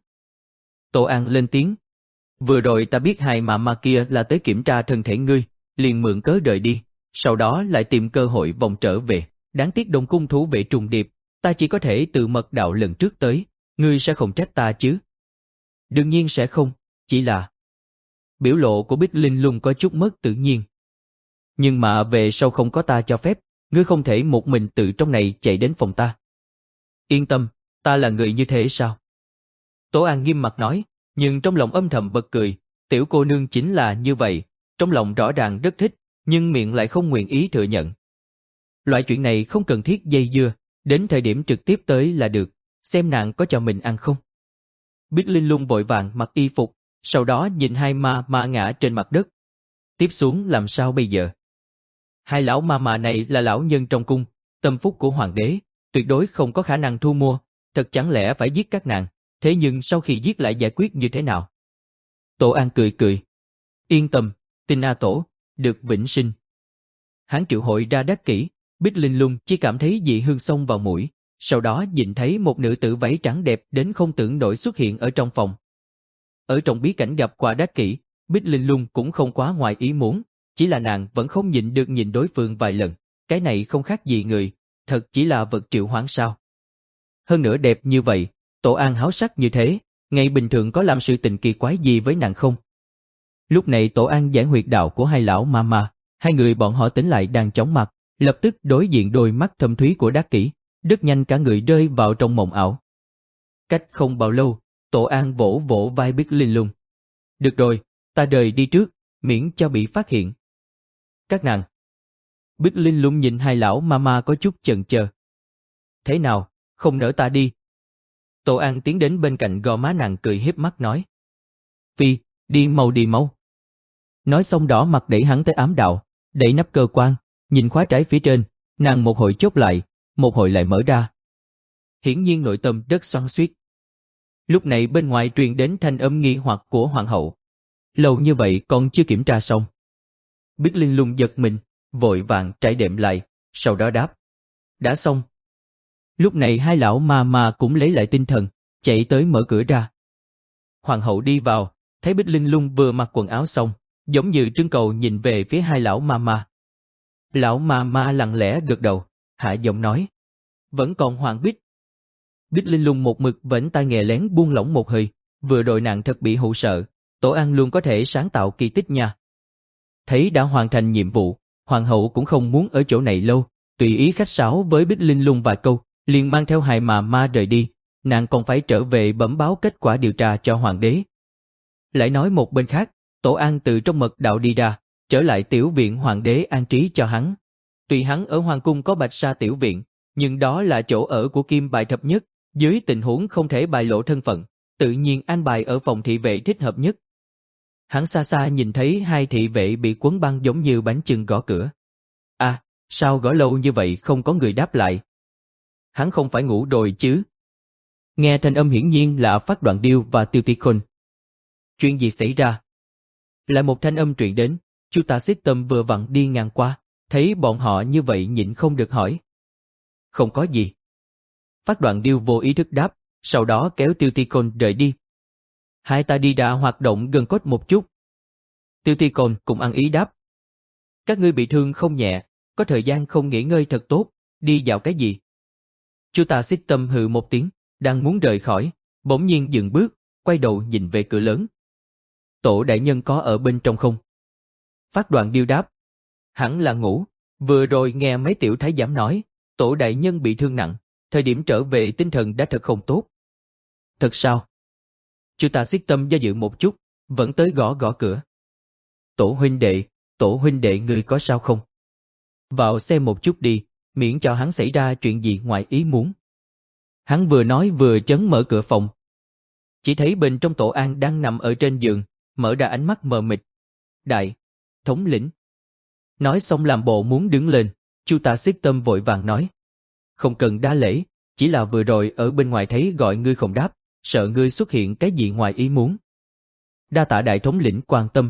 Tổ An lên tiếng. Vừa rồi ta biết hai mà ma kia là tới kiểm tra thân thể ngươi, liền mượn cớ rời đi, sau đó lại tìm cơ hội vòng trở về. Đáng tiếc Đông Cung thủ vệ trùng điệp, ta chỉ có thể tự mật đạo lần trước tới, ngươi sẽ không trách ta chứ? Đương nhiên sẽ không, chỉ là... Biểu lộ của Bích Linh Lung có chút mất tự nhiên. Nhưng mà về sau không có ta cho phép, ngươi không thể một mình từ trong này chạy đến phòng ta. Yên tâm, ta là người như thế sao? Tổ An nghiêm mặt nói, nhưng trong lòng âm thầm bật cười, tiểu cô nương chính là như vậy, trong lòng rõ ràng rất thích, nhưng miệng lại không nguyện ý thừa nhận. Loại chuyện này không cần thiết dây dưa, đến thời điểm trực tiếp tới là được, xem nàng có cho mình ăn không. Bích Linh Lung vội vàng mặc y phục, sau đó nhìn hai ma ma ngã trên mặt đất. Tiếp xuống làm sao bây giờ? Hai lão ma ma này là lão nhân trong cung, tâm phúc của hoàng đế, tuyệt đối không có khả năng thu mua, thật chẳng lẽ phải giết các nàng, thế nhưng sau khi giết lại giải quyết như thế nào? Tổ An cười cười. Yên tâm, tin A Tổ, được vĩnh sinh. Hắn triệu hội ra Đắc Kỷ, Bích Linh Lung chỉ cảm thấy dị hương xông vào mũi, sau đó nhìn thấy một nữ tử váy trắng đẹp đến không tưởng nổi xuất hiện ở trong phòng. Ở trong bí cảnh gặp qua Đắc Kỷ, Bích Linh Lung cũng không quá ngoài ý muốn, chỉ là nàng vẫn không nhịn được nhìn đối phương vài lần, cái này không khác gì người, thật chỉ là vật triệu hoán sao. Hơn nữa đẹp như vậy, Tổ An háo sắc như thế, ngày bình thường có làm sự tình kỳ quái gì với nàng không? Lúc này Tổ An giảng huyệt đạo của hai lão ma ma, hai người bọn họ tỉnh lại đang chóng mặt, lập tức đối diện đôi mắt thâm thúy của Đắc Kỷ, rất nhanh cả người rơi vào trong mộng ảo. Cách không bao lâu, Tổ An vỗ vỗ vai Bích Linh Lung. Được rồi, ta rời đi trước, miễn cho bị phát hiện. Các nàng. Bích Linh Lung nhìn hai lão ma ma có chút chần chờ. Thế nào, không nỡ ta đi? Tổ An tiến đến bên cạnh gò má nàng cười hiếp mắt nói. Phi, đi mau đi mau. Nói xong đỏ mặt đẩy hắn tới ám đạo, đẩy nắp cơ quan, nhìn khóa trái phía trên, nàng một hồi chốt lại, một hồi lại mở ra. Hiển nhiên nội tâm rất xoắn xuýt. Lúc này bên ngoài truyền đến thanh âm nghi hoặc của hoàng hậu. Lâu như vậy còn chưa kiểm tra xong. Bích Linh Lung giật mình, vội vàng trải đệm lại, sau đó đáp. Đã xong. Lúc này hai lão ma ma cũng lấy lại tinh thần, chạy tới mở cửa ra. Hoàng hậu đi vào, thấy Bích Linh Lung vừa mặc quần áo xong, giống như trưng cầu nhìn về phía hai lão ma ma. Lão ma ma lặng lẽ gật đầu, hạ giọng nói. Vẫn còn Hoàng Bích. Bích Linh Lung một mực vẫn tai nghe lén buông lỏng một hơi, vừa rồi nàng thật bị hụ sợ, Tổ An luôn có thể sáng tạo kỳ tích nha. Thấy đã hoàn thành nhiệm vụ, hoàng hậu cũng không muốn ở chỗ này lâu, tùy ý khách sáo với Bích Linh Lung vài câu, liền mang theo hai mà ma rời đi, nàng còn phải trở về bẩm báo kết quả điều tra cho hoàng đế. Lại nói một bên khác, Tổ An từ trong mật đạo đi ra, trở lại tiểu viện hoàng đế an trí cho hắn. Tuy hắn ở hoàng cung có Bạch Sa tiểu viện, nhưng đó là chỗ ở của Kim Bài thập nhất, dưới tình huống không thể bại lộ thân phận, tự nhiên an bài ở phòng thị vệ thích hợp nhất. Hắn xa xa nhìn thấy hai thị vệ bị quấn băng giống như bánh chưng gõ cửa. À, sao gõ lâu như vậy không có người đáp lại? Hắn không phải ngủ rồi chứ? Nghe thanh âm hiển nhiên là Phát Đoạn Điêu và Tiêu Ti Khôn. Chuyện gì xảy ra? Lại một thanh âm truyền đến, Chu Tả Xích Tâm vừa vặn đi ngang qua, thấy bọn họ như vậy nhịn không được hỏi. Không có gì. Phát Đoạn Điêu vô ý thức đáp, sau đó kéo Tiêu Ti Khôn rời đi. Hai ta đi ra hoạt động gần cốt một chút. Tiêu Ti Khôn cũng ăn ý đáp. Các ngươi bị thương không nhẹ, có thời gian không nghỉ ngơi thật tốt, đi dạo cái gì? Chu Tả Xích Tâm hừ một tiếng, đang muốn rời khỏi, bỗng nhiên dừng bước, quay đầu nhìn về cửa lớn. Tổ đại nhân có ở bên trong không? Phát Đoạn Điêu đáp. Hẳn là ngủ, vừa rồi nghe mấy tiểu thái giám nói, tổ đại nhân bị thương nặng, thời điểm trở về tinh thần đã thật không tốt. Thật sao? Chu Tả Xích Tâm do dự một chút, vẫn tới gõ gõ cửa. Tổ huynh đệ, tổ huynh đệ người có sao không? Vào xem một chút đi, miễn cho hắn xảy ra chuyện gì ngoài ý muốn. Hắn vừa nói vừa chấn mở cửa phòng. chỉ thấy bên trong Tổ An đang nằm ở trên giường, mở ra ánh mắt mờ mịt. Đại thống lĩnh. Nói xong làm bộ muốn đứng lên, Chu Tả Xiết Tâm vội vàng nói. Không cần đa lễ, chỉ là vừa rồi ở bên ngoài thấy gọi ngươi không đáp, sợ ngươi xuất hiện cái gì ngoài ý muốn. Đa tạ đại thống lĩnh quan tâm.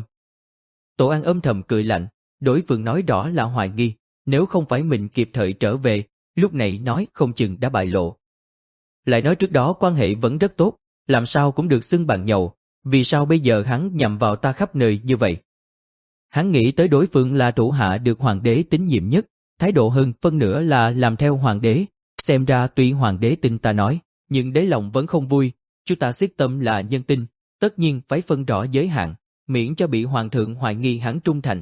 Tổ An âm thầm cười lạnh, đối phương nói rõ là hoài nghi, nếu không phải mình kịp thời trở về, lúc này nói không chừng đã bại lộ. Lại nói trước đó quan hệ vẫn rất tốt, làm sao cũng được xưng bằng nhậu, vì sao bây giờ hắn nhằm vào ta khắp nơi như vậy? Hắn nghĩ tới đối phương là thủ hạ được hoàng đế tín nhiệm nhất, thái độ hơn phân nửa là làm theo hoàng đế, xem ra tuy hoàng đế tin ta nói, nhưng đáy lòng vẫn không vui. Chu Tả Xiết Tâm là nhân tinh, tất nhiên phải phân rõ giới hạn, miễn cho bị hoàng thượng hoài nghi hắn trung thành.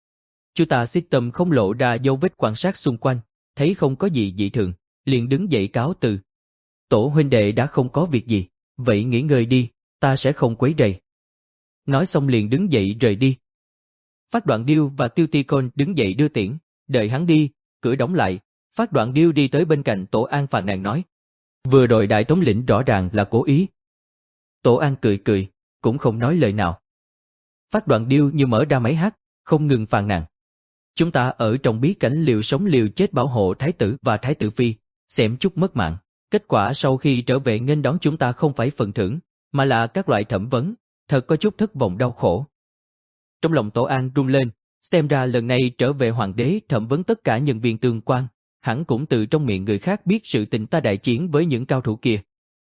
Chu Tả Xiết Tâm không lộ ra dấu vết quan sát xung quanh, thấy không có gì dị thường, liền đứng dậy cáo từ. Tổ huynh đệ đã không có việc gì, vậy nghỉ ngơi đi, ta sẽ không quấy rầy. Nói xong liền đứng dậy rời đi. Phát Đoạn Điêu và Tiêu Ti Côn đứng dậy đưa tiễn, đợi hắn đi, cửa đóng lại, Phát Đoạn Điêu đi tới bên cạnh Tổ An phàn nàn nói. Vừa rồi đại thống lĩnh rõ ràng là cố ý. Tổ An cười cười, cũng không nói lời nào. Phát Đoạn Điêu như mở ra máy hát, không ngừng phàn nàn. Chúng ta ở trong bí cảnh liều sống liều chết bảo hộ thái tử và thái tử phi, xém chút mất mạng. Kết quả sau khi trở về nghênh đón chúng ta không phải phần thưởng, mà là các loại thẩm vấn, thật có chút thất vọng đau khổ. Trong lòng Tổ An run lên, xem ra lần này trở về hoàng đế thẩm vấn tất cả nhân viên tương quan, hẳn cũng từ trong miệng người khác biết sự tình ta đại chiến với những cao thủ kia.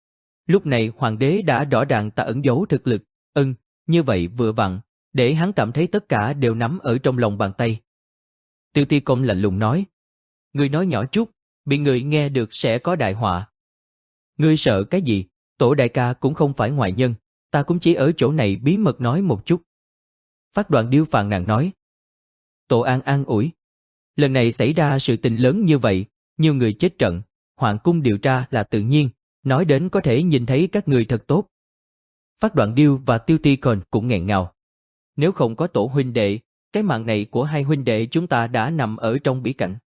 Lúc này hoàng đế đã rõ ràng ta ẩn giấu thực lực, ân, như vậy vừa vặn, để hắn cảm thấy tất cả đều nắm ở trong lòng bàn tay. Tiêu Ti Công lạnh lùng nói, ngươi nói nhỏ chút, bị người nghe được sẽ có đại họa. Ngươi sợ cái gì, Tổ đại ca cũng không phải ngoại nhân, ta cũng chỉ ở chỗ này bí mật nói một chút. Phát Đoạn Điêu phàn nàn nói. Tổ An an ủi. Lần này xảy ra sự tình lớn như vậy, nhiều người chết trận, hoàng cung điều tra là tự nhiên, nói đến có thể nhìn thấy các người thật tốt. Phát Đoạn Điêu và Tiêu Ti Côn cũng nghẹn ngào. Nếu không có Tổ huynh đệ, cái mạng này của hai huynh đệ chúng ta đã nằm ở trong bí cảnh.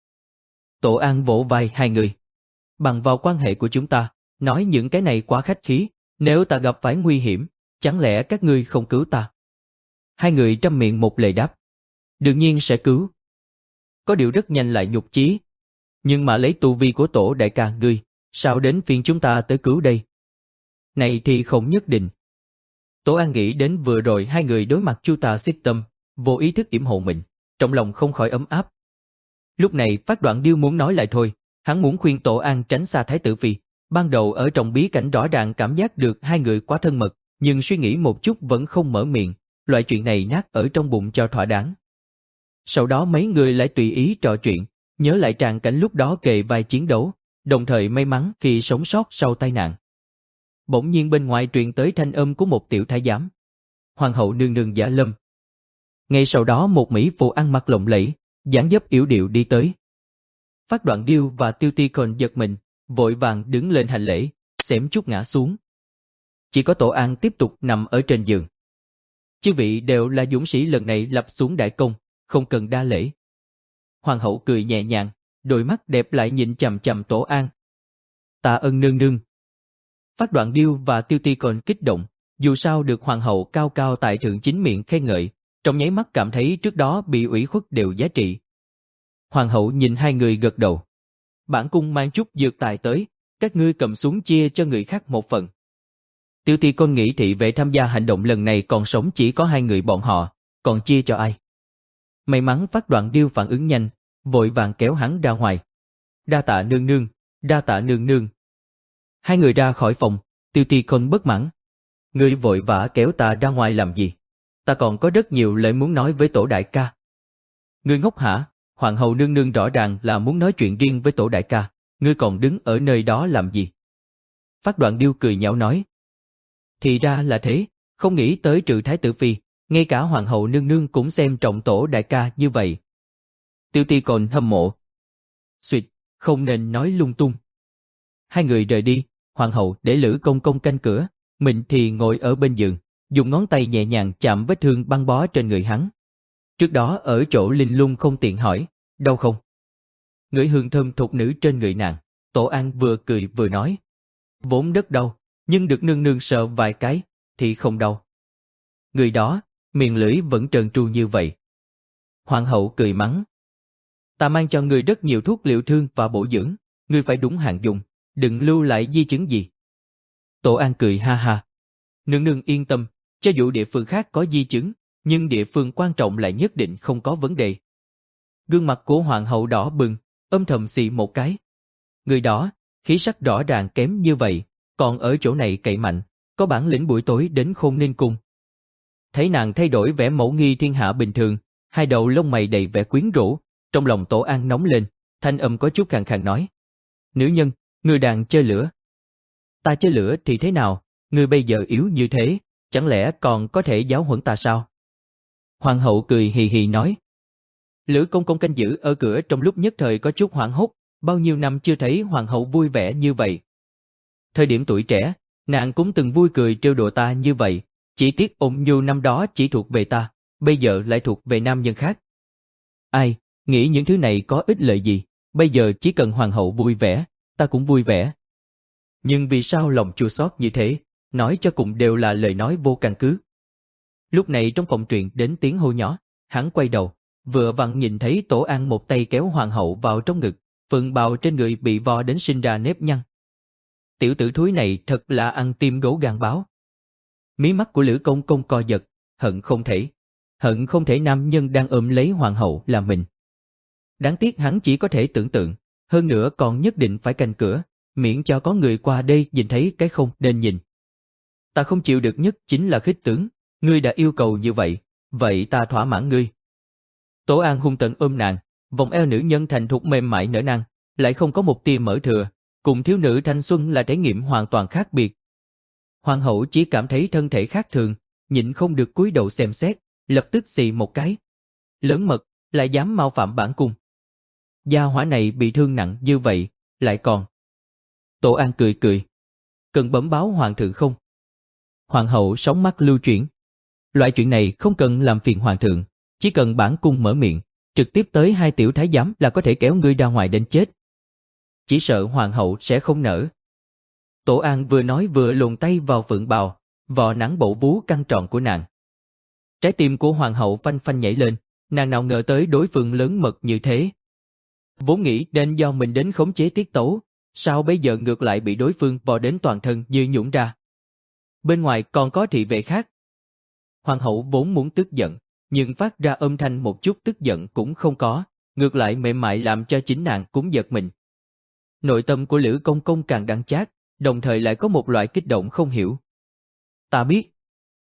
Tổ An vỗ vai hai người. Bằng vào quan hệ của chúng ta, nói những cái này quá khách khí, nếu ta gặp phải nguy hiểm, chẳng lẽ các ngươi không cứu ta? Hai người trăm miệng một lời đáp. Đương nhiên sẽ cứu. Có điều rất nhanh lại nhục chí. Nhưng mà lấy tu vi của Tổ đại ca ngươi, sao đến phiên chúng ta tới cứu đây? Này thì không nhất định. Tổ An nghĩ đến vừa rồi hai người đối mặt Chu Tả Xiết Tâm, vô ý thức yểm hộ mình, trong lòng không khỏi ấm áp. Lúc này Phát Đoạn Điêu muốn nói lại thôi, hắn muốn khuyên Tổ An tránh xa thái tử phi. Ban đầu ở trong bí cảnh rõ ràng cảm giác được hai người quá thân mật, nhưng suy nghĩ một chút vẫn không mở miệng, loại chuyện này nát ở trong bụng cho thỏa đáng. Sau đó mấy người lại tùy ý trò chuyện, nhớ lại tràng cảnh lúc đó kề vai chiến đấu, đồng thời may mắn khi sống sót sau tai nạn. Bỗng nhiên bên ngoài truyền tới thanh âm của một tiểu thái giám. Hoàng hậu nương nương Giả Lâm. Ngay sau đó một mỹ phụ ăn mặc lộng lẫy, dáng dấp yểu điệu đi tới. Phát Đoạn Điêu và Tiêu Ti Côn giật mình, vội vàng đứng lên hành lễ, xém chút ngã xuống. Chỉ có Tổ An tiếp tục nằm ở trên giường. Chư vị đều là dũng sĩ lần này lập xuống đại công, không cần đa lễ. Hoàng hậu cười nhẹ nhàng, đôi mắt đẹp lại nhìn chằm chằm Tổ An. Tạ ơn nương nương. Phát Đoạn Điêu và Tiêu Ti Côn kích động, dù sao được hoàng hậu cao cao tại thượng chính miệng khen ngợi, trong nháy mắt cảm thấy trước đó bị ủy khuất đều giá trị. Hoàng hậu nhìn hai người gật đầu. Bản cung mang chút dược tài tới, các ngươi cầm xuống chia cho người khác một phần. Tiêu Ti Côn nghĩ thị vệ tham gia hành động lần này còn sống chỉ có hai người bọn họ, còn chia cho ai? May mắn Phát Đoạn Điêu phản ứng nhanh, vội vàng kéo hắn ra ngoài. Đa tạ nương nương, đa tạ nương nương. Hai người ra khỏi phòng, Tiêu Ti Côn bất mãn. Ngươi vội vã kéo ta ra ngoài làm gì? Ta còn có rất nhiều lời muốn nói với Tổ đại ca. Ngươi ngốc hả? Hoàng hậu nương nương rõ ràng là muốn nói chuyện riêng với Tổ đại ca, ngươi còn đứng ở nơi đó làm gì? Phát Đoạn Điêu cười nhạo nói. Thì ra là thế, không nghĩ tới trừ thái tử phi, ngay cả hoàng hậu nương nương cũng xem trọng Tổ đại ca như vậy. Tiêu Ti Côn hâm mộ. Xuyệt, không nên nói lung tung. Hai người rời đi, hoàng hậu để Lữ Công Công canh cửa, mình thì ngồi ở bên giường, dùng ngón tay nhẹ nhàng chạm vết thương băng bó trên người hắn. Trước đó ở chỗ linh lung không tiện hỏi, đau không? Ngửi hương thơm thục nữ trên người nàng, Tổ An vừa cười vừa nói. Vốn rất đau, nhưng được nương nương sờ vài cái thì không đau. Người đó, miệng lưỡi vẫn trơn tru như vậy. Hoàng hậu cười mắng. Ta mang cho ngươi rất nhiều thuốc liệu thương và bổ dưỡng, ngươi phải đúng hạn dùng, đừng lưu lại di chứng gì. Tổ An cười ha ha. Nương nương yên tâm, cho dù địa phương khác có di chứng, nhưng địa phương quan trọng lại nhất định không có vấn đề. Gương mặt của hoàng hậu đỏ bừng, âm thầm xì một cái. Người đó, khí sắc rõ ràng kém như vậy, còn ở chỗ này cậy mạnh, có bản lĩnh buổi tối đến Khôn Ninh cung. Thấy nàng thay đổi vẻ mẫu nghi thiên hạ bình thường, hai đầu lông mày đầy vẻ quyến rũ, trong lòng Tổ An nóng lên, thanh âm có chút khàn khàn nói. Nữ nhân, ngươi đang chơi lửa. Ta chơi lửa thì thế nào, ngươi bây giờ yếu như thế, chẳng lẽ còn có thể giáo huấn ta sao? Hoàng hậu cười hì hì nói. Lữ công công canh giữ ở cửa trong lúc nhất thời có chút hoảng hốt, bao nhiêu năm chưa thấy hoàng hậu vui vẻ như vậy. Thời điểm tuổi trẻ, nàng cũng từng vui cười trêu đùa ta như vậy, chỉ tiếc ôn nhu năm đó chỉ thuộc về ta, bây giờ lại thuộc về nam nhân khác. Ai, nghĩ những thứ này có ích lợi gì, bây giờ chỉ cần hoàng hậu vui vẻ, ta cũng vui vẻ. Nhưng vì sao lòng chua xót như thế, nói cho cùng đều là lời nói vô căn cứ. Lúc này trong phòng truyện đến tiếng hô nhỏ, hắn quay đầu, vừa vặn nhìn thấy Tổ An một tay kéo hoàng hậu vào trong ngực, phượng bào trên người bị vò đến sinh ra nếp nhăn. Tiểu tử thúi này thật là ăn tim gấu gan báo. Mí mắt của Lữ công công co giật, hận không thể, hận không thể nam nhân đang ôm lấy hoàng hậu là mình. Đáng tiếc hắn chỉ có thể tưởng tượng, hơn nữa còn nhất định phải canh cửa, miễn cho có người qua đây nhìn thấy cái không nên nhìn. Ta không chịu được nhất chính là khích tướng, ngươi đã yêu cầu như vậy, vậy ta thỏa mãn ngươi. Tổ An hung tợn ôm nàng, vòng eo nữ nhân thành thục mềm mại nở nang, lại không có một tia mỡ thừa, cùng thiếu nữ thanh xuân là trải nghiệm hoàn toàn khác biệt. Hoàng hậu chỉ cảm thấy thân thể khác thường, nhịn không được cúi đầu xem xét, lập tức xì một cái. Lớn mật, lại dám mạo phạm bản cung. Gia hỏa này bị thương nặng như vậy, lại còn. Tổ An cười cười. Cần bẩm báo hoàng thượng không? Hoàng hậu sóng mắt lưu chuyển. Loại chuyện này không cần làm phiền hoàng thượng, chỉ cần bản cung mở miệng, trực tiếp tới hai tiểu thái giám là có thể kéo ngươi ra ngoài đến chết. Chỉ sợ hoàng hậu sẽ không nỡ. Tổ An vừa nói vừa luồn tay vào phượng bào, vò nắng bổ vú căng tròn của nàng. Trái tim của hoàng hậu phanh phanh nhảy lên, nàng nào ngờ tới đối phương lớn mật như thế. Vốn nghĩ nên do mình đến khống chế tiết tấu, sao bây giờ ngược lại bị đối phương vò đến toàn thân như nhũn ra. Bên ngoài còn có thị vệ khác. Hoàng hậu vốn muốn tức giận, nhưng phát ra âm thanh một chút tức giận cũng không có, ngược lại mềm mại làm cho chính nàng cũng giật mình. Nội tâm của Lữ công công càng đắng chát, đồng thời lại có một loại kích động không hiểu. Ta biết.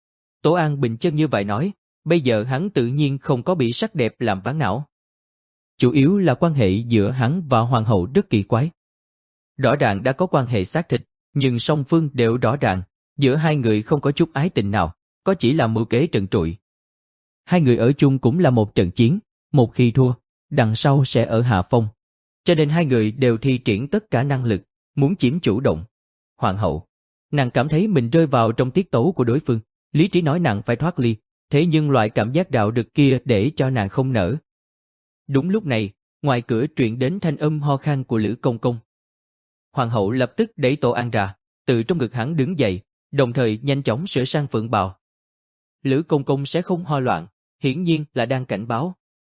Tổ An bình chân như vậy nói, bây giờ hắn tự nhiên không có bị sắc đẹp làm ván não. Chủ yếu là quan hệ giữa hắn và hoàng hậu rất kỳ quái. Rõ ràng đã có quan hệ xác thịt, nhưng song phương đều rõ ràng, giữa hai người không có chút ái tình nào, có chỉ là mưu kế trần trụi. Hai người ở chung cũng là một trận chiến, một khi thua, đằng sau sẽ ở hạ phong. Cho nên hai người đều thi triển tất cả năng lực, muốn chiếm chủ động. Hoàng hậu, nàng cảm thấy mình rơi vào trong tiết tấu của đối phương, lý trí nói nàng phải thoát ly, thế nhưng loại cảm giác đạo đức kia để cho nàng không nỡ. Đúng lúc này, ngoài cửa truyền đến thanh âm ho khan của Lữ công công. Hoàng hậu lập tức đẩy Tổ An ra, từ trong ngực hắn đứng dậy, đồng thời nhanh chóng sửa sang phượng bào. Lữ công công sẽ không ho loạn, hiển nhiên là đang cảnh báo.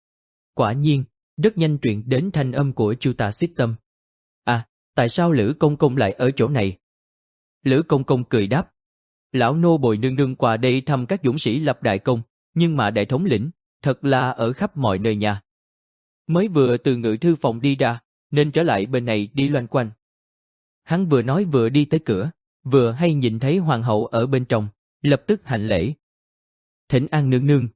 Quả nhiên, rất nhanh truyền đến thanh âm của Chu Tà Xích Tâm. À, tại sao Lữ công công lại ở chỗ này? Lữ công công cười đáp. Lão nô bồi nương nương qua đây thăm các dũng sĩ lập đại công, nhưng mà đại thống lĩnh, thật là ở khắp mọi nơi nhà. Mới vừa từ ngự thư phòng đi ra, nên trở lại bên này đi loanh quanh. Hắn vừa nói vừa đi tới cửa, vừa hay nhìn thấy hoàng hậu ở bên trong, lập tức hành lễ. Thỉnh an nương nương.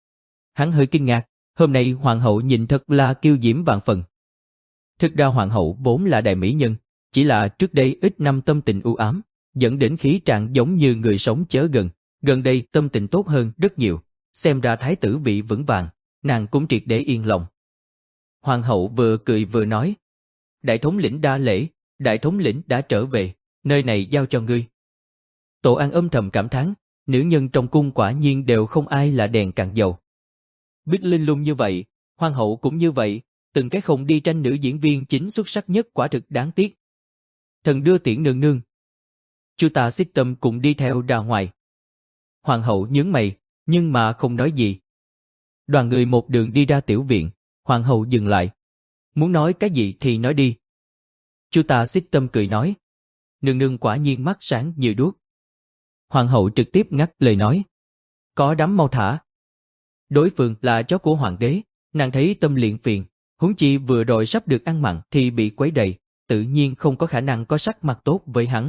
Hắn hơi kinh ngạc, hôm nay hoàng hậu nhìn thật là kiêu diễm vạn phần. Thực ra hoàng hậu vốn là đại mỹ nhân, chỉ là trước đây ít năm tâm tình u ám, dẫn đến khí trạng giống như người sống chớ gần, gần đây tâm tình tốt hơn rất nhiều, xem ra thái tử vị vững vàng, nàng cũng triệt để yên lòng. Hoàng hậu vừa cười vừa nói, đại thống lĩnh đa lễ, đại thống lĩnh đã trở về, nơi này giao cho ngươi. Tổ An âm thầm cảm thán, nữ nhân trong cung quả nhiên đều không ai là đèn cạn dầu. Biết linh lung như vậy, hoàng hậu cũng như vậy, từng cái không đi tranh nữ diễn viên chính xuất sắc nhất quả thực đáng tiếc. Thần đưa tiễn nương nương. Chu Ta Xích Tâm cũng đi theo ra ngoài. Hoàng hậu nhướng mày, nhưng mà không nói gì. Đoàn người một đường đi ra tiểu viện, hoàng hậu dừng lại. Muốn nói cái gì thì nói đi. Chu Ta Xích Tâm cười nói. Nương nương quả nhiên mắt sáng như đuốc. Hoàng hậu trực tiếp ngắt lời nói. Có đám mau thả. Đối phương là chó của hoàng đế, nàng thấy tâm liền phiền, huống chi vừa rồi sắp được ăn mặn thì bị quấy rầy, tự nhiên không có khả năng có sắc mặt tốt với hắn.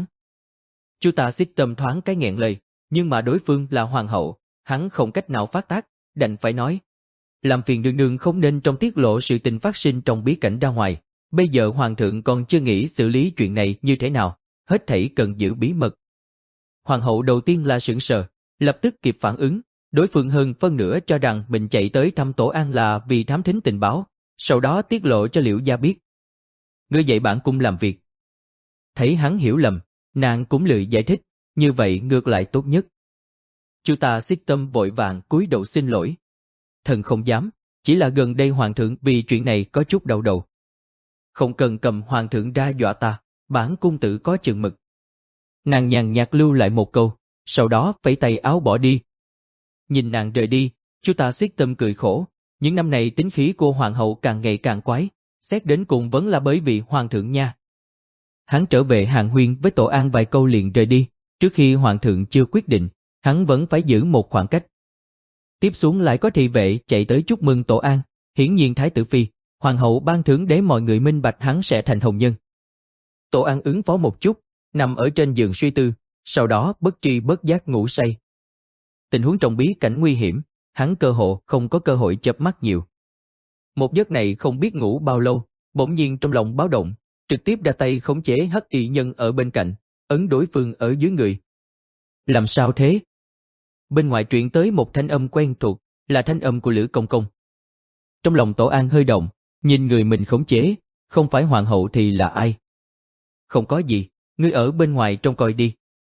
Chu Ta Xích Tâm thoáng cái nghẹn lời, nhưng mà đối phương là hoàng hậu, hắn không cách nào phát tác, đành phải nói. Làm phiền nương nương không nên trong tiết lộ sự tình phát sinh trong bí cảnh ra ngoài, bây giờ hoàng thượng còn chưa nghĩ xử lý chuyện này như thế nào, hết thảy cần giữ bí mật. Hoàng hậu đầu tiên là sửng sờ, lập tức kịp phản ứng, đối phương hơn phân nửa cho rằng mình chạy tới thăm Tổ An là vì thám thính tình báo, sau đó tiết lộ cho Liễu gia biết. Ngươi dạy bản cung làm việc. Thấy hắn hiểu lầm, nàng cũng lười giải thích, như vậy ngược lại tốt nhất. Chu Ta Xích Tâm vội vàng cúi đầu xin lỗi. Thần không dám, chỉ là gần đây hoàng thượng vì chuyện này có chút đau đầu. Không cần cầm hoàng thượng ra dọa ta, bản cung tự có chừng mực. Nàng nhàn nhạt lưu lại một câu, sau đó phẩy tay áo bỏ đi. Nhìn nàng rời đi, Chu Ta Xích Tâm cười khổ, những năm này tính khí của hoàng hậu càng ngày càng quái, xét đến cùng vẫn là bởi vì hoàng thượng nha. Hắn trở về hàn huyên với Tổ An vài câu liền rời đi, trước khi hoàng thượng chưa quyết định, hắn vẫn phải giữ một khoảng cách. Tiếp xuống lại có thị vệ chạy tới chúc mừng Tổ An, hiển nhiên thái tử phi, hoàng hậu ban thưởng để mọi người minh bạch hắn sẽ thành hồng nhân. Tổ An ứng phó một chút, nằm ở trên giường suy tư, sau đó bất tri bất giác ngủ say. Tình huống trong bí cảnh nguy hiểm, hắn cơ hồ không có cơ hội chợp mắt nhiều. Một giấc này không biết ngủ bao lâu, bỗng nhiên trong lòng báo động, trực tiếp ra tay khống chế Hắc Y Nhân ở bên cạnh, ấn đối phương ở dưới người. Làm sao thế? Bên ngoài truyền tới một thanh âm quen thuộc, là thanh âm của Lữ Công Công. Trong lòng Tổ An hơi động, nhìn người mình khống chế, không phải hoàng hậu thì là ai? Không có gì, ngươi ở bên ngoài trông coi đi.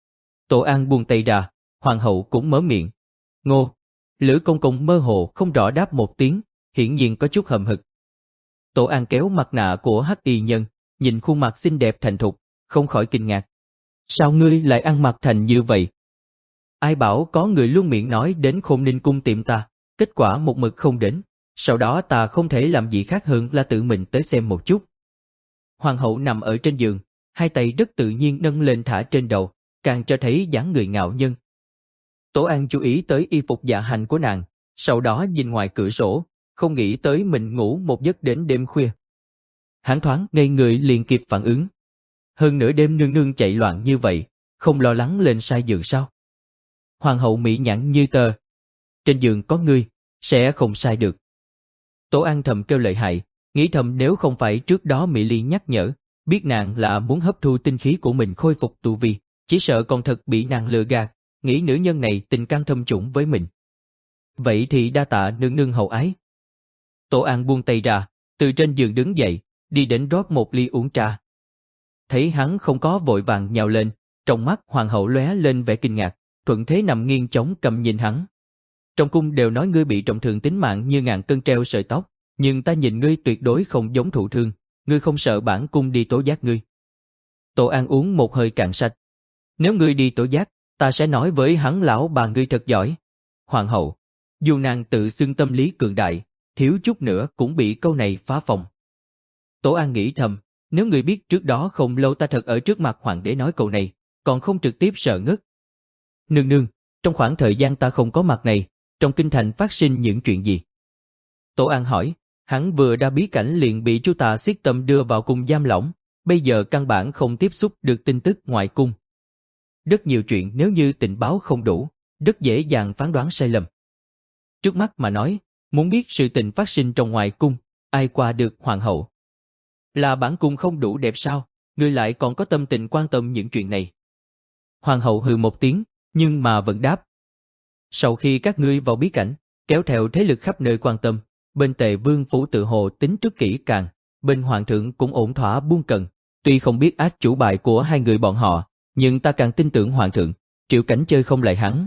Tổ An buông tay ra, hoàng hậu cũng mở miệng. Ngô. Lữ Công Công mơ hồ không rõ đáp một tiếng, hiển nhiên có chút hậm hực. Tổ An kéo mặt nạ của Hắc Y Nhân, nhìn khuôn mặt xinh đẹp thành thục, không khỏi kinh ngạc. Sao ngươi lại ăn mặc thành như vậy? Ai bảo có người luôn miệng nói đến Khôn Ninh cung tìm ta, kết quả một mực không đến, sau đó ta không thể làm gì khác hơn là tự mình tới xem một chút. Hoàng hậu nằm ở trên giường, hai tay rất tự nhiên nâng lên thả trên đầu, càng cho thấy dáng người ngạo nhân. Tổ An chú ý tới y phục dạ hành của nàng, sau đó nhìn ngoài cửa sổ, không nghĩ tới mình ngủ một giấc đến đêm khuya. Hắn thoáng ngây người liền kịp phản ứng. Hơn nửa đêm nương nương chạy loạn như vậy, không lo lắng lên sai giường sao? Hoàng hậu mỹ nhãn như tơ. Trên giường có ngươi, sẽ không sai được. Tổ An thầm kêu lợi hại, nghĩ thầm nếu không phải trước đó Mỹ Ly nhắc nhở, biết nàng là muốn hấp thu tinh khí của mình khôi phục tu vi, chỉ sợ còn thật bị nàng lừa gạt, nghĩ nữ nhân này tình cảm thâm trũng với mình. Vậy thì đa tạ nương nương hậu ái. Tổ An buông tay ra, từ trên giường đứng dậy, đi đến rót một ly uống trà. Thấy hắn không có vội vàng nhào lên, trong mắt hoàng hậu lóe lên vẻ kinh ngạc, thuận thế nằm nghiêng chống cằm nhìn hắn. Trong cung đều nói ngươi bị trọng thương tính mạng như ngàn cân treo sợi tóc, nhưng ta nhìn ngươi tuyệt đối không giống thụ thương, ngươi không sợ bản cung đi tố giác ngươi. Tổ An uống một hơi cạn sạch. Nếu ngươi đi tố giác, ta sẽ nói với hắn lão bà ngươi thật giỏi. Hoàng hậu, dù nàng tự xưng tâm lý cường đại, thiếu chút nữa cũng bị câu này phá phòng. Tổ An nghĩ thầm, nếu ngươi biết trước đó không lâu ta thật ở trước mặt hoàng đế nói câu này, còn không trực tiếp sợ ngất. Nương nương, trong khoảng thời gian ta không có mặt này, trong kinh thành phát sinh những chuyện gì? Tổ An hỏi, hắn vừa ra bí cảnh liền bị Chu Ta Xích Tâm đưa vào cung giam lỏng, bây giờ căn bản không tiếp xúc được tin tức ngoài cung. Rất nhiều chuyện nếu như tình báo không đủ, rất dễ dàng phán đoán sai lầm. Trước mắt mà nói, muốn biết sự tình phát sinh trong ngoài cung, ai qua được hoàng hậu? Là bản cung không đủ đẹp sao, ngươi lại còn có tâm tình quan tâm những chuyện này? Hoàng hậu hừ một tiếng, nhưng mà vẫn đáp. Sau khi các ngươi vào bí cảnh, kéo theo thế lực khắp nơi quan tâm, bên Tề Vương phủ tự hồ tính trước kỹ càng, bên hoàng thượng cũng ổn thỏa buông cần. Tuy không biết ác chủ bài của hai người bọn họ, nhưng ta càng tin tưởng hoàng thượng, Triệu Cảnh chơi không lại hắn.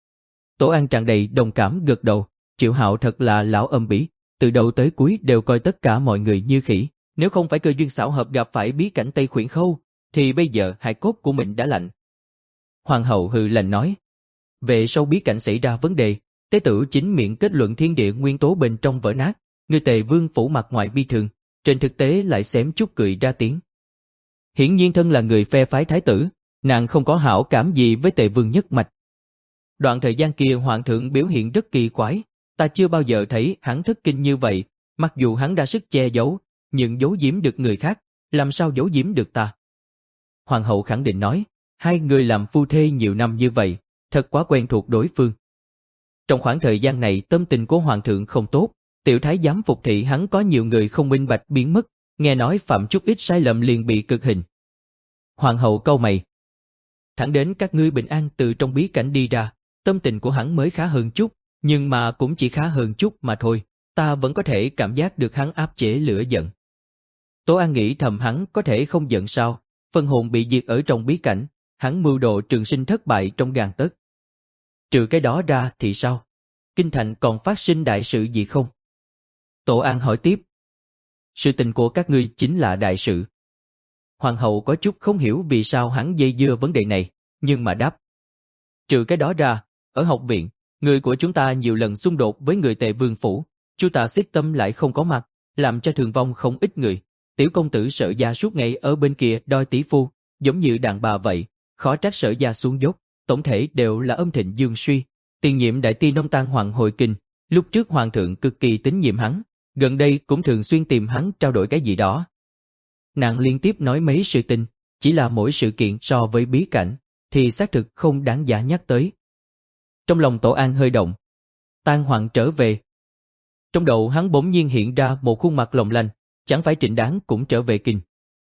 Tổ An tràn đầy đồng cảm gật đầu, Triệu Hạo thật là lão âm bí, từ đầu tới cuối đều coi tất cả mọi người như khỉ, nếu không phải cơ duyên xảo hợp gặp phải bí cảnh Tây Khuyển Khâu, thì bây giờ hài cốt của mình đã lạnh. Hoàng hậu hừ lạnh nói. Về sau bí cảnh xảy ra vấn đề, tế tử chính miệng kết luận thiên địa nguyên tố bên trong vỡ nát, người Tề Vương phủ mặt ngoài bi thường, trên thực tế lại xém chút cười ra tiếng. Hiển nhiên thân là người phe phái thái tử, nàng không có hảo cảm gì với Tề Vương nhất mạch. Đoạn thời gian kia hoàng thượng biểu hiện rất kỳ quái, ta chưa bao giờ thấy hắn thất kinh như vậy, mặc dù hắn ra sức che giấu, nhưng giấu giếm được người khác, làm sao giấu giếm được ta? Hoàng hậu khẳng định nói, hai người làm phu thê nhiều năm như vậy, thật quá quen thuộc đối phương. Trong khoảng thời gian này tâm tình của hoàng thượng không tốt, tiểu thái giám phục thị hắn có nhiều người không minh bạch biến mất, nghe nói phạm chút ít sai lầm liền bị cực hình. Hoàng hậu cau mày. Thẳng đến các ngươi bình an từ trong bí cảnh đi ra, tâm tình của hắn mới khá hơn chút, nhưng mà cũng chỉ khá hơn chút mà thôi, ta vẫn có thể cảm giác được hắn áp chế lửa giận. Tố An nghĩ thầm hắn có thể không giận sao, phân hồn bị diệt ở trong bí cảnh, hắn mưu đồ trường sinh thất bại trong gang tấc. Trừ cái đó ra thì sao? Kinh thành còn phát sinh đại sự gì không? Tổ An hỏi tiếp. Sự tình của các ngươi chính là đại sự. Hoàng hậu có chút không hiểu vì sao hắn dây dưa vấn đề này, nhưng mà đáp. Trừ cái đó ra, ở học viện, người của chúng ta nhiều lần xung đột với người Tề Vương phủ, Chu Tả Xích Tâm lại không có mặt, làm cho thường vong không ít người. Tiểu công tử Sở gia suốt ngày ở bên kia đòi tỷ phu, giống như đàn bà vậy, khó trách Sở gia xuống dốc, tổng thể đều là âm thịnh dương suy. Tiền nhiệm đại ti nông tan hoàng hồi kinh, lúc trước hoàng thượng cực kỳ tín nhiệm hắn, gần đây cũng thường xuyên tìm hắn trao đổi cái gì đó. Nàng liên tiếp nói mấy sự tình, chỉ là mỗi sự kiện so với bí cảnh, thì xác thực không đáng giá nhắc tới. Trong lòng Tổ An hơi động. Tan hoàng trở về. Trong đầu hắn bỗng nhiên hiện ra một khuôn mặt lồng lanh, chẳng phải Trịnh Đáng cũng trở về kinh.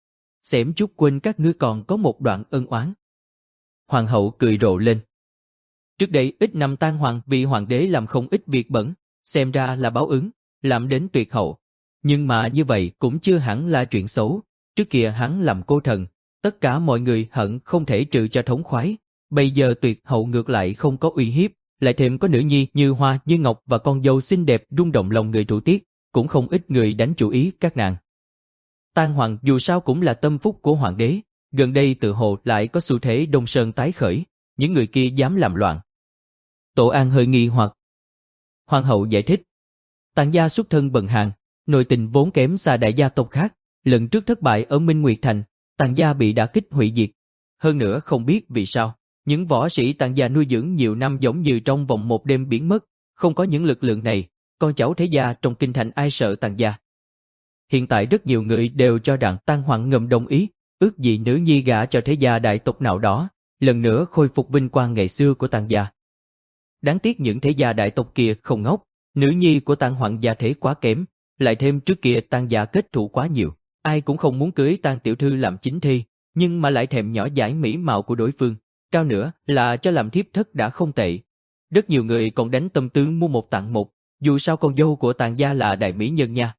Xém chút quên các ngươi còn có một đoạn ân oán. Hoàng hậu cười rộ lên. Trước đây ít năm tan hoàng vì hoàng đế làm không ít việc bẩn, xem ra là báo ứng, làm đến tuyệt hậu. Nhưng mà như vậy cũng chưa hẳn là chuyện xấu, trước kia hắn làm cô thần, tất cả mọi người hận không thể trừ cho thống khoái, bây giờ tuyệt hậu ngược lại không có uy hiếp, lại thêm có nữ nhi như hoa như ngọc và con dâu xinh đẹp rung động lòng người thủ tiết, cũng không ít người đánh chủ ý các nàng. Tan hoàng dù sao cũng là tâm phúc của hoàng đế, gần đây tự hồ lại có xu thế Đông Sơn tái khởi, những người kia dám làm loạn. Tổ An hơi nghi hoặc. Hoàng hậu giải thích. Tàng gia xuất thân bần hàn, nội tình vốn kém xa đại gia tộc khác, lần trước thất bại ở Minh Nguyệt Thành, Tàng gia bị đả kích hủy diệt. Hơn nữa không biết vì sao, những võ sĩ Tàng gia nuôi dưỡng nhiều năm giống như trong vòng một đêm biến mất, không có những lực lượng này, con cháu thế gia trong kinh thành ai sợ Tàng gia. Hiện tại rất nhiều người đều cho rằng Tang Hoàng ngầm đồng ý, ước gì nữ nhi gả cho thế gia đại tộc nào đó, lần nữa khôi phục vinh quang ngày xưa của Tang gia. Đáng tiếc những thế gia đại tộc kia không ngốc, nữ nhi của Tang Hoàng gia thế quá kém, lại thêm trước kia Tang gia kết thù quá nhiều, ai cũng không muốn cưới Tang tiểu thư làm chính thê, nhưng mà lại thèm nhỏ dãi mỹ mạo của đối phương, cao nữa là cho làm thiếp thất đã không tệ. Rất nhiều người còn đánh tâm tư mua một tặng một, dù sao con dâu của Tang gia là đại mỹ nhân nha.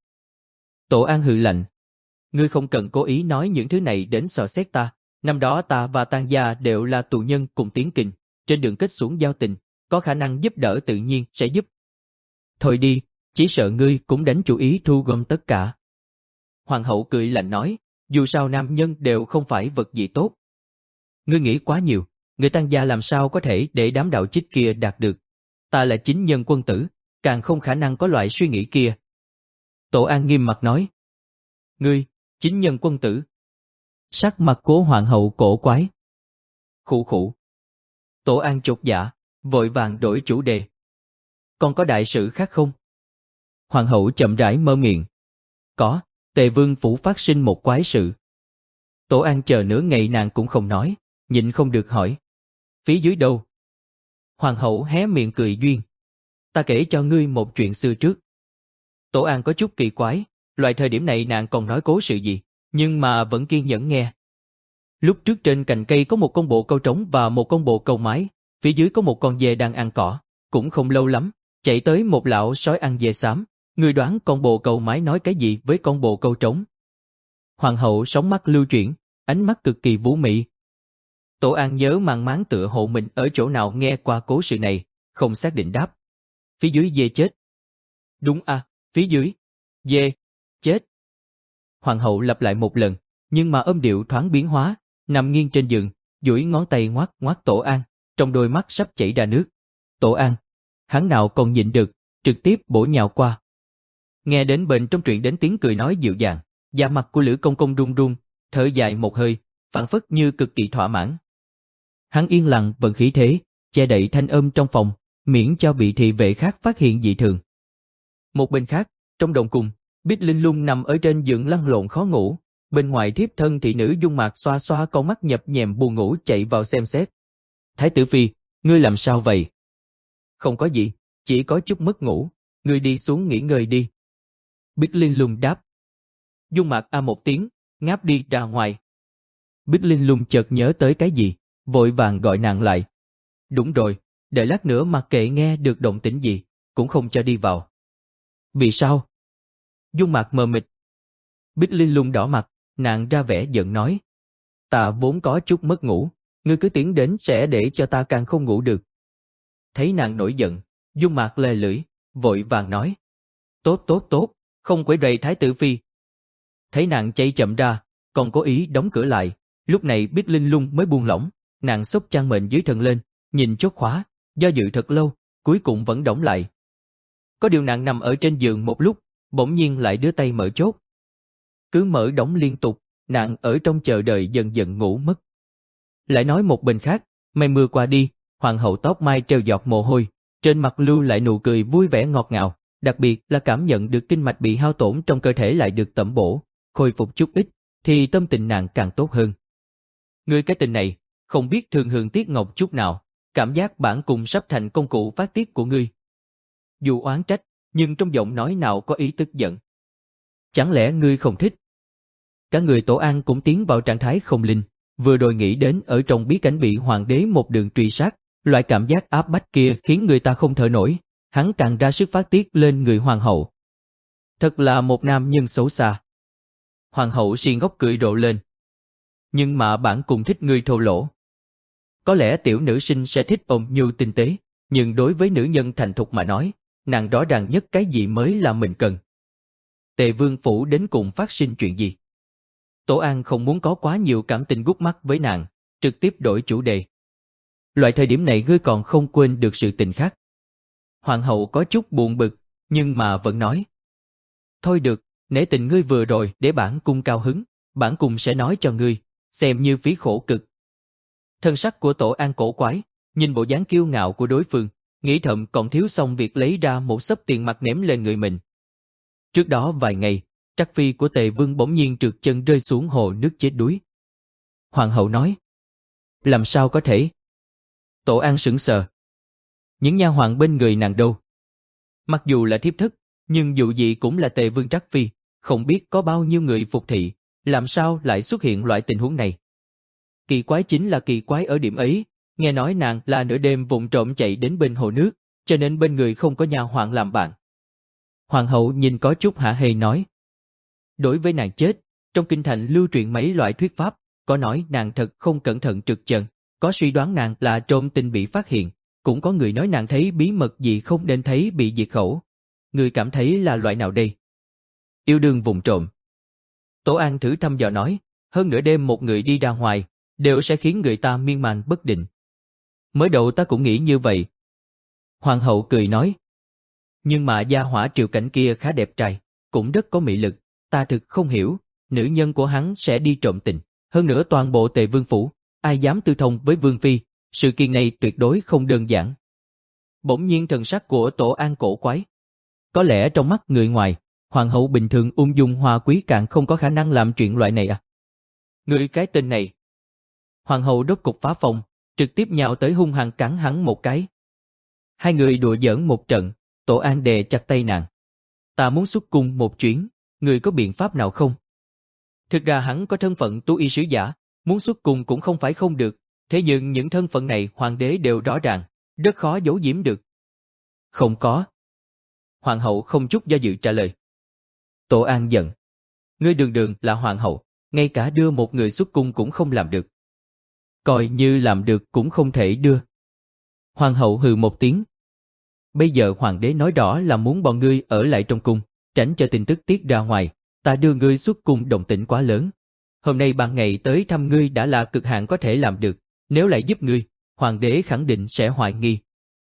Tổ An hừ lạnh. Ngươi không cần cố ý nói những thứ này đến sò xét ta, năm đó ta và Tang gia đều là tù nhân cùng tiến kình, trên đường kết xuống giao tình, có khả năng giúp đỡ tự nhiên sẽ giúp. Thôi đi, chỉ sợ ngươi cũng đánh chủ ý thu gom tất cả. Hoàng hậu cười lạnh nói, dù sao nam nhân đều không phải vật gì tốt. Ngươi nghĩ quá nhiều, người Tang gia làm sao có thể để đám đạo chích kia đạt được. Ta là chính nhân quân tử, càng không khả năng có loại suy nghĩ kia. Tổ An nghiêm mặt nói. Ngươi, chính nhân quân tử. Sắc mặt của hoàng hậu cổ quái. Khụ khụ. Tổ An chột dạ, vội vàng đổi chủ đề. Còn có đại sự khác không? Hoàng hậu chậm rãi mở miệng. Có, Tề Vương phủ phát sinh một quái sự. Tổ An chờ nửa ngày nàng cũng không nói, nhịn không được hỏi. Phía dưới đâu? Hoàng hậu hé miệng cười duyên. Ta kể cho ngươi một chuyện xưa trước. Tổ An có chút kỳ quái, loại thời điểm này nàng còn nói cố sự gì, nhưng mà vẫn kiên nhẫn nghe. Lúc trước trên cành cây có một con bồ câu trống và một con bồ câu mái, phía dưới có một con dê đang ăn cỏ, cũng không lâu lắm, chạy tới một lão sói ăn dê xám, người đoán con bồ câu mái nói cái gì với con bồ câu trống. Hoàng hậu sóng mắt lưu chuyển, ánh mắt cực kỳ vũ mị. Tổ An nhớ mang máng tựa hộ mình ở chỗ nào nghe qua cố sự này, không xác định đáp. Phía dưới dê chết. Đúng à, phía dưới. Dê. Chết. Hoàng hậu lặp lại một lần, nhưng mà âm điệu thoáng biến hóa, nằm nghiêng trên giường, duỗi ngón tay ngoắc ngoắc Tổ An, trong đôi mắt sắp chảy ra nước. Tổ An, hắn nào còn nhịn được, trực tiếp bổ nhào qua. Nghe đến bên trong truyện đến tiếng cười nói dịu dàng, da mặt của Lữ Công Công run run, thở dài một hơi, phảng phất như cực kỳ thỏa mãn. Hắn yên lặng vận khí thế, che đậy thanh âm trong phòng, miễn cho bị thị vệ khác phát hiện dị thường. Một bên khác, trong động cung, Bích Linh Lung nằm ở trên giường lăn lộn khó ngủ, bên ngoài thiếp thân thị nữ Dung Mạc xoa xoa con mắt nhập nhèm buồn ngủ chạy vào xem xét. Thái tử phi, ngươi làm sao vậy? Không có gì, chỉ có chút mất ngủ, ngươi đi xuống nghỉ ngơi đi. Bích Linh Lung đáp. Dung Mạc a một tiếng, ngáp đi ra ngoài. Bích Linh Lung chợt nhớ tới cái gì, vội vàng gọi nàng lại. Đúng rồi, đợi lát nữa mặc kệ nghe được động tĩnh gì, cũng không cho đi vào. Vì sao? Dung Mạc mờ mịt. Bích Linh Lung đỏ mặt, nàng ra vẻ giận nói. Ta vốn có chút mất ngủ, ngươi cứ tiến đến sẽ để cho ta càng không ngủ được. Thấy nàng nổi giận, Dung Mạc lè lưỡi, vội vàng nói. Tốt tốt tốt, không quấy rầy Thái tử phi. Thấy nàng chạy chậm ra, còn cố ý đóng cửa lại, lúc này Bích Linh Lung mới buông lỏng, nàng xốc chăn mền dưới thân lên, nhìn chốt khóa, do dự thật lâu, cuối cùng vẫn đóng lại. Có điều nàng nằm ở trên giường một lúc, bỗng nhiên lại đưa tay mở chốt. Cứ mở đóng liên tục, nàng ở trong chờ đợi dần dần ngủ mất. Lại nói một bên khác, mây mưa qua đi, hoàng hậu tóc mai treo giọt mồ hôi, trên mặt lưu lại nụ cười vui vẻ ngọt ngào, đặc biệt là cảm nhận được kinh mạch bị hao tổn trong cơ thể lại được tẩm bổ, khôi phục chút ít, thì tâm tình nàng càng tốt hơn. Ngươi cái tình này, không biết thương hương tiếc ngọc chút nào, cảm giác bản cùng sắp thành công cụ phát tiết của ngươi. Dù oán trách, nhưng trong giọng nói nào có ý tức giận. Chẳng lẽ ngươi không thích? Cả người Tổ An cũng tiến vào trạng thái không linh, vừa rồi nghĩ đến ở trong bí cảnh bị hoàng đế một đường truy sát, loại cảm giác áp bách kia khiến người ta không thở nổi, hắn càng ra sức phát tiết lên người hoàng hậu. Thật là một nam nhân xấu xa. Hoàng hậu si ngốc cười rộ lên. Nhưng mà bản cùng thích ngươi thô lỗ. Có lẽ tiểu nữ sinh sẽ thích ôm nhu tinh tế, nhưng đối với nữ nhân thành thục mà nói, nàng rõ ràng nhất cái gì mới là mình cần. Tề Vương phủ đến cùng phát sinh chuyện gì? Tổ An không muốn có quá nhiều cảm tình gút mắt với nàng, trực tiếp đổi chủ đề. Loại thời điểm này ngươi còn không quên được sự tình khác. Hoàng hậu có chút buồn bực, nhưng mà vẫn nói. Thôi được, nể tình ngươi vừa rồi để bản cung cao hứng, bản cung sẽ nói cho ngươi, xem như phí khổ cực. Thân sắc của Tổ An cổ quái, nhìn bộ dáng kiêu ngạo của đối phương, nghĩ thầm còn thiếu xong việc lấy ra một xấp tiền mặt ném lên người mình. Trước đó vài ngày, trắc phi của Tề Vương bỗng nhiên trượt chân rơi xuống hồ nước chết đuối. Hoàng hậu nói. Làm sao có thể? Tổ An sững sờ. Những nha hoàn bên người nàng đâu? Mặc dù là thiếp thất, nhưng dù gì cũng là Tề Vương trắc phi, không biết có bao nhiêu người phục thị, làm sao lại xuất hiện loại tình huống này. Kỳ quái chính là kỳ quái ở điểm ấy, nghe nói nàng là nửa đêm vụng trộm chạy đến bên hồ nước, cho nên bên người không có nha hoàn làm bạn. Hoàng hậu nhìn có chút hả hê nói. Đối với nàng chết, trong kinh thành lưu truyền mấy loại thuyết pháp, có nói nàng thật không cẩn thận trượt chân, có suy đoán nàng là trộm tình bị phát hiện, cũng có người nói nàng thấy bí mật gì không nên thấy bị diệt khẩu. Người cảm thấy là loại nào đây? Yêu đương vùng trộm. Tổ An thử thăm dò nói, hơn nửa đêm một người đi ra ngoài, đều sẽ khiến người ta miên man bất định. Mới đầu ta cũng nghĩ như vậy. Hoàng hậu cười nói. Nhưng mà gia hỏa Triệu Cảnh kia khá đẹp trai, cũng rất có mị lực, ta thực không hiểu, nữ nhân của hắn sẽ đi trộm tình. Hơn nữa toàn bộ Tề Vương phủ, ai dám tư thông với Vương Phi, sự kiện này tuyệt đối không đơn giản. Bỗng nhiên thần sắc của Tổ An cổ quái. Có lẽ trong mắt người ngoài, hoàng hậu bình thường ung dung hoa quý càng không có khả năng làm chuyện loại này à. Người cái tên này. Hoàng hậu đốt cục phá phòng, trực tiếp nhào tới hung hăng cắn hắn một cái. Hai người đùa giỡn một trận, Tổ An đè chặt tay nàng. Ta muốn xuất cung một chuyến, người có biện pháp nào không? Thực ra hắn có thân phận tú y sứ giả, muốn xuất cung cũng không phải không được, thế nhưng những thân phận này hoàng đế đều rõ ràng, rất khó giấu giếm được. Không có. Hoàng hậu không chút do dự trả lời. Tổ An giận. Ngươi đường đường là hoàng hậu, ngay cả đưa một người xuất cung cũng không làm được. Coi như làm được cũng không thể đưa. Hoàng hậu hừ một tiếng. Bây giờ hoàng đế nói rõ là muốn bọn ngươi ở lại trong cung, tránh cho tin tức tiết ra ngoài, ta đưa ngươi xuất cung động tĩnh quá lớn. Hôm nay ban ngày tới thăm ngươi đã là cực hạn có thể làm được, Nếu lại giúp ngươi, hoàng đế khẳng định sẽ hoài nghi.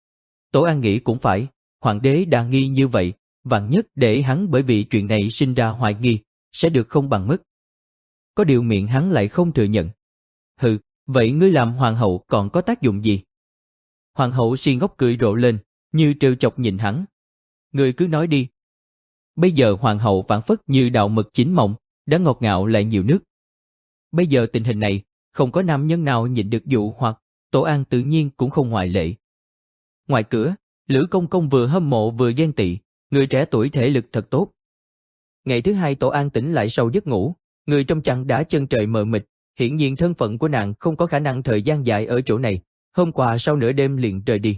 Tổ An nghĩ cũng phải, hoàng đế đa nghi như vậy, vạn nhất để hắn bởi vì chuyện này sinh ra hoài nghi, sẽ được không bằng mất. Có điều miệng hắn lại không thừa nhận. Hừ, vậy ngươi làm hoàng hậu còn có tác dụng gì? Hoàng hậu si ngốc cười rộ lên, như trêu chọc nhìn hắn. Ngươi cứ nói đi. Bây giờ hoàng hậu phảng phất như đạo mực chín mọng, đã ngọt ngào lại nhiều nước. Bây giờ tình hình này, không có nam nhân nào nhịn được dụ hoặc, Tổ An tự nhiên cũng không ngoại lệ. Ngoài cửa, Lữ Công Công vừa hâm mộ vừa ghen tị, người trẻ tuổi thể lực thật tốt. Ngày thứ hai Tổ An tỉnh lại sau giấc ngủ, người trong chăn đã chân trời mờ mịt, hiển nhiên thân phận của nàng không có khả năng thời gian dài ở chỗ này, hôm qua sau nửa đêm liền rời đi.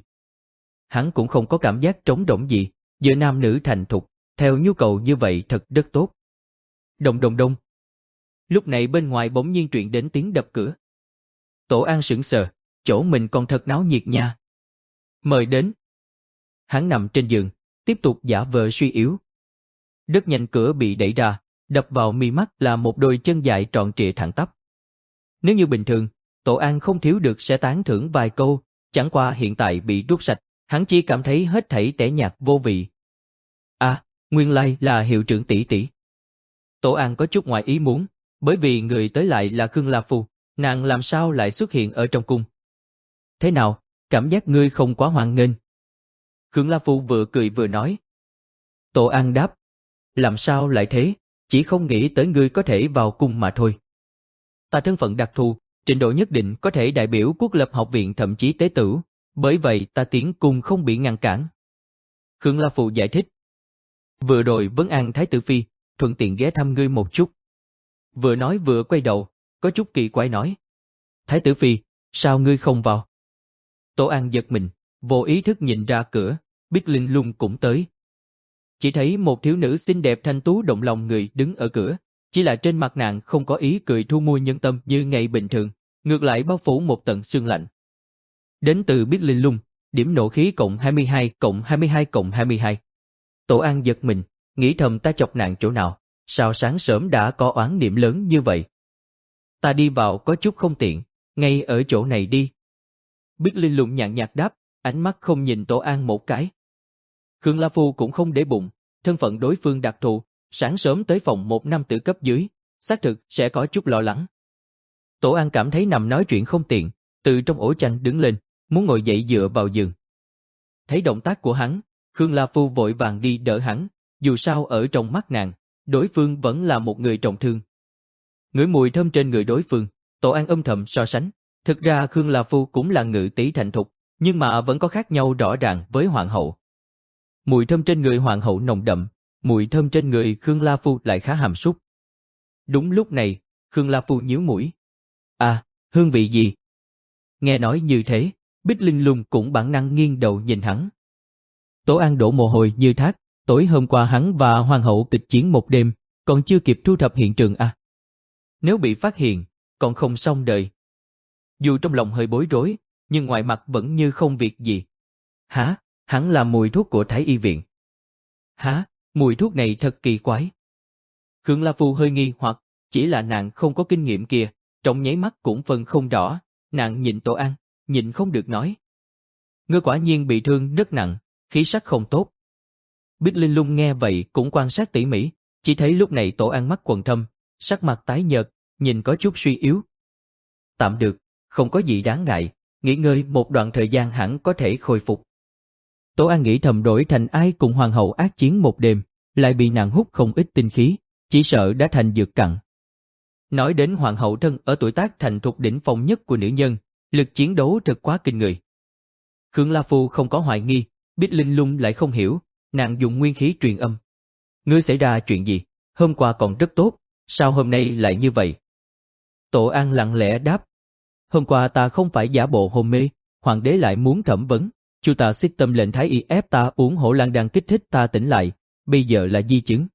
Hắn cũng không có cảm giác trống rỗng gì, giữa nam nữ thành thục, theo nhu cầu như vậy thật rất tốt. Đồng đồng đông. Lúc này bên ngoài bỗng nhiên truyền đến tiếng đập cửa. Tổ An sững sờ, chỗ mình còn thật náo nhiệt nha. Mời đến. Hắn nằm trên giường, tiếp tục giả vờ suy yếu. Rất nhanh cửa bị đẩy ra, đập vào mi mắt là một đôi chân dài tròn trịa thẳng tắp. Nếu như bình thường, Tổ An không thiếu được sẽ tán thưởng vài câu, chẳng qua hiện tại bị rút sạch, hắn chỉ cảm thấy hết thảy tẻ nhạt vô vị. À, nguyên lai là hiệu trưởng tỷ tỷ. Tổ An có chút ngoài ý muốn, bởi vì người tới lại là Khương La Phu, nàng làm sao lại xuất hiện ở trong cung. Thế nào, cảm giác ngươi không quá hoan nghênh? Khương La Phu vừa cười vừa nói. Tổ An đáp, làm sao lại thế, chỉ không nghĩ tới ngươi có thể vào cung mà thôi. Ta thân phận đặc thù, trình độ nhất định có thể đại biểu quốc lập học viện thậm chí tế tử, bởi vậy ta tiến cung không bị ngăn cản. Khương La Phu giải thích. Vừa rồi vấn an Thái tử Phi, thuận tiện ghé thăm ngươi một chút. Vừa nói vừa quay đầu, có chút kỳ quái nói. Thái tử Phi, sao ngươi không vào? Tổ An giật mình, vô ý thức nhìn ra cửa, biết Linh Lung cũng tới. Chỉ thấy một thiếu nữ xinh đẹp thanh tú động lòng người đứng ở cửa, chỉ là trên mặt nàng không có ý cười thu mua nhân tâm như ngày bình thường, ngược lại bao phủ một tầng sương lạnh. Đến từ biết Linh Lung, điểm nộ khí cộng hai mươi hai cộng hai mươi hai cộng hai mươi hai. Tổ An giật mình, nghĩ thầm ta chọc nàng chỗ nào, sao sáng sớm đã có oán niệm lớn như vậy. Ta đi vào có chút không tiện, ngay ở chỗ này đi. Biết Linh Lung nhàn nhạt đáp, ánh mắt không nhìn Tổ An một cái. Khương La Phu cũng không để bụng, thân phận đối phương đặc thù, sáng sớm tới phòng một nam tử cấp dưới, xác thực sẽ có chút lo lắng. Tổ An cảm thấy nằm nói chuyện không tiện, từ trong ổ chăn đứng lên, muốn ngồi dậy dựa vào giường. Thấy động tác của hắn, Khương La Phu vội vàng đi đỡ hắn, dù sao ở trong mắt nàng, đối phương vẫn là một người trọng thương. Ngửi mùi thơm trên người đối phương, Tổ An âm thầm so sánh, thực ra Khương La Phu cũng là ngự tỷ thành thục, nhưng mà vẫn có khác nhau rõ ràng với hoàng hậu. Mùi thơm trên người hoàng hậu nồng đậm, mùi thơm trên người Khương La Phu lại khá hàm súc. Đúng lúc này, Khương La Phu nhíu mũi. À, hương vị gì? Nghe nói như thế, Bích Linh Lung cũng bản năng nghiêng đầu nhìn hắn. Tổ An đổ mồ hôi như thác, tối hôm qua hắn và hoàng hậu kịch chiến một đêm, còn chưa kịp thu thập hiện trường à. Nếu bị phát hiện, còn không xong đời. Dù trong lòng hơi bối rối, nhưng ngoài mặt vẫn như không việc gì. Hả? Hắn là mùi thuốc của Thái Y viện. Hả? Mùi thuốc này thật kỳ quái. Khương La Phu hơi nghi hoặc, chỉ là nàng không có kinh nghiệm kia, trong nháy mắt cũng phân không rõ, nàng nhìn Tổ An, nhịn không được nói. Ngươi quả nhiên bị thương rất nặng, khí sắc không tốt. Bích Linh Lung nghe vậy cũng quan sát tỉ mỉ, chỉ thấy lúc này Tổ An mắt quầng thâm, sắc mặt tái nhợt, nhìn có chút suy yếu. Tạm được, không có gì đáng ngại, nghỉ ngơi một đoạn thời gian hẳn có thể khôi phục. Tổ An nghĩ thầm đổi thành ai cùng hoàng hậu ác chiến một đêm, lại bị nàng hút không ít tinh khí, chỉ sợ đã thành dược cặn. Nói đến hoàng hậu thân ở tuổi tác thành thục đỉnh phong nhất của nữ nhân, lực chiến đấu thật quá kinh người. Khương La Phu không có hoài nghi, Bích Linh Lung lại không hiểu, nàng dùng nguyên khí truyền âm. Ngươi xảy ra chuyện gì? Hôm qua còn rất tốt, sao hôm nay lại như vậy? Tổ An lặng lẽ đáp. Hôm qua ta không phải giả bộ hôn mê, hoàng đế lại muốn thẩm vấn, chu ta xích tâm lệnh thái y ép ta uống hổ lan đan kích thích ta tỉnh lại, bây giờ là di chứng.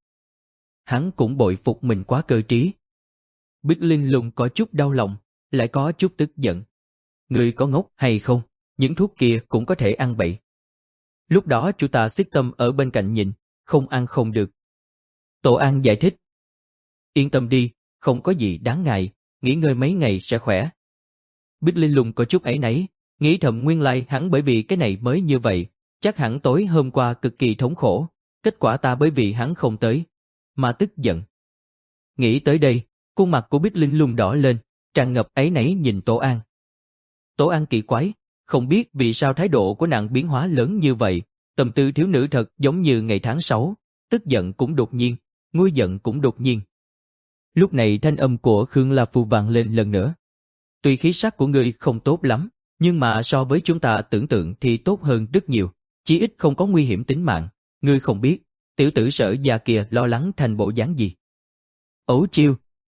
Hắn cũng bội phục mình quá cơ trí. Bích Linh Lung có chút đau lòng, lại có chút tức giận. Ngươi có ngốc hay không? Những thuốc kia cũng có thể ăn bậy. Lúc đó chu ta xích tâm ở bên cạnh nhìn, không ăn không được. Tổ An giải thích. Yên tâm đi, không có gì đáng ngại, nghỉ ngơi mấy ngày sẽ khỏe. Bích Linh Lung có chút áy náy, nghĩ thầm nguyên lai hắn bởi vì cái này mới như vậy, chắc hẳn tối hôm qua cực kỳ thống khổ, kết quả ta bởi vì hắn không tới, mà tức giận. Nghĩ tới đây, khuôn mặt của Bích Linh Lung đỏ lên, tràn ngập áy náy nhìn Tổ An. Tổ An kỳ quái, không biết vì sao thái độ của nàng biến hóa lớn như vậy, tâm tư thiếu nữ thật giống như ngày tháng sáu, tức giận cũng đột nhiên, nguôi giận cũng đột nhiên. Lúc này thanh âm của Khương La Phu vang lên lần nữa. Tuy khí sắc của ngươi không tốt lắm, nhưng mà so với chúng ta tưởng tượng thì tốt hơn rất nhiều, chí ít không có nguy hiểm tính mạng. Ngươi không biết, tiểu tử Sở già kia lo lắng thành bộ dáng gì. Ấu Chiêu.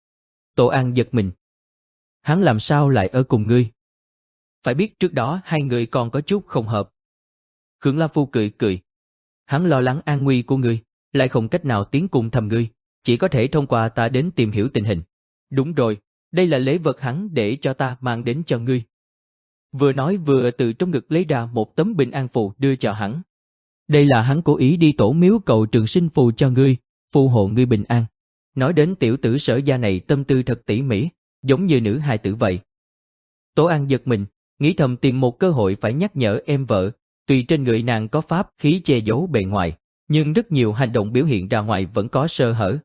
Tổ An giật mình. Hắn làm sao lại ở cùng ngươi? Phải biết trước đó hai người còn có chút không hợp. Khương La Phu cười cười. Hắn lo lắng an nguy của ngươi, lại không cách nào tiến cùng thăm ngươi, chỉ có thể thông qua ta đến tìm hiểu tình hình. Đúng rồi, đây là lễ vật hắn để cho ta mang đến cho ngươi. Vừa nói vừa từ trong ngực lấy ra một tấm bình an phù đưa cho hắn. Đây là hắn cố ý đi tổ miếu cầu trường sinh phù cho ngươi, phù hộ ngươi bình an. Nói đến tiểu tử Sở gia này tâm tư thật tỉ mỉ, giống như nữ hài tử vậy. Tổ An giật mình, nghĩ thầm tìm một cơ hội phải nhắc nhở em vợ, tuy trên người nàng có pháp khí che giấu bề ngoài, nhưng rất nhiều hành động biểu hiện ra ngoài vẫn có sơ hở.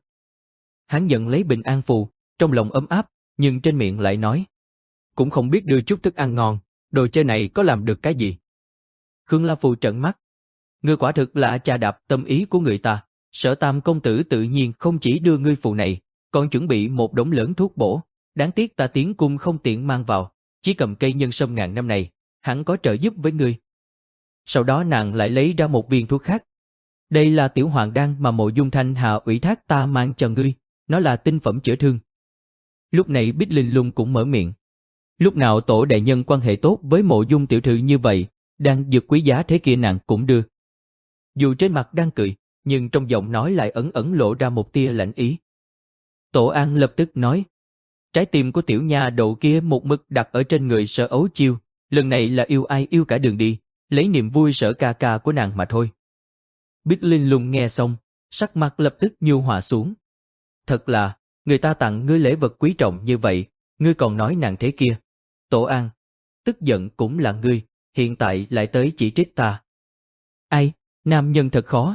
Hắn nhận lấy bình an phù, trong lòng ấm áp, nhưng trên miệng lại nói. Cũng không biết đưa chút thức ăn ngon, đồ chơi này có làm được cái gì. Khương La Phu trợn mắt. Ngươi quả thực là chà đạp tâm ý của người ta, Sở Tam công tử tự nhiên không chỉ đưa ngươi phù này, còn chuẩn bị một đống lớn thuốc bổ, đáng tiếc ta tiến cung không tiện mang vào, chỉ cầm cây nhân sâm ngàn năm này, hẳn có trợ giúp với ngươi. Sau đó nàng lại lấy ra một viên thuốc khác. Đây là tiểu hoàng đan mà Mộ Dung Thanh Hà ủy thác ta mang cho ngươi, nó là tinh phẩm chữa thương. Lúc này Bích Linh Lung cũng mở miệng. Lúc nào tổ đại nhân quan hệ tốt với Mộ Dung tiểu thư như vậy, đang dược quý giá thế kia nàng cũng đưa. Dù trên mặt đang cười, nhưng trong giọng nói lại ẩn ẩn lộ ra một tia lạnh ý. Tổ An lập tức nói, trái tim của tiểu nha đầu kia một mực đặt ở trên người Sở Ấu Chiêu, lần này là yêu ai yêu cả đường đi, lấy niềm vui Sở ca ca của nàng mà thôi. Bích Linh Lung nghe xong, sắc mặt lập tức nhu hòa xuống. Thật là, người ta tặng ngươi lễ vật quý trọng như vậy, ngươi còn nói nàng thế kia. Tổ An, tức giận cũng là ngươi, hiện tại lại tới chỉ trích ta. Ai, nam nhân thật khó.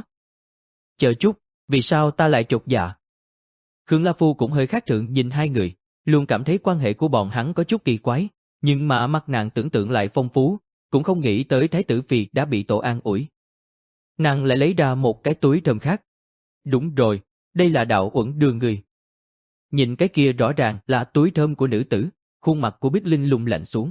Chờ chút, vì sao ta lại chột dạ? Khương La Phu cũng hơi khác thường nhìn hai người, luôn cảm thấy quan hệ của bọn hắn có chút kỳ quái, nhưng mà mắt nàng tưởng tượng lại phong phú, cũng không nghĩ tới Thái tử Phi đã bị Tổ An ủi. Nàng lại lấy ra một cái túi thơm khác. Đúng rồi, đây là đạo uẩn đưa người. Nhìn cái kia rõ ràng là túi thơm của nữ tử, khuôn mặt của Bích Linh Lung lạnh xuống.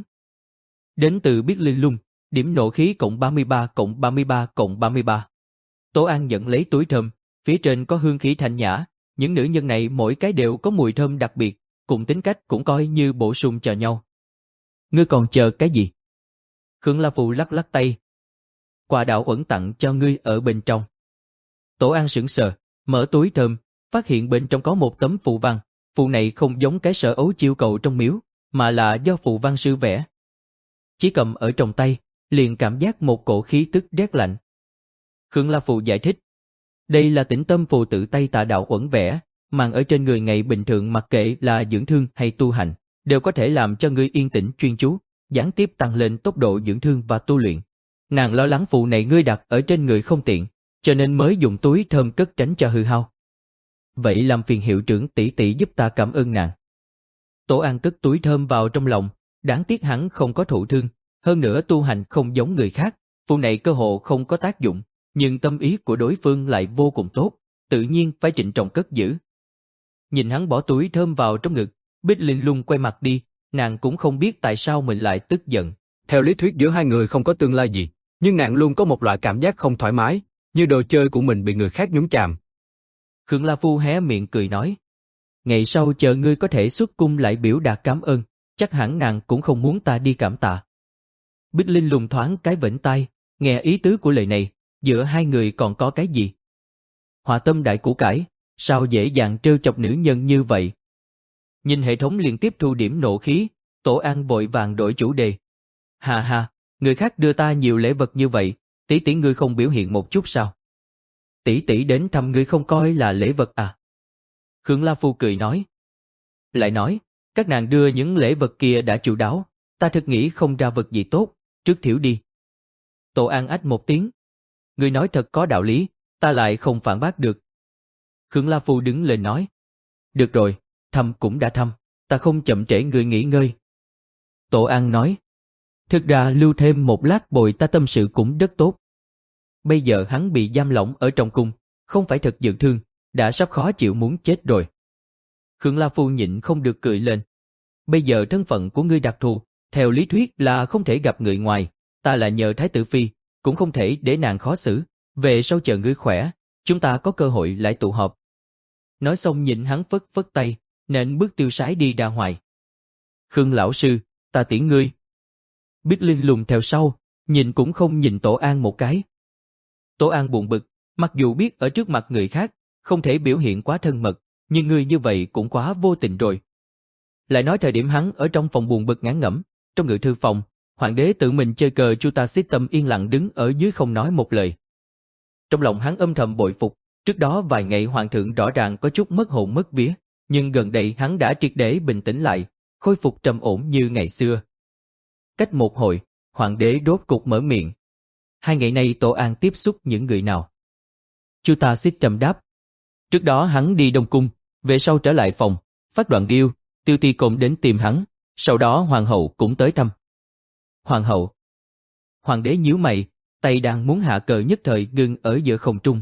Đến từ Bích Linh Lung, điểm nộ khí cộng ba mươi ba cộng ba mươi ba cộng ba mươi ba. Tổ An nhận lấy túi thơm, phía trên có hương khí thanh nhã, những nữ nhân này mỗi cái đều có mùi thơm đặc biệt, cùng tính cách cũng coi như bổ sung cho nhau. Ngươi còn chờ cái gì? Khương La Phu lắc lắc tay. Quà đạo uẩn tặng cho ngươi ở bên trong. Tổ An sững sờ, mở túi thơm, phát hiện bên trong có một tấm phù văn, phù này không giống cái Sở Ấu Chiêu cầu trong miếu, mà là do phù văn sư vẽ. Chỉ cầm ở trong tay, liền cảm giác một cổ khí tức rét lạnh. Khương La Phu giải thích. Đây là tĩnh tâm phù tự tay tạ đạo uẩn vẽ, mang ở trên người ngày bình thường mặc kệ là dưỡng thương hay tu hành, đều có thể làm cho ngươi yên tĩnh chuyên chú, gián tiếp tăng lên tốc độ dưỡng thương và tu luyện. Nàng lo lắng phù này ngươi đặt ở trên người không tiện, cho nên mới dùng túi thơm cất tránh cho hư hao. Vậy làm phiền hiệu trưởng tỷ tỷ giúp ta cảm ơn nàng. Tổ An cất túi thơm vào trong lòng, đáng tiếc hắn không có thụ thương, hơn nữa tu hành không giống người khác, phù này cơ hồ không có tác dụng, nhưng tâm ý của đối phương lại vô cùng tốt, tự nhiên phải trịnh trọng cất giữ. Nhìn hắn bỏ túi thơm vào trong ngực, Bích Linh Lung quay mặt đi, nàng cũng không biết tại sao mình lại tức giận. Theo lý thuyết giữa hai người không có tương lai gì, nhưng nàng luôn có một loại cảm giác không thoải mái, như đồ chơi của mình bị người khác nhúng chàm. Khương La Phu hé miệng cười nói, ngày sau chờ ngươi có thể xuất cung lại biểu đạt cảm ơn, chắc hẳn nàng cũng không muốn ta đi cảm tạ. Bích Linh Lung thoáng cái vểnh tai, nghe ý tứ của lời này, giữa hai người còn có cái gì? Họa tâm đại củ cải, sao dễ dàng trêu chọc nữ nhân như vậy? Nhìn hệ thống liên tiếp thu điểm nộ khí, Tổ An vội vàng đổi chủ đề. Hà hà, người khác đưa ta nhiều lễ vật như vậy, tỷ tỷ ngươi không biểu hiện một chút sao? Tỷ tỷ đến thăm ngươi không coi là lễ vật à? Khương La Phu cười nói. Lại nói, các nàng đưa những lễ vật kia đã chu đáo, Ta thật nghĩ không ra vật gì tốt, trước thiểu đi. Tổ An ách một tiếng. Ngươi nói thật có đạo lý, ta lại không phản bác được. Khương La Phu đứng lên nói. Được rồi, thăm cũng đã thăm, ta không chậm trễ người nghỉ ngơi. Tổ An nói. Thực ra lưu thêm một lát bồi ta tâm sự cũng rất tốt. Bây giờ hắn bị giam lỏng ở trong cung, không phải thật dự thương, đã sắp khó chịu muốn chết rồi. Khương La Phu nhịn không được cười lên. Bây giờ thân phận của ngươi đặc thù, theo lý thuyết là không thể gặp người ngoài, ta là nhờ Thái tử Phi, cũng không thể để nàng khó xử, về sau chờ ngươi khỏe, chúng ta có cơ hội lại tụ họp. Nói xong nhìn hắn phất phất tay, nện bước tiêu sái đi ra ngoài. Khương lão sư, ta tiễn ngươi. Bích Linh lùng theo sau, nhìn cũng không nhìn Tổ An một cái. Tổ An buồn bực, mặc dù biết ở trước mặt người khác, không thể biểu hiện quá thân mật, nhưng ngươi như vậy cũng quá vô tình rồi. Lại nói thời điểm hắn ở trong phòng buồn bực ngán ngẩm, trong ngự thư phòng, hoàng đế tự mình chơi cờ Chu Ta Xích Tâm yên lặng đứng ở dưới không nói một lời. Trong lòng hắn âm thầm bội phục, trước đó vài ngày hoàng thượng rõ ràng có chút mất hồn mất vía, nhưng gần đây hắn đã triệt để bình tĩnh lại, khôi phục trầm ổn như ngày xưa. Cách một hồi, hoàng đế rốt cục mở miệng. Hai ngày nay Tổ An tiếp xúc những người nào? Chu Ta Xích Tâm đáp. Trước đó hắn đi Đông Cung, về sau trở lại phòng, Phát Đoạn Điêu, Tiêu Ti Công đến tìm hắn, sau đó hoàng hậu cũng tới thăm. Hoàng hậu. Hoàng đế nhíu mày, tay đang muốn hạ cờ nhất thời ngừng ở giữa không trung.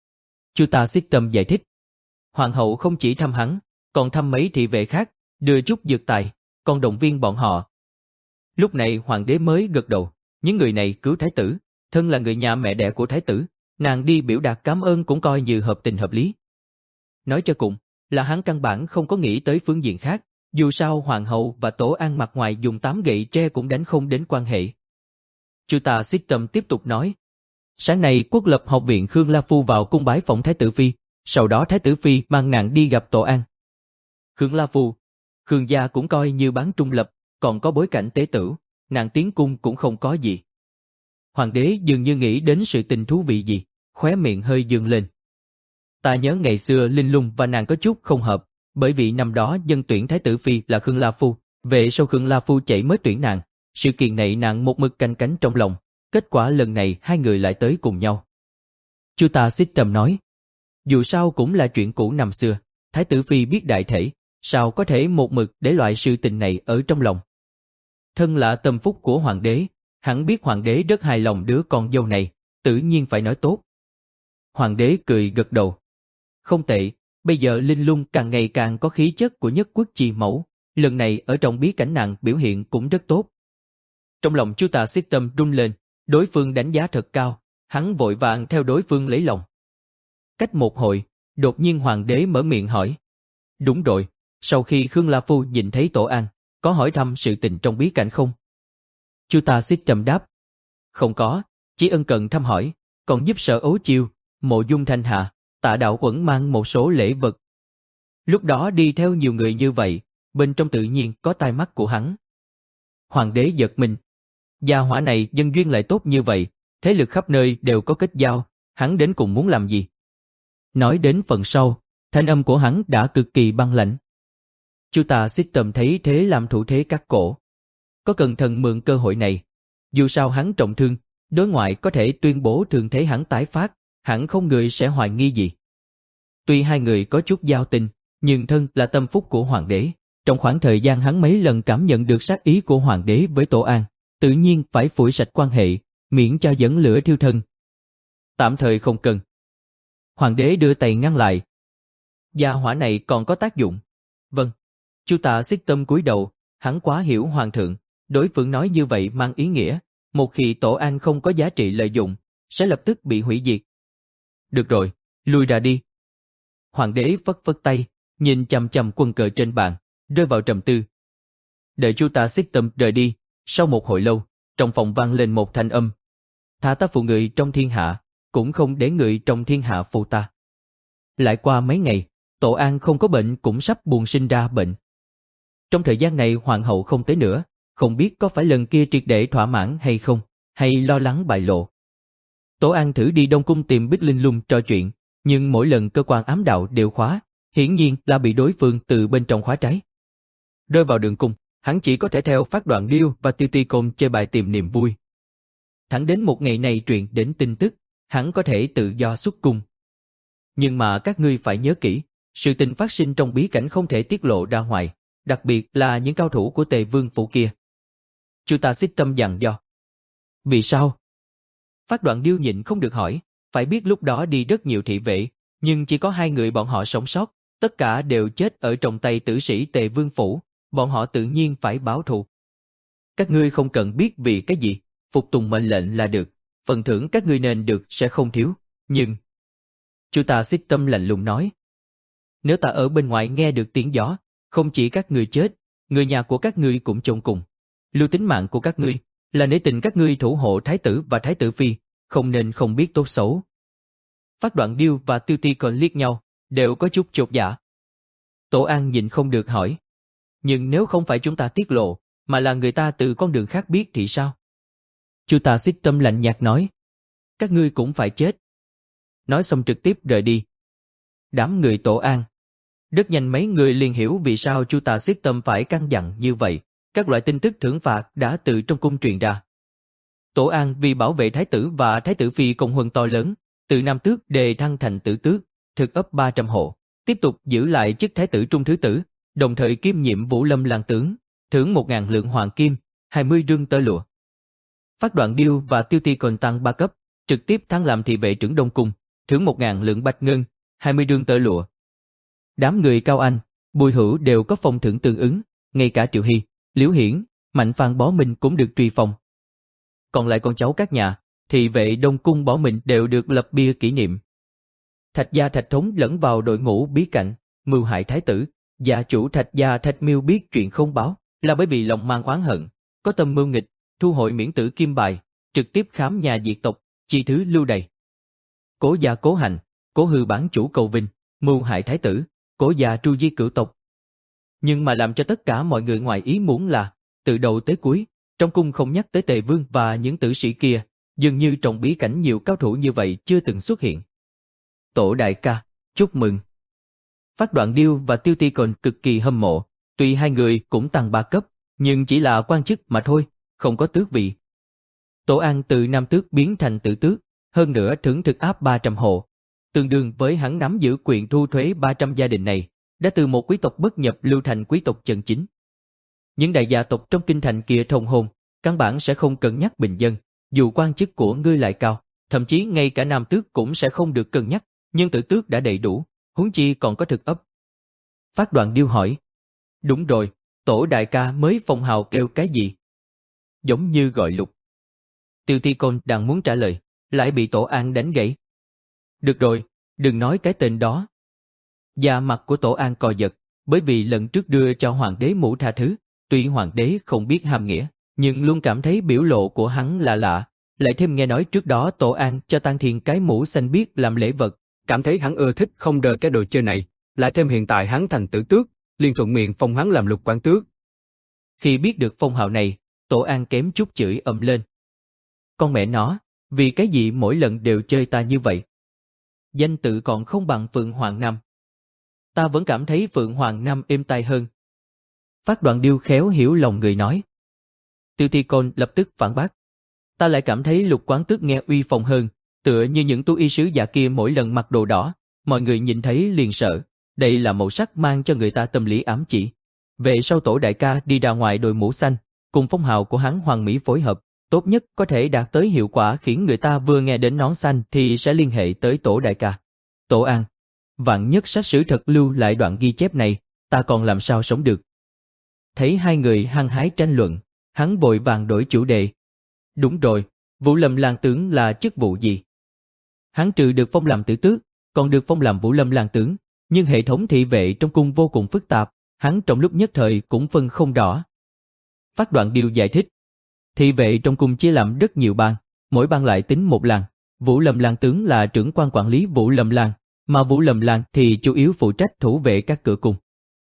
Chu Ta Xích Tâm giải thích. Hoàng hậu không chỉ thăm hắn, còn thăm mấy thị vệ khác, đưa chút dược tài, còn động viên bọn họ. Lúc này hoàng đế mới gật đầu, những người này cứu thái tử, thân là người nhà mẹ đẻ của thái tử, nàng đi biểu đạt cảm ơn cũng coi như hợp tình hợp lý. Nói cho cùng, là hắn căn bản không có nghĩ tới phương diện khác, dù sao hoàng hậu và Tổ An mặt ngoài dùng tám gậy tre cũng đánh không đến quan hệ. Chu Ta Xích Tâm tiếp tục nói. Sáng nay Quốc lập học viện Khương La Phu vào cung bái phỏng Thái tử Phi, sau đó Thái tử Phi mang nàng đi gặp Tổ An. Khương La Phu, Khương gia cũng coi như bán trung lập, còn có bối cảnh tế tử, nàng tiến cung cũng không có gì. Hoàng đế dường như nghĩ đến sự tình thú vị gì, khóe miệng hơi dương lên. Ta nhớ ngày xưa Linh Lung và nàng có chút không hợp, bởi vì năm đó dân tuyển Thái tử Phi là Khương La Phu, về sau Khương La Phu chạy mới tuyển nàng, sự kiện này nàng một mực canh cánh trong lòng, kết quả lần này hai người lại tới cùng nhau. Chu Ta Xích Tâm nói, dù sao cũng là chuyện cũ năm xưa, Thái tử Phi biết đại thể, sao có thể một mực để loại sự tình này ở trong lòng. Thân là tâm phúc của hoàng đế, hắn biết hoàng đế rất hài lòng đứa con dâu này, tự nhiên phải nói tốt. Hoàng đế cười gật đầu. Không tệ, bây giờ Linh Lung càng ngày càng có khí chất của nhất quốc chi mẫu, lần này ở trong bí cảnh nàng biểu hiện cũng rất tốt. Trong lòng Chu Ta Xích Tâm run lên, đối phương đánh giá thật cao, hắn vội vàng theo đối phương lấy lòng. Cách một hồi, đột nhiên hoàng đế mở miệng hỏi. Đúng rồi, sau khi Khương La Phu nhìn thấy Tổ An, có hỏi thăm sự tình trong bí cảnh không? Chu Ta Xích Tâm đáp. Không có, chỉ ân cần thăm hỏi, còn giúp Sở Ấu Chiêu, Mộ Dung Thanh Hà, Tạ Đạo Uẩn mang một số lễ vật. Lúc đó đi theo nhiều người như vậy, bên trong tự nhiên có tai mắt của hắn. Hoàng đế giật mình. Gia hỏa này nhân duyên lại tốt như vậy, thế lực khắp nơi đều có kết giao, hắn đến cùng muốn làm gì? Nói đến phần sau, thanh âm của hắn đã cực kỳ băng lãnh. Chu Ta Xích Tâm thấy thế làm thủ thế cắt cổ. Có cần thần mượn cơ hội này, dù sao hắn trọng thương, đối ngoại có thể tuyên bố thường thế hắn tái phát, hẳn không người sẽ hoài nghi gì. Tuy hai người có chút giao tình, nhưng thân là tâm phúc của hoàng đế, trong khoảng thời gian hắn mấy lần cảm nhận được sát ý của hoàng đế với Tổ An, tự nhiên phải phủi sạch quan hệ, miễn cho dẫn lửa thiêu thân. Tạm thời không cần. Hoàng đế đưa tay ngăn lại. Gia hỏa này còn có tác dụng. Vâng. Chu Ta Xích Tâm cúi đầu, hắn quá hiểu hoàng thượng, đối phương nói như vậy mang ý nghĩa, một khi Tổ An không có giá trị lợi dụng, sẽ lập tức bị hủy diệt. Được rồi, lui ra đi. Hoàng đế phất phất tay, nhìn chằm chằm quân cờ trên bàn, rơi vào trầm tư. Đợi Chu Ta Xích Tâm rời đi, sau một hồi lâu, trong phòng vang lên một thanh âm. Thà ta phụ người trong thiên hạ, cũng không để người trong thiên hạ phụ ta. Lại qua mấy ngày, Tổ An không có bệnh cũng sắp buồn sinh ra bệnh. Trong thời gian này hoàng hậu không tới nữa, không biết có phải lần kia triệt để thỏa mãn hay không, hay lo lắng bại lộ. Tổ An thử đi Đông Cung tìm Bích Linh Lung trò chuyện, nhưng mỗi lần cơ quan ám đạo đều khóa, hiển nhiên là bị đối phương từ bên trong khóa trái. Rơi vào đường cung, hắn chỉ có thể theo Phát Đoạn Điêu và Tiêu Ti Côn chơi bài tìm niềm vui. Thẳng đến một ngày này truyền đến tin tức, hắn có thể tự do xuất cung. Nhưng mà các ngươi phải nhớ kỹ, sự tình phát sinh trong bí cảnh không thể tiết lộ ra ngoài, đặc biệt là những cao thủ của Tề Vương phủ kia. Chu Ta Xích Tâm dặn dò. Vì sao? Phát Đoạn Điêu nhịn không được hỏi, phải biết lúc đó đi rất nhiều thị vệ, nhưng chỉ có hai người bọn họ sống sót, tất cả đều chết ở trong tay tử sĩ Tề Vương phủ, bọn họ tự nhiên phải báo thù. Các ngươi không cần biết vì cái gì, phục tùng mệnh lệnh là được, phần thưởng các ngươi nên được sẽ không thiếu, nhưng... Chu Ta Xích Tâm lạnh lùng nói. Nếu ta ở bên ngoài nghe được tiếng gió, không chỉ các ngươi chết, người nhà của các ngươi cũng chôn cùng. Lưu tính mạng của các ngươi, là nể tình các ngươi thủ hộ thái tử và thái tử phi, không nên không biết tốt xấu. Phát Đoạn Điêu và Tiêu Ti Côn liếc nhau, đều có chút chột dạ. Tổ An nhịn không được hỏi. Nhưng nếu không phải chúng ta tiết lộ, mà là người ta từ con đường khác biết thì sao? Chu Ta Xích Tâm lạnh nhạt nói. Các ngươi cũng phải chết. Nói xong trực tiếp rời đi. Đám người Tổ An. Rất nhanh mấy người liền hiểu vì sao Chu Ta Xích Tâm phải căn dặn như vậy. Các loại tin tức thưởng phạt đã từ trong cung truyền ra. Tổ An vì bảo vệ thái tử và thái tử phi công huân to lớn, từ nam tước đề thăng thành tử tước, thực ấp ba trăm hộ, tiếp tục giữ lại chức thái tử trung thứ tử, đồng thời kiêm nhiệm Vũ Lâm lang tướng, thưởng một ngàn lượng hoàng kim, hai mươi rương tơ lụa. Phát Đoạn Điêu và Tiêu Ti Côn tăng ba cấp, trực tiếp thăng làm thị vệ trưởng Đông Cung, thưởng một ngàn lượng bạch ngân, hai mươi rương tơ lụa. Đám người Cao Anh, Bùi Hữu đều có phong thưởng tương ứng, ngay cả Triệu Hy, Liễu Hiển, Mạnh Phan Bó Minh cũng được truy phong. Còn lại con cháu các nhà, thị vệ Đông Cung Bó Minh đều được lập bia kỷ niệm. Thạch gia Thạch Thống lẫn vào đội ngũ bí cảnh, mưu hại thái tử, gia chủ Thạch gia Thạch Miêu biết chuyện không báo, là bởi vì lòng mang oán hận, có tâm mưu nghịch, thu hội miễn tử kim bài, trực tiếp khám nhà diệt tộc, chi thứ lưu đày. Cố gia Cố Hành, Cố Hư bán chủ Cầu Vinh, mưu hại thái tử, Cố gia tru di cửu tộc. Nhưng mà làm cho tất cả mọi người ngoài ý muốn là, từ đầu tới cuối, trong cung không nhắc tới Tề Vương và những tử sĩ kia, dường như trong bí cảnh nhiều cao thủ như vậy chưa từng xuất hiện. Tổ đại ca, chúc mừng. Phát Đoạn Điêu và Tiêu Ti Côn cực kỳ hâm mộ, tuy hai người cũng tăng ba cấp, nhưng chỉ là quan chức mà thôi, không có tước vị. Tổ An từ nam tước biến thành tử tước, hơn nữa thưởng thực áp ba trăm hộ, tương đương với hắn nắm giữ quyền thu thuế ba trăm gia đình này, đã từ một quý tộc bất nhập lưu thành quý tộc chân chính. Những đại gia tộc trong kinh thành kia thông hôn, căn bản sẽ không cân nhắc bình dân, dù quan chức của ngươi lại cao, thậm chí ngay cả nam tước cũng sẽ không được cân nhắc, nhưng tử tước đã đầy đủ, huống chi còn có thực ấp. Phát Đoạn Điêu hỏi. Đúng rồi, tổ đại ca mới phong hào kêu cái gì? Giống như gọi Lục. Tiêu Ti Côn đang muốn trả lời, lại bị Tổ An đánh gãy. Được rồi, đừng nói cái tên đó. Da mặt của Tổ An co giật, bởi vì lần trước đưa cho hoàng đế mũ tha thứ, tuy hoàng đế không biết hàm nghĩa, nhưng luôn cảm thấy biểu lộ của hắn là lạ, lại thêm nghe nói trước đó Tổ An cho Tang Thiên cái mũ xanh biếc làm lễ vật, cảm thấy hắn ưa thích không đờ cái đồ chơi này, lại thêm hiện tại hắn thành tử tước, liền thuận miệng phong hắn làm lục quan tước. Khi biết được phong hào này, Tổ An kém chút chửi ầm lên. Con mẹ nó, vì cái gì mỗi lần đều chơi ta như vậy? Danh tự còn không bằng Phượng Hoàng Nam. Ta vẫn cảm thấy Phượng Hoàng Nam êm tai hơn. Phát Đoạn Điêu khéo hiểu lòng người nói. Tiêu Ti Côn lập tức phản bác. Ta lại cảm thấy lục quán tước nghe uy phong hơn, tựa như những tu y sứ già kia mỗi lần mặc đồ đỏ, mọi người nhìn thấy liền sợ. Đây là màu sắc mang cho người ta tâm lý ám chỉ. Về sau tổ đại ca đi ra ngoài đội mũ xanh, cùng phong hào của hắn Hoàng Mỹ phối hợp, tốt nhất có thể đạt tới hiệu quả khiến người ta vừa nghe đến nón xanh thì sẽ liên hệ tới tổ đại ca. Tổ An, vạn nhất sách sử thật lưu lại đoạn ghi chép này, ta còn làm sao sống được? Thấy hai người hăng hái tranh luận, hắn vội vàng đổi chủ đề. Đúng rồi, Vũ Lâm lang tướng là chức vụ gì? Hắn trừ được phong làm tử tước, còn được phong làm Vũ Lâm lang tướng, nhưng hệ thống thị vệ trong cung vô cùng phức tạp, hắn trong lúc nhất thời cũng phân không rõ. Phát Đoạn Điêu giải thích. Thị vệ trong cung chia làm rất nhiều bang, mỗi bang lại tính một làng. Vũ Lâm lang tướng là trưởng quan quản lý Vũ Lâm lang, mà Vũ Lâm lang thì chủ yếu phụ trách thủ vệ các cửa cung.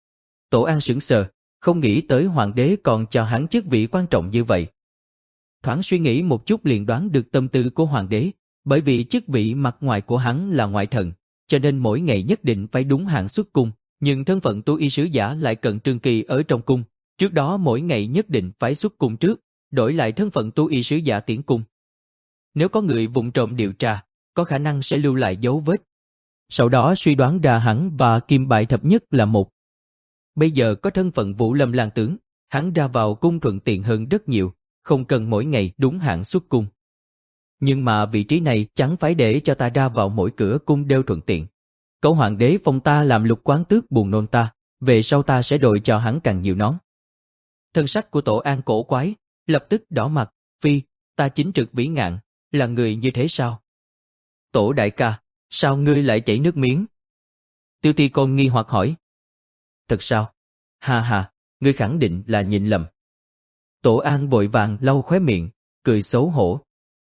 Tổ An sững sờ, không nghĩ tới hoàng đế còn cho hắn chức vị quan trọng như vậy. Thoáng suy nghĩ một chút liền đoán được tâm tư của hoàng đế, bởi vì chức vị mặt ngoài của hắn là ngoại thần, cho nên mỗi ngày nhất định phải đúng hạn xuất cung, nhưng thân phận tu y sứ giả lại cần trường kỳ ở trong cung, Trước đó mỗi ngày nhất định phải xuất cung trước, đổi lại thân phận tu y sứ giả tiễn cung. Nếu có người vụng trộm điều tra, có khả năng sẽ lưu lại dấu vết. Sau đó suy đoán ra hắn và Kim Bại Thập Nhất là một. Bây giờ có thân phận Vũ Lâm Lang tướng, hắn ra vào cung thuận tiện hơn rất nhiều, không cần mỗi ngày đúng hạn xuất cung. Nhưng mà vị trí này chẳng phải để cho ta ra vào mỗi cửa cung đều thuận tiện. Cậu hoàng đế phong ta làm lục quán tước buồn nôn ta, về sau ta sẽ đội cho hắn càng nhiều nón. Thân sắc của Tổ An cổ quái, lập tức đỏ mặt, phi, ta chính trực vĩ ngạn, là người như thế sao? Tổ đại ca, sao ngươi lại chảy nước miếng? Tiêu Ti Côn nghi hoặc hỏi. Thật sao? Ha ha, ngươi khẳng định là nhìn lầm. Tổ An vội vàng lau khóe miệng, cười xấu hổ.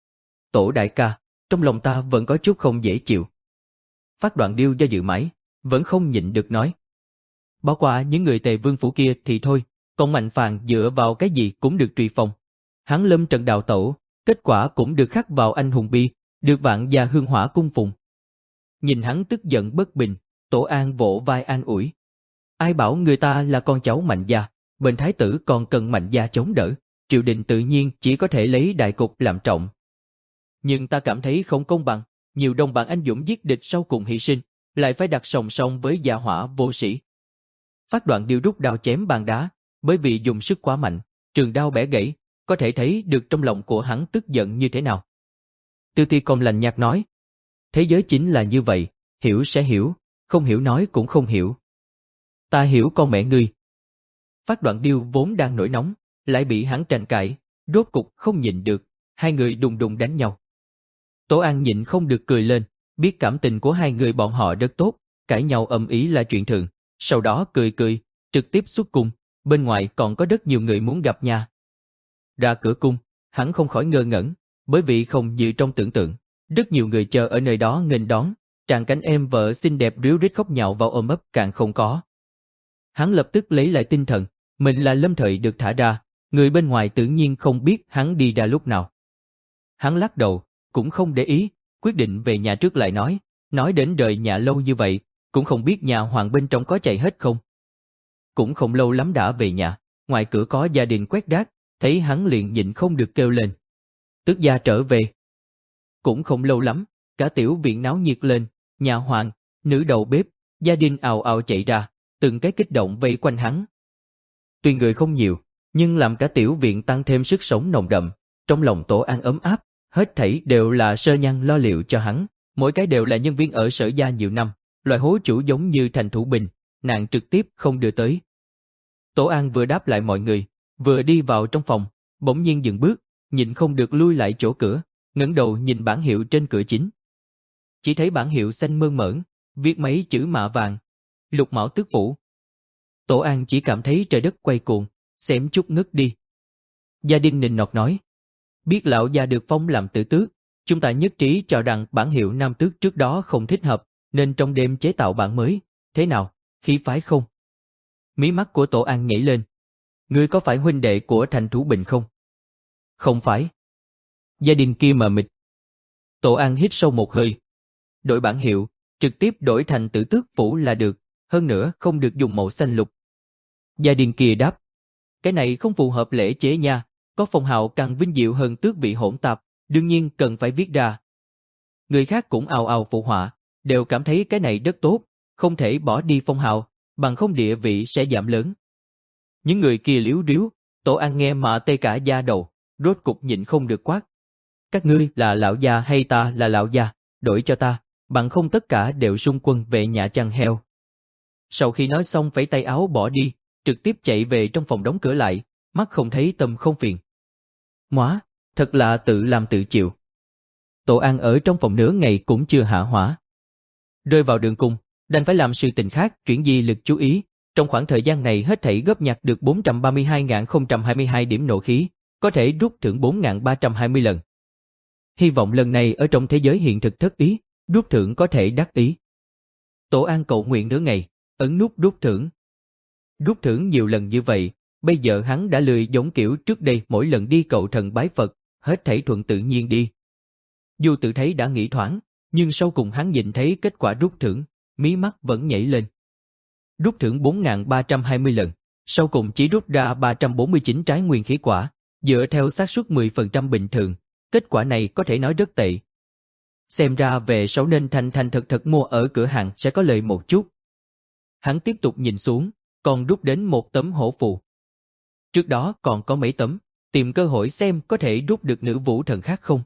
Tổ đại ca, trong lòng ta vẫn có chút không dễ chịu. Phát Đoạn Điêu do dự mãi, vẫn không nhịn được nói. Bỏ qua những người Tề Vương phủ kia thì thôi, còn Mạnh Phàn dựa vào cái gì cũng được truy phong. Hắn lâm trận đào tẩu, kết quả cũng được khắc vào anh hùng bi, được Vạn Gia hương hỏa cung phụng. Nhìn hắn tức giận bất bình, Tổ An vỗ vai an ủi. Ai bảo người ta là con cháu Mạnh gia, bên thái tử còn cần Mạnh gia chống đỡ, triều đình tự nhiên chỉ có thể lấy đại cục làm trọng. Nhưng ta cảm thấy không công bằng, nhiều đồng bạn anh dũng giết địch sau cùng hy sinh, lại phải đặt song song với gia hỏa vô sĩ. Phát Đoạn Điêu rút đao chém bàn đá, bởi vì dùng sức quá mạnh, trường đao bẻ gãy, có thể thấy được trong lòng của hắn tức giận như thế nào. Tiêu Ti Công lạnh nhạt nói, thế giới chính là như vậy, hiểu sẽ hiểu, không hiểu nói cũng không hiểu. Ta hiểu con mẹ ngươi. Phát Đoạn Điêu vốn đang nổi nóng, lại bị hắn tranh cãi, rốt cục không nhịn được, hai người đùng đùng đánh nhau. Tổ An nhịn không được cười lên, biết cảm tình của hai người bọn họ rất tốt, cãi nhau ầm ĩ là chuyện thường, sau đó cười cười, trực tiếp xuất cung, bên ngoài còn có rất nhiều người muốn gặp nha. Ra cửa cung, hắn không khỏi ngơ ngẩn, bởi vì không như trong tưởng tượng, rất nhiều người chờ ở nơi đó nghênh đón, tràn cảnh em vợ xinh đẹp ríu rít khóc nhào vào ôm ấp càng không có. Hắn lập tức lấy lại tinh thần, mình là lâm thời được thả ra, người bên ngoài tự nhiên không biết hắn đi ra lúc nào. Hắn lắc đầu, cũng không để ý, quyết định về nhà trước lại nói, nói đến rời nhà lâu như vậy, cũng không biết nhà hoàng bên trong có chạy hết không. Cũng không lâu lắm đã về nhà, ngoài cửa có gia đình quét rác, thấy hắn liền nhịn không được kêu lên. Tước gia trở về. Cũng không lâu lắm, cả tiểu viện náo nhiệt lên, nhà hoàng, nữ đầu bếp, gia đình ào ào chạy ra, từng cái kích động vây quanh hắn. Tuy người không nhiều, nhưng làm cả tiểu viện tăng thêm sức sống nồng đậm, trong lòng Tổ An ấm áp, hết thảy đều là Sơ Nhan lo liệu cho hắn, mỗi cái đều là nhân viên ở Sở gia nhiều năm, loại hố chủ giống như Thành Thủ Bình, nàng trực tiếp không đưa tới. Tổ An vừa đáp lại mọi người, vừa đi vào trong phòng, bỗng nhiên dừng bước, nhịn không được lui lại chỗ cửa, ngẩng đầu nhìn bảng hiệu trên cửa chính. Chỉ thấy bảng hiệu xanh mơn mởn, viết mấy chữ mạ vàng, Lục Mão Tước Phủ. Tổ An chỉ cảm thấy trời đất quay cuồng, xém chút ngất đi. Gia đình nịnh nọt nói, biết lão gia được phong làm tử tước, chúng ta nhất trí cho rằng bản hiệu nam tước trước đó không thích hợp, nên trong đêm chế tạo bản mới, thế nào, khí phái không? Mí mắt của Tổ An nhảy lên. Ngươi có phải huynh đệ của Thành Thủ Bình không? Không phải. Gia đình kia mờ mịt. Tổ An hít sâu một hơi. Đổi bản hiệu, trực tiếp đổi thành Tử Tước Phủ là được, hơn nữa không được dùng màu xanh lục. Gia đình kia đáp, cái này không phù hợp lễ chế nha, có phong hào càng vinh diệu hơn tước vị hỗn tạp, đương nhiên cần phải viết ra. Người khác cũng ào ào phụ họa, đều cảm thấy cái này rất tốt, không thể bỏ đi phong hào, bằng không địa vị sẽ giảm lớn. Những người kia liếu riếu, Tổ An nghe mà tê cả da đầu, rốt cục nhịn không được quát. Các ngươi là lão gia hay ta là lão gia, đổi cho ta, bằng không tất cả đều xung quân về nhà chăn heo. Sau khi nói xong vẫy tay áo bỏ đi, trực tiếp chạy về trong phòng đóng cửa lại, mắt không thấy tâm không phiền. Móa, thật là tự làm tự chịu. Tổ An ở trong phòng nửa ngày cũng chưa hạ hỏa. Rơi vào đường cùng, đành phải làm sự tình khác chuyển di lực chú ý. Trong khoảng thời gian này hết thảy góp nhặt được bốn trăm ba mươi hai nghìn không trăm hai mươi hai điểm nộ khí, có thể rút thưởng bốn nghìn ba trăm hai mươi lần. Hy vọng lần này ở trong thế giới hiện thực thất ý, rút thưởng có thể đắc ý. Tổ An cầu nguyện nửa ngày, ấn nút rút thưởng. Rút thưởng nhiều lần như vậy, bây giờ hắn đã lười giống kiểu trước đây mỗi lần đi cầu thần bái Phật, hết thảy thuận tự nhiên đi. Dù tự thấy đã nghĩ thoáng, nhưng sau cùng hắn nhìn thấy kết quả rút thưởng, mí mắt vẫn nhảy lên. Rút thưởng bốn nghìn ba trăm hai mươi lần, Sau cùng chỉ rút ra ba trăm bốn mươi chín trái nguyên khí quả, dựa theo xác suất mười phần trăm bình thường, kết quả này có thể nói rất tệ. Xem ra về sau nên thành thành thật thật mua ở cửa hàng sẽ có lợi một chút. Hắn tiếp tục nhìn xuống, còn rút đến một tấm hổ phù. Trước đó còn có mấy tấm, tìm cơ hội xem có thể rút được nữ vũ thần khác không.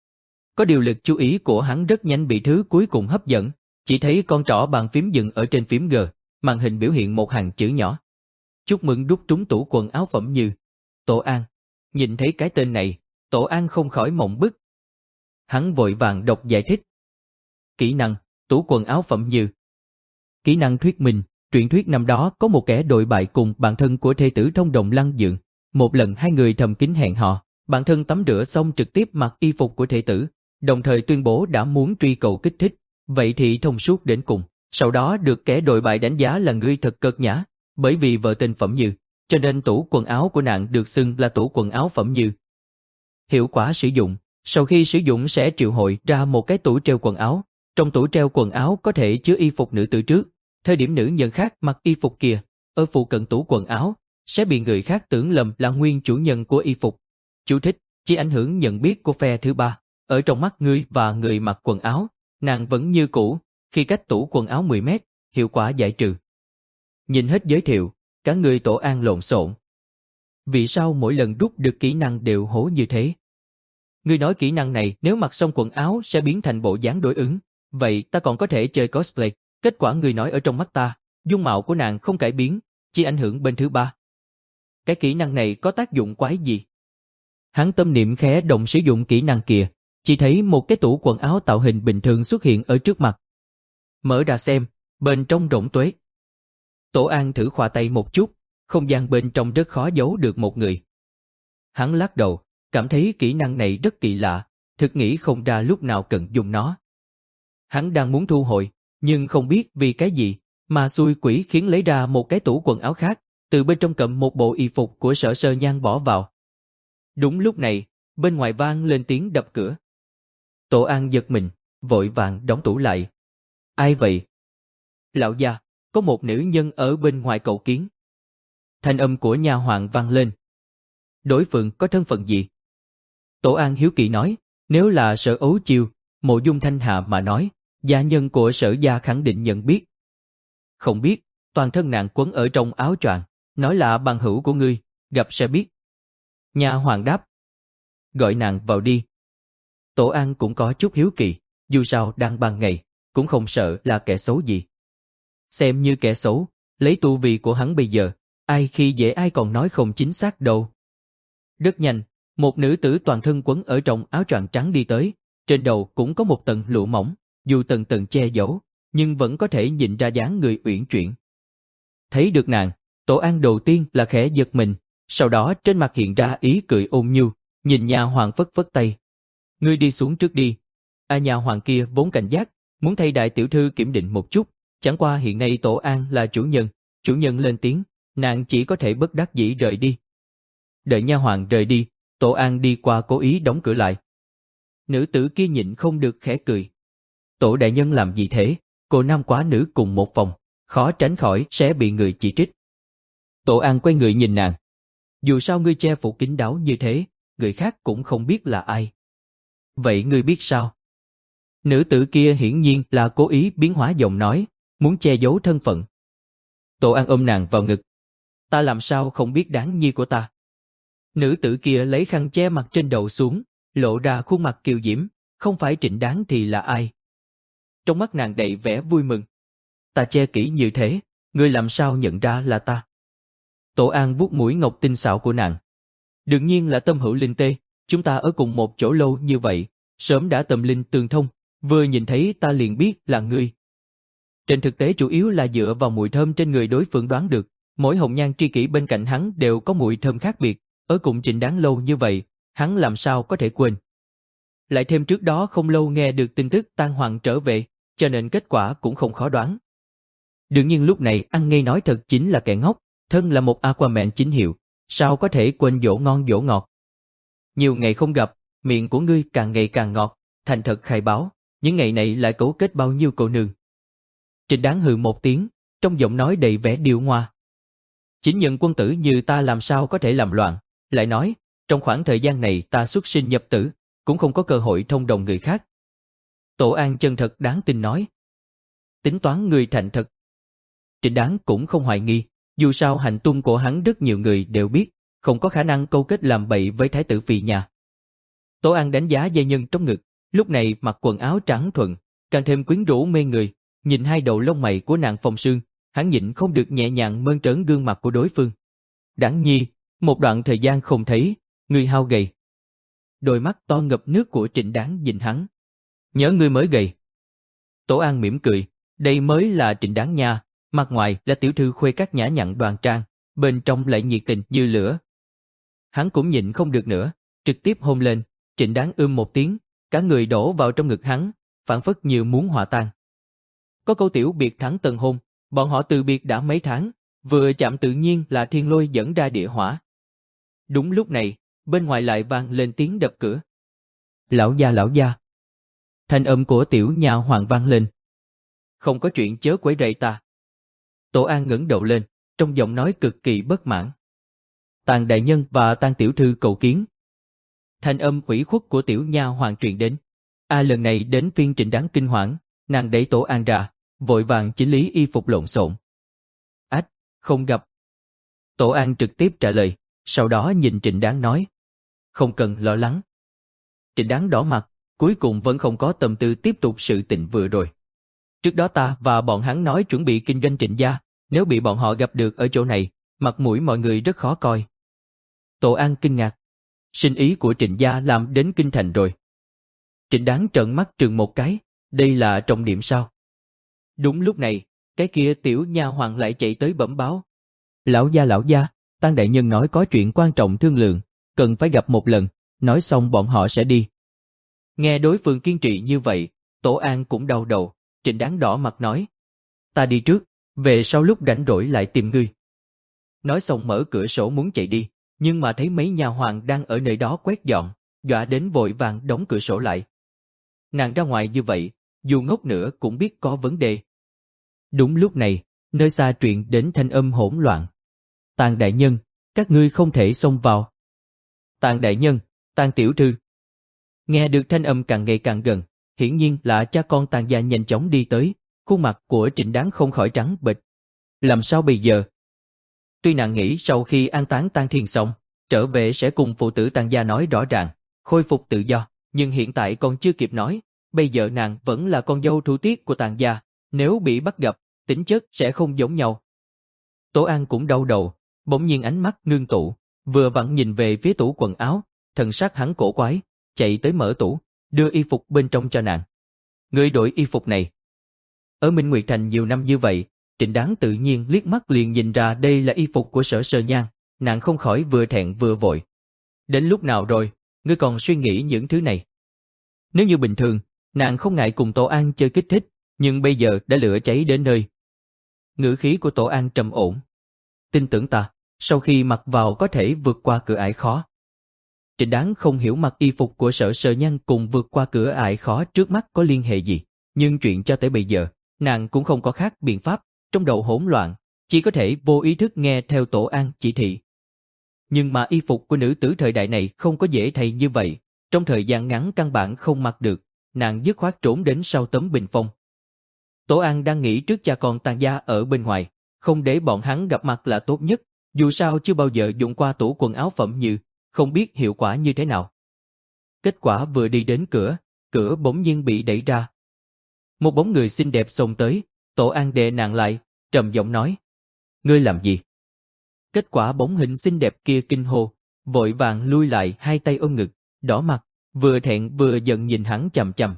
Có điều lực chú ý của hắn rất nhanh bị thứ cuối cùng hấp dẫn, chỉ thấy con trỏ bàn phím dừng ở trên phím G, màn hình biểu hiện một hàng chữ nhỏ. Chúc mừng rút trúng tủ quần áo Phẩm Như. Tổ An. Nhìn thấy cái tên này, Tổ An không khỏi mộng bức. Hắn vội vàng đọc giải thích. Kỹ năng, tủ quần áo Phẩm Như. Kỹ năng thuyết minh, truyện thuyết năm đó có một kẻ đội bại cùng bạn thân của thê tử trong đồng lăng dượng. Một lần hai người thầm kín hẹn hò, bạn thân tắm rửa xong trực tiếp mặc y phục của thê tử, đồng thời tuyên bố đã muốn truy cầu kích thích, vậy thì thông suốt đến cùng. Sau đó được kẻ đội bại đánh giá là người thật cợt nhã, bởi vì vợ tên Phẩm Như, cho nên tủ quần áo của nàng được xưng là tủ quần áo Phẩm Như. Hiệu quả sử dụng, sau khi sử dụng sẽ triệu hồi ra một cái tủ treo quần áo, trong tủ treo quần áo có thể chứa y phục nữ tử trước, thời điểm nữ nhân khác mặc y phục kia, ở phụ cận tủ quần áo, sẽ bị người khác tưởng lầm là nguyên chủ nhân của y phục. Chú thích, chỉ ảnh hưởng nhận biết của phe thứ ba, ở trong mắt ngươi và người mặc quần áo, nàng vẫn như cũ, khi cách tủ quần áo mười mét, hiệu quả giải trừ. Nhìn hết giới thiệu, cả người Tổ An lộn xộn. Vì sao mỗi lần rút được kỹ năng đều hố như thế? Ngươi nói kỹ năng này nếu mặc xong quần áo sẽ biến thành bộ dáng đối ứng, vậy ta còn có thể chơi cosplay, kết quả ngươi nói ở trong mắt ta, dung mạo của nàng không cải biến, chỉ ảnh hưởng bên thứ ba. Cái kỹ năng này có tác dụng quái gì? Hắn tâm niệm khẽ động sử dụng kỹ năng kia, chỉ thấy một cái tủ quần áo tạo hình bình thường xuất hiện ở trước mặt. Mở ra xem, bên trong rỗng tuếch. Tổ An thử khoa tay một chút, không gian bên trong rất khó giấu được một người. Hắn lắc đầu, cảm thấy kỹ năng này rất kỳ lạ, thực nghĩ không ra lúc nào cần dùng nó. Hắn đang muốn thu hồi, nhưng không biết vì cái gì, mà xui quỷ khiến lấy ra một cái tủ quần áo khác, từ bên trong cầm một bộ y phục của Sở Sơ Nhan bỏ vào. Đúng lúc này, bên ngoài vang lên tiếng đập cửa. Tổ An giật mình, vội vàng đóng tủ lại. Ai vậy? Lão gia, có một nữ nhân ở bên ngoài cầu kiến. Thanh âm của nha hoàn vang lên. Đối phương có thân phận gì? Tổ An hiếu kỳ nói, nếu là Sở Ấu Chiêu, Mộ Dung Thanh Hà mà nói, gia nhân của Sở gia khẳng định nhận biết. Không biết, toàn thân nàng quấn ở trong áo choàng, nói là bằng hữu của ngươi, gặp sẽ biết. Nha hoàn đáp. Gọi nàng vào đi. Tổ An cũng có chút hiếu kỳ, dù sao đang ban ngày, cũng không sợ là kẻ xấu gì. Xem như kẻ xấu, lấy tu vi của hắn bây giờ, ai khi dễ ai còn nói không chính xác đâu. Rất nhanh, một nữ tử toàn thân quấn ở trong áo choàng trắng đi tới, trên đầu cũng có một tầng lụa mỏng, dù tầng tầng che giấu, nhưng vẫn có thể nhìn ra dáng người uyển chuyển. Thấy được nàng, Tổ An đầu tiên là khẽ giật mình, sau đó trên mặt hiện ra ý cười ôn nhu, nhìn nha hoàn phất phất tay. Ngươi đi xuống trước đi. A nha hoàn kia vốn cảnh giác, muốn thay đại tiểu thư kiểm định một chút, chẳng qua hiện nay Tổ An là chủ nhân, chủ nhân lên tiếng, nàng chỉ có thể bất đắc dĩ rời đi. Đợi nha hoàn rời đi, Tổ An đi qua cố ý đóng cửa lại. Nữ tử kia nhịn không được khẽ cười. Tổ đại nhân làm gì thế, cô nam quá nữ cùng một phòng, khó tránh khỏi sẽ bị người chỉ trích. Tổ An quay người nhìn nàng. Dù sao ngươi che phủ kín đáo như thế, người khác cũng không biết là ai. Vậy ngươi biết sao? Nữ tử kia hiển nhiên là cố ý biến hóa giọng nói, muốn che giấu thân phận. Tổ An ôm nàng vào ngực. Ta làm sao không biết đáng nhi của ta? Nữ tử kia lấy khăn che mặt trên đầu xuống, lộ ra khuôn mặt kiều diễm, không phải Trịnh Đáng thì là ai? Trong mắt nàng đầy vẻ vui mừng. Ta che kỹ như thế, ngươi làm sao nhận ra là ta? Tổ An vuốt mũi ngọc tinh xảo của nàng. Đương nhiên là tâm hữu linh tê, chúng ta ở cùng một chỗ lâu như vậy, sớm đã tâm linh tương thông, vừa nhìn thấy ta liền biết là ngươi. Trên thực tế chủ yếu là dựa vào mùi thơm trên người đối phương đoán được, mỗi hồng nhan tri kỷ bên cạnh hắn đều có mùi thơm khác biệt, ở cùng Trịnh Đáng lâu như vậy, hắn làm sao có thể quên. Lại thêm trước đó không lâu nghe được tin tức Tang Hoàng trở về, cho nên kết quả cũng không khó đoán. Đương nhiên lúc này ăn ngay nói thật chính là kẻ ngốc, thân là một Aquaman chính hiệu, sao có thể quên dỗ ngon dỗ ngọt. Nhiều ngày không gặp, miệng của ngươi càng ngày càng ngọt, thành thật khai báo, những ngày này lại cấu kết bao nhiêu cô nương. Trịnh Đáng hừ một tiếng, trong giọng nói đầy vẻ điệu ngoa. Chính nhân quân tử như ta làm sao có thể làm loạn, lại nói, trong khoảng thời gian này ta xuất sinh nhập tử, cũng không có cơ hội thông đồng người khác. Tổ An chân thật đáng tin nói. Tính toán người thành thật. Trịnh Đáng cũng không hoài nghi, dù sao hành tung của hắn rất nhiều người đều biết, không có khả năng câu kết làm bậy với thái tử Phi nhà. Tổ An đánh giá giai nhân trong ngực, lúc này mặc quần áo trắng thuần, càng thêm quyến rũ mê người, nhìn hai đầu lông mày của nàng phong sương, hắn nhịn không được nhẹ nhàng mơn trớn gương mặt của đối phương. Đáng nhi, một đoạn thời gian không thấy, người hao gầy. Đôi mắt to ngập nước của Trịnh Đáng nhìn hắn. Nhớ ngươi mới gầy. Tổ An mỉm cười, đây mới là Trịnh Đáng nha, mặt ngoài là tiểu thư khuê các nhã nhặn đoan trang, bên trong lại nhiệt tình như lửa. Hắn cũng nhịn không được nữa, trực tiếp hôn lên, Trịnh Đáng ưm một tiếng, cả người đổ vào trong ngực hắn, phảng phất như muốn hòa tan. Có câu tiểu biệt thắng tần hôn, bọn họ từ biệt đã mấy tháng, vừa chạm tự nhiên là thiên lôi dẫn ra địa hỏa. Đúng lúc này, bên ngoài lại vang lên tiếng đập cửa. Lão gia lão gia. Thanh âm của tiểu nha hoàng vang lên. Không có chuyện chớ quấy rầy ta. Tổ An ngẩng đầu lên, trong giọng nói cực kỳ bất mãn. Tàn đại nhân và Tàn tiểu thư cầu kiến. Thanh âm ủy khuất của tiểu nha hoàng truyền đến. A lần này đến phiên Trịnh Đáng kinh hoảng, nàng đẩy Tổ An ra, vội vàng chỉnh lý y phục lộn xộn. Ách, không gặp. Tổ An trực tiếp trả lời, sau đó nhìn Trịnh Đáng nói. Không cần lo lắng. Trịnh Đáng đỏ mặt, cuối cùng vẫn không có tâm tư tiếp tục sự tình vừa rồi. Trước đó ta và bọn hắn nói chuẩn bị kinh doanh Trịnh gia, nếu bị bọn họ gặp được ở chỗ này, mặt mũi mọi người rất khó coi. Tổ An kinh ngạc. Sinh ý của Trịnh gia làm đến kinh thành rồi. Trịnh Đáng trợn mắt trừng một cái, đây là trọng điểm sao? Đúng lúc này, cái kia tiểu nha hoàng lại chạy tới bẩm báo. Lão gia lão gia, Tang đại nhân nói có chuyện quan trọng thương lượng, cần phải gặp một lần, nói xong bọn họ sẽ đi. Nghe đối phương kiên trì như vậy, Tổ An cũng đau đầu, Trịnh Đáng đỏ mặt nói. Ta đi trước, về sau lúc rảnh rỗi lại tìm ngươi. Nói xong mở cửa sổ muốn chạy đi, nhưng mà thấy mấy nhà hoàng đang ở nơi đó quét dọn, dọa đến vội vàng đóng cửa sổ lại. Nàng ra ngoài như vậy, dù ngốc nữa cũng biết có vấn đề. Đúng lúc này, nơi xa truyền đến thanh âm hỗn loạn. Tàn đại nhân, các ngươi không thể xông vào. Tàn đại nhân, Tàn tiểu thư. Nghe được thanh âm càng ngày càng gần, hiển nhiên là cha con Tàn gia nhanh chóng đi tới, khuôn mặt của Trịnh Đáng không khỏi trắng bệch. Làm sao bây giờ? Tuy nàng nghĩ sau khi an táng Tang Thiên xong, trở về sẽ cùng phụ tử Tàn gia nói rõ ràng, khôi phục tự do, nhưng hiện tại còn chưa kịp nói, bây giờ nàng vẫn là con dâu thủ tiết của Tàn gia, nếu bị bắt gặp, tính chất sẽ không giống nhau. Tổ An cũng đau đầu, bỗng nhiên ánh mắt ngưng tụ, vừa vặn nhìn về phía tủ quần áo, thần sắc hắn cổ quái, chạy tới mở tủ, đưa y phục bên trong cho nàng. Ngươi đổi y phục này. Ở Minh Nguyệt Thành nhiều năm như vậy, Trịnh Đáng tự nhiên liếc mắt liền nhìn ra đây là y phục của Sở Sơ Nhan, nàng không khỏi vừa thẹn vừa vội. Đến lúc nào rồi, ngươi còn suy nghĩ những thứ này? Nếu như bình thường, nàng không ngại cùng Tổ An chơi kích thích, nhưng bây giờ đã lửa cháy đến nơi. Ngữ khí của Tổ An trầm ổn. Tin tưởng ta, sau khi mặc vào có thể vượt qua cửa ải khó. Trịnh Đáng không hiểu mặc y phục của Sở Sơ Nhan cùng vượt qua cửa ải khó trước mắt có liên hệ gì, nhưng chuyện cho tới bây giờ, nàng cũng không có khác biện pháp, trong đầu hỗn loạn, chỉ có thể vô ý thức nghe theo Tổ An chỉ thị. Nhưng mà y phục của nữ tử thời đại này không có dễ thay như vậy, trong thời gian ngắn căn bản không mặc được, nàng dứt khoát trốn đến sau tấm bình phong. Tổ An đang nghĩ trước cha con Tàn gia ở bên ngoài, không để bọn hắn gặp mặt là tốt nhất, dù sao chưa bao giờ dùng qua tủ quần áo phẩm như, không biết hiệu quả như thế nào. Kết quả vừa đi đến cửa, cửa bỗng nhiên bị đẩy ra. Một bóng người xinh đẹp xông tới, Tổ An đè nàng lại, trầm giọng nói. Ngươi làm gì? Kết quả bóng hình xinh đẹp kia kinh hô, vội vàng lui lại hai tay ôm ngực, đỏ mặt, vừa thẹn vừa giận nhìn hắn chằm chằm.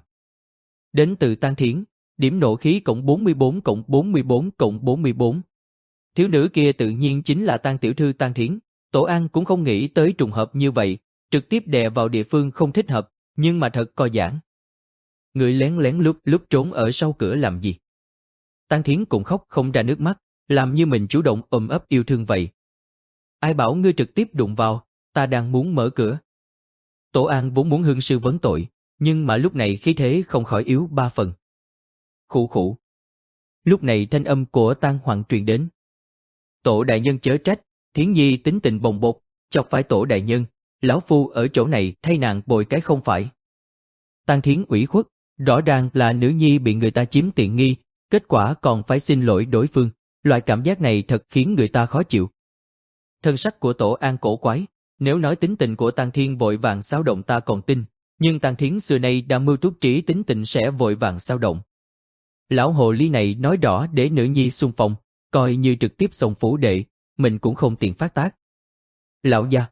Đến từ Tang Thiến, điểm nộ khí cộng bốn mươi bốn cộng bốn mươi bốn cộng bốn mươi bốn. Thiếu nữ kia tự nhiên chính là Tang tiểu thư Tang Thiến, Tổ An cũng không nghĩ tới trùng hợp như vậy, trực tiếp đè vào địa phương không thích hợp, nhưng mà thật co giãn. Người lén lén lúc lúc trốn ở sau cửa làm gì? Tang Thiến cũng khóc không ra nước mắt, làm như mình chủ động ôm ấp yêu thương vậy. Ai bảo ngươi trực tiếp đụng vào, ta đang muốn mở cửa. Tổ An vốn muốn hương sư vấn tội, nhưng mà lúc này khí thế không khỏi yếu ba phần. Khụ khụ. Lúc này thanh âm của Tang Hoàng truyền đến. Tổ đại nhân chớ trách, Thiến Nhi tính tình bồng bột, chọc phải tổ đại nhân, lão phu ở chỗ này thay nàng bồi cái không phải. Tang Thiến ủy khuất, rõ ràng là nữ nhi bị người ta chiếm tiện nghi, kết quả còn phải xin lỗi đối phương, loại cảm giác này thật khiến người ta khó chịu. Thân sắc của Tổ An cổ quái, nếu nói tính tình của Tang Thiên vội vàng xáo động ta còn tin, nhưng Tang Thiến xưa nay đã mưu túc trí tính tình sẽ vội vàng xáo động. Lão hồ ly này nói rõ để nữ nhi xung phong, coi như trực tiếp xông phủ đệ, mình cũng không tiện phát tác. Lão gia.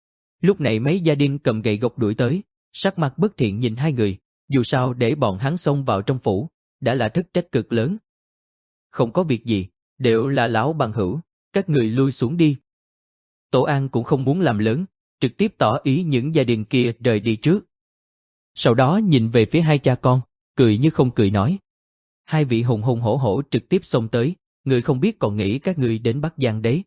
Lúc này mấy gia đình cầm gậy gộc đuổi tới, sắc mặt bất thiện nhìn hai người, dù sao để bọn hắn xông vào trong phủ, đã là thất trách cực lớn. Không có việc gì, đều là lão bằng hữu, các người lui xuống đi. Tổ An cũng không muốn làm lớn, trực tiếp tỏ ý những gia đình kia rời đi trước. Sau đó nhìn về phía hai cha con, cười như không cười nói. Hai vị hùng hùng hổ hổ trực tiếp xông tới, người không biết còn nghĩ các người đến Bắc Giang đấy.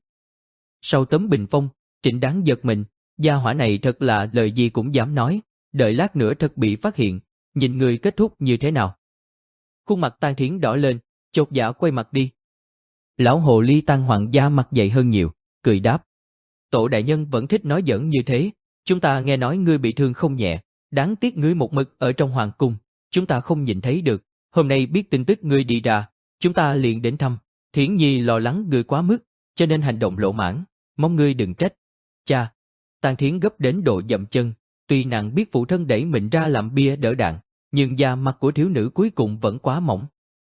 Sau tấm bình phong, Trịnh Đáng giật mình, gia hỏa này thật là lời gì cũng dám nói, đợi lát nữa thật bị phát hiện, nhìn người kết thúc như thế nào. Khuôn mặt Tang Thiến đỏ lên, chột dạ quay mặt đi. Lão hồ ly Tang Hoàng gia mặt dày hơn nhiều, cười đáp. Tổ đại nhân vẫn thích nói giỡn như thế, chúng ta nghe nói ngươi bị thương không nhẹ, đáng tiếc ngươi một mực ở trong hoàng cung, chúng ta không nhìn thấy được, hôm nay biết tin tức ngươi đi ra, chúng ta liền đến thăm, Thiến Nhi lo lắng ngươi quá mức, cho nên hành động lỗ mãn, mong ngươi đừng trách. Cha, Tang Thiến gấp đến độ dậm chân, tuy nàng biết phụ thân đẩy mình ra làm bia đỡ đạn, nhưng da mặt của thiếu nữ cuối cùng vẫn quá mỏng.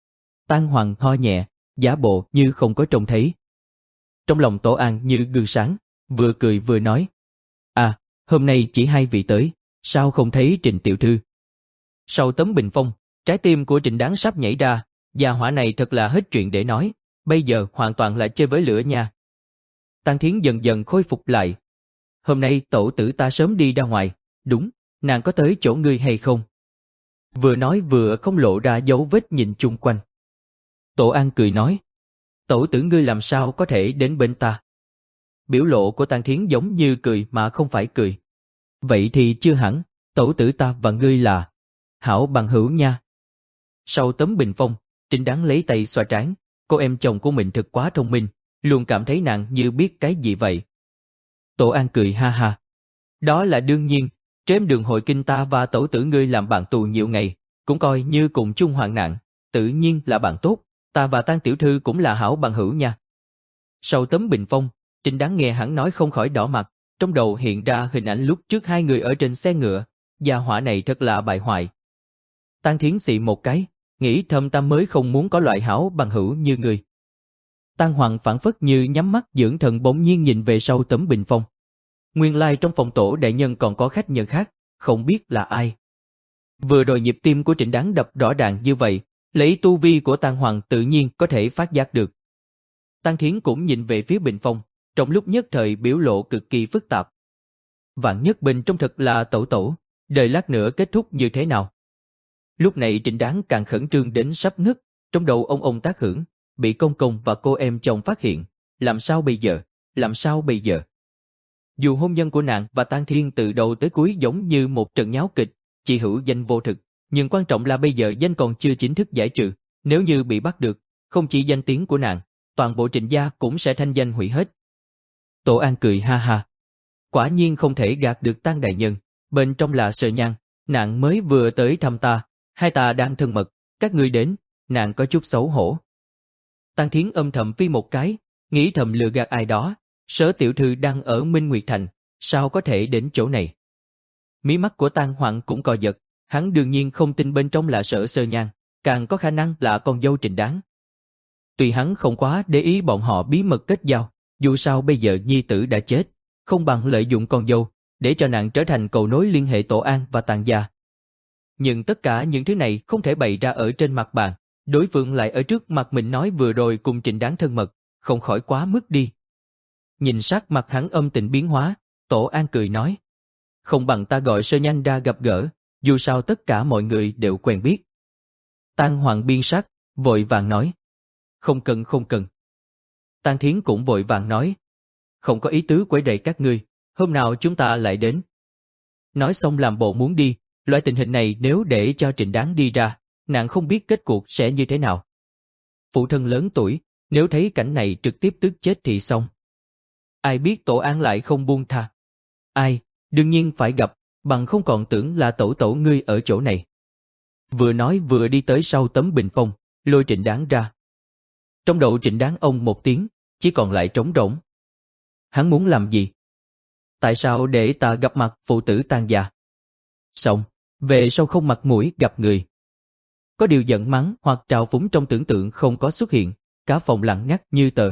Tang Hoàng ho nhẹ, giả bộ như không có trông thấy. Trong lòng Tổ An như gương sáng, vừa cười vừa nói. À, hôm nay chỉ hai vị tới, sao không thấy Trịnh tiểu thư? Sau tấm bình phong, trái tim của Trịnh Đáng sắp nhảy ra, gia hỏa này thật là hết chuyện để nói, bây giờ hoàn toàn là chơi với lửa nha. Tang Thiến dần dần khôi phục lại. Hôm nay tổ tử ta sớm đi ra ngoài, đúng, nàng có tới chỗ ngươi hay không? Vừa nói vừa không lộ ra dấu vết nhìn chung quanh. Tổ An cười nói, tổ tử ngươi làm sao có thể đến bên ta? Biểu lộ của Tang Thiến giống như cười mà không phải cười. Vậy thì chưa hẳn, tổ tử ta và ngươi là hảo bằng hữu nha. Sau tấm bình phong, Trịnh Đáng lấy tay xoa trán, cô em chồng của mình thật quá thông minh, luôn cảm thấy nàng như biết cái gì vậy. Tổ An cười ha ha. Đó là đương nhiên, trên đường hội kinh ta và tổ tử ngươi làm bạn tù nhiều ngày, cũng coi như cùng chung hoạn nạn, tự nhiên là bạn tốt, ta và Tang tiểu thư cũng là hảo bằng hữu nha. Sau tấm bình phong, Trịnh Đáng nghe hắn nói không khỏi đỏ mặt, trong đầu hiện ra hình ảnh lúc trước hai người ở trên xe ngựa, gia hỏa này thật là bại hoại. Tang Thiến xị một cái, nghĩ thầm ta mới không muốn có loại hảo bằng hữu như người. Tang Hoàng phảng phất như nhắm mắt dưỡng thần bỗng nhiên nhìn về sau tấm bình phong. Nguyên lai trong phòng tổ đại nhân còn có khách nhân khác, không biết là ai. Vừa rồi nhịp tim của Trịnh Đáng đập rõ ràng như vậy, lấy tu vi của Tang Hoàng tự nhiên có thể phát giác được. Tang Thiến cũng nhìn về phía bình phong, trong lúc nhất thời biểu lộ cực kỳ phức tạp. Vạn nhất bên trong thật là tẩu tổ, đời lát nữa kết thúc như thế nào? Lúc này Trịnh Đáng càng khẩn trương đến sắp ngất, trong đầu ông ông tác hưởng, bị công công và cô em chồng phát hiện, làm sao bây giờ, làm sao bây giờ? Dù hôn nhân của nàng và Tang Thiên từ đầu tới cuối giống như một trận nháo kịch, chỉ hữu danh vô thực, nhưng quan trọng là bây giờ danh còn chưa chính thức giải trừ, nếu như bị bắt được, không chỉ danh tiếng của nàng, toàn bộ Trịnh gia cũng sẽ thanh danh hủy hết. Tổ An cười ha ha. Quả nhiên không thể gạt được Tang đại nhân, bên trong là Sợ Nhan, nàng mới vừa tới thăm ta, hai ta đang thân mật, các ngươi đến, nàng có chút xấu hổ. Tang Thiến âm thầm phi một cái, nghĩ thầm lừa gạt ai đó, Sở tiểu thư đang ở Minh Nguyệt Thành, sao có thể đến chỗ này? Mí mắt của Tang Hoàng cũng co giật, hắn đương nhiên không tin bên trong là Sở Sơ Nhan, càng có khả năng là con dâu Trịnh Đáng. Tuy hắn không quá để ý bọn họ bí mật kết giao, dù sao bây giờ nhi tử đã chết, không bằng lợi dụng con dâu, để cho nàng trở thành cầu nối liên hệ Tổ An và Tang gia. Nhưng tất cả những thứ này không thể bày ra ở trên mặt bàn, đối phương lại ở trước mặt mình nói vừa rồi cùng Trịnh Đáng thân mật, không khỏi quá mức đi. Nhìn sắc mặt hắn âm tình biến hóa, Tổ An cười nói, không bằng ta gọi Sơ Nhan ra gặp gỡ, dù sao tất cả mọi người đều quen biết. Tang Hoàng biên sắc, vội vàng nói, không cần không cần. Tang Thiến cũng vội vàng nói, không có ý tứ quấy rầy các ngươi, hôm nào chúng ta lại đến. Nói xong làm bộ muốn đi, loại tình hình này nếu để cho Trịnh Đáng đi ra, nàng không biết kết cuộc sẽ như thế nào. Phụ thân lớn tuổi, Nếu thấy cảnh này trực tiếp tức chết thì xong. Ai biết Tổ An lại không buông tha. Ai, đương nhiên phải gặp, bằng không còn tưởng là tổ tổ ngươi ở chỗ này. Vừa nói vừa đi tới sau tấm bình phong, lôi Trịnh Đáng ra. Trong đầu Trịnh Đáng ông một tiếng, chỉ còn lại trống rỗng. Hắn muốn làm gì? Tại sao để ta gặp mặt phụ tử Tang gia? Xong, về sau không mặt mũi gặp người. Có điều giận mắng hoặc trào phúng trong tưởng tượng không có xuất hiện, cả phòng lặng ngắt như tờ.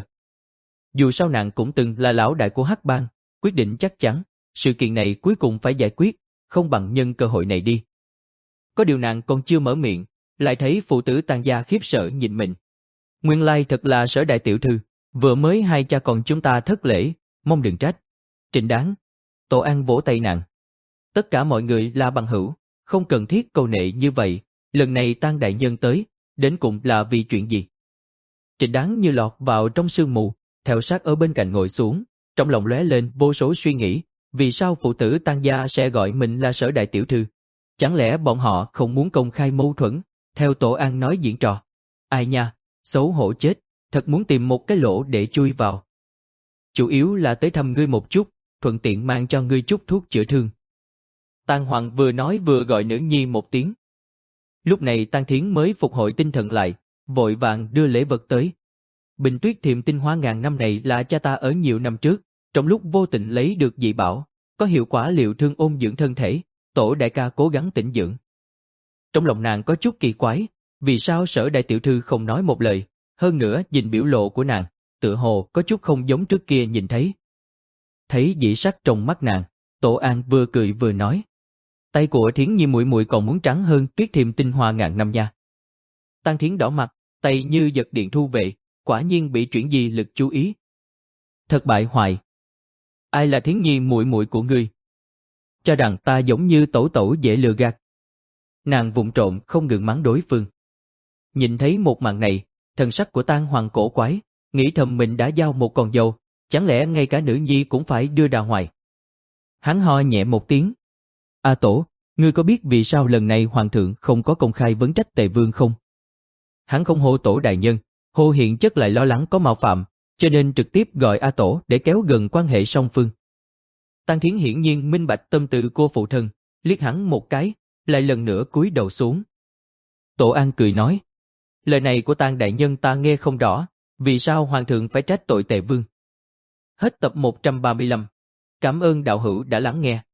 Dù sao nàng cũng từng là lão đại của Hắc Bang, quyết định chắc chắn, sự kiện này cuối cùng phải giải quyết, không bằng nhân cơ hội này đi. Có điều nàng còn chưa mở miệng, lại thấy phụ tử Tang gia khiếp sợ nhìn mình. Nguyên lai thật là Sở đại tiểu thư, vừa mới hai cha con chúng ta thất lễ, mong đừng trách. Trịnh Đáng. Tổ An vỗ tay nàng. Tất cả mọi người là bằng hữu, không cần thiết câu nệ như vậy, lần này Tang đại nhân tới, đến cùng là vì chuyện gì? Trịnh Đáng như lọt vào trong sương mù, theo sát ở bên cạnh ngồi xuống, trong lòng lóe lên vô số suy nghĩ, vì sao phụ tử Tang gia sẽ gọi mình là Sở đại tiểu thư? Chẳng lẽ bọn họ không muốn công khai mâu thuẫn, theo Tổ An nói diễn trò? Ai nha, xấu hổ chết, thật muốn tìm một cái lỗ để chui vào. Chủ yếu là tới thăm ngươi một chút, thuận tiện mang cho ngươi chút thuốc chữa thương. Tang Hoàng vừa nói vừa gọi nữ nhi một tiếng. Lúc này Tang Thiến mới phục hồi tinh thần lại, vội vàng đưa lễ vật tới. Bình tuyết thiềm tinh hoa ngàn năm này là cha ta ở nhiều năm trước, trong lúc vô tình lấy được dị bảo, có hiệu quả liệu thương ôn dưỡng thân thể, Tổ đại ca cố gắng tĩnh dưỡng. Trong lòng nàng có chút kỳ quái, vì sao Sở đại tiểu thư không nói một lời, hơn nữa nhìn biểu lộ của nàng, tựa hồ có chút không giống trước kia nhìn thấy. Thấy dị sắc trong mắt nàng, Tổ An vừa cười vừa nói, tay của Thiến Nhi muội muội còn muốn trắng hơn tuyết thiềm tinh hoa ngàn năm nha. Tang Thiến đỏ mặt, tay như giật điện thu về, quả nhiên bị chuyển di lực chú ý. Thật bại hoại. Ai là Thiến Nhi muội muội của ngươi? Cho rằng ta giống như tổ tổ dễ lừa gạt. Nàng vụng trộm không ngừng mắng đối phương. Nhìn thấy một màn này, thần sắc của Tang Hoàng cổ quái, nghĩ thầm mình đã giao một con dâu, chẳng lẽ ngay cả nữ nhi cũng phải đưa ra ngoài. Hắn ho nhẹ một tiếng. A Tổ, ngươi có biết vì sao lần này Hoàng thượng không có công khai vấn trách Tề Vương không? Hắn không hô Tổ đại nhân, hô hiện chất lại lo lắng có mạo phạm, cho nên trực tiếp gọi A Tổ để kéo gần quan hệ song phương. Tang Thiến hiển nhiên minh bạch tâm tư của phụ thân, liếc hắn một cái, lại lần nữa cúi đầu xuống. Tổ An cười nói, lời này của Tang đại nhân ta nghe không rõ, vì sao Hoàng thượng phải trách tội Tề Vương? Hết tập một trăm ba mươi lăm. Cảm ơn đạo hữu đã lắng nghe.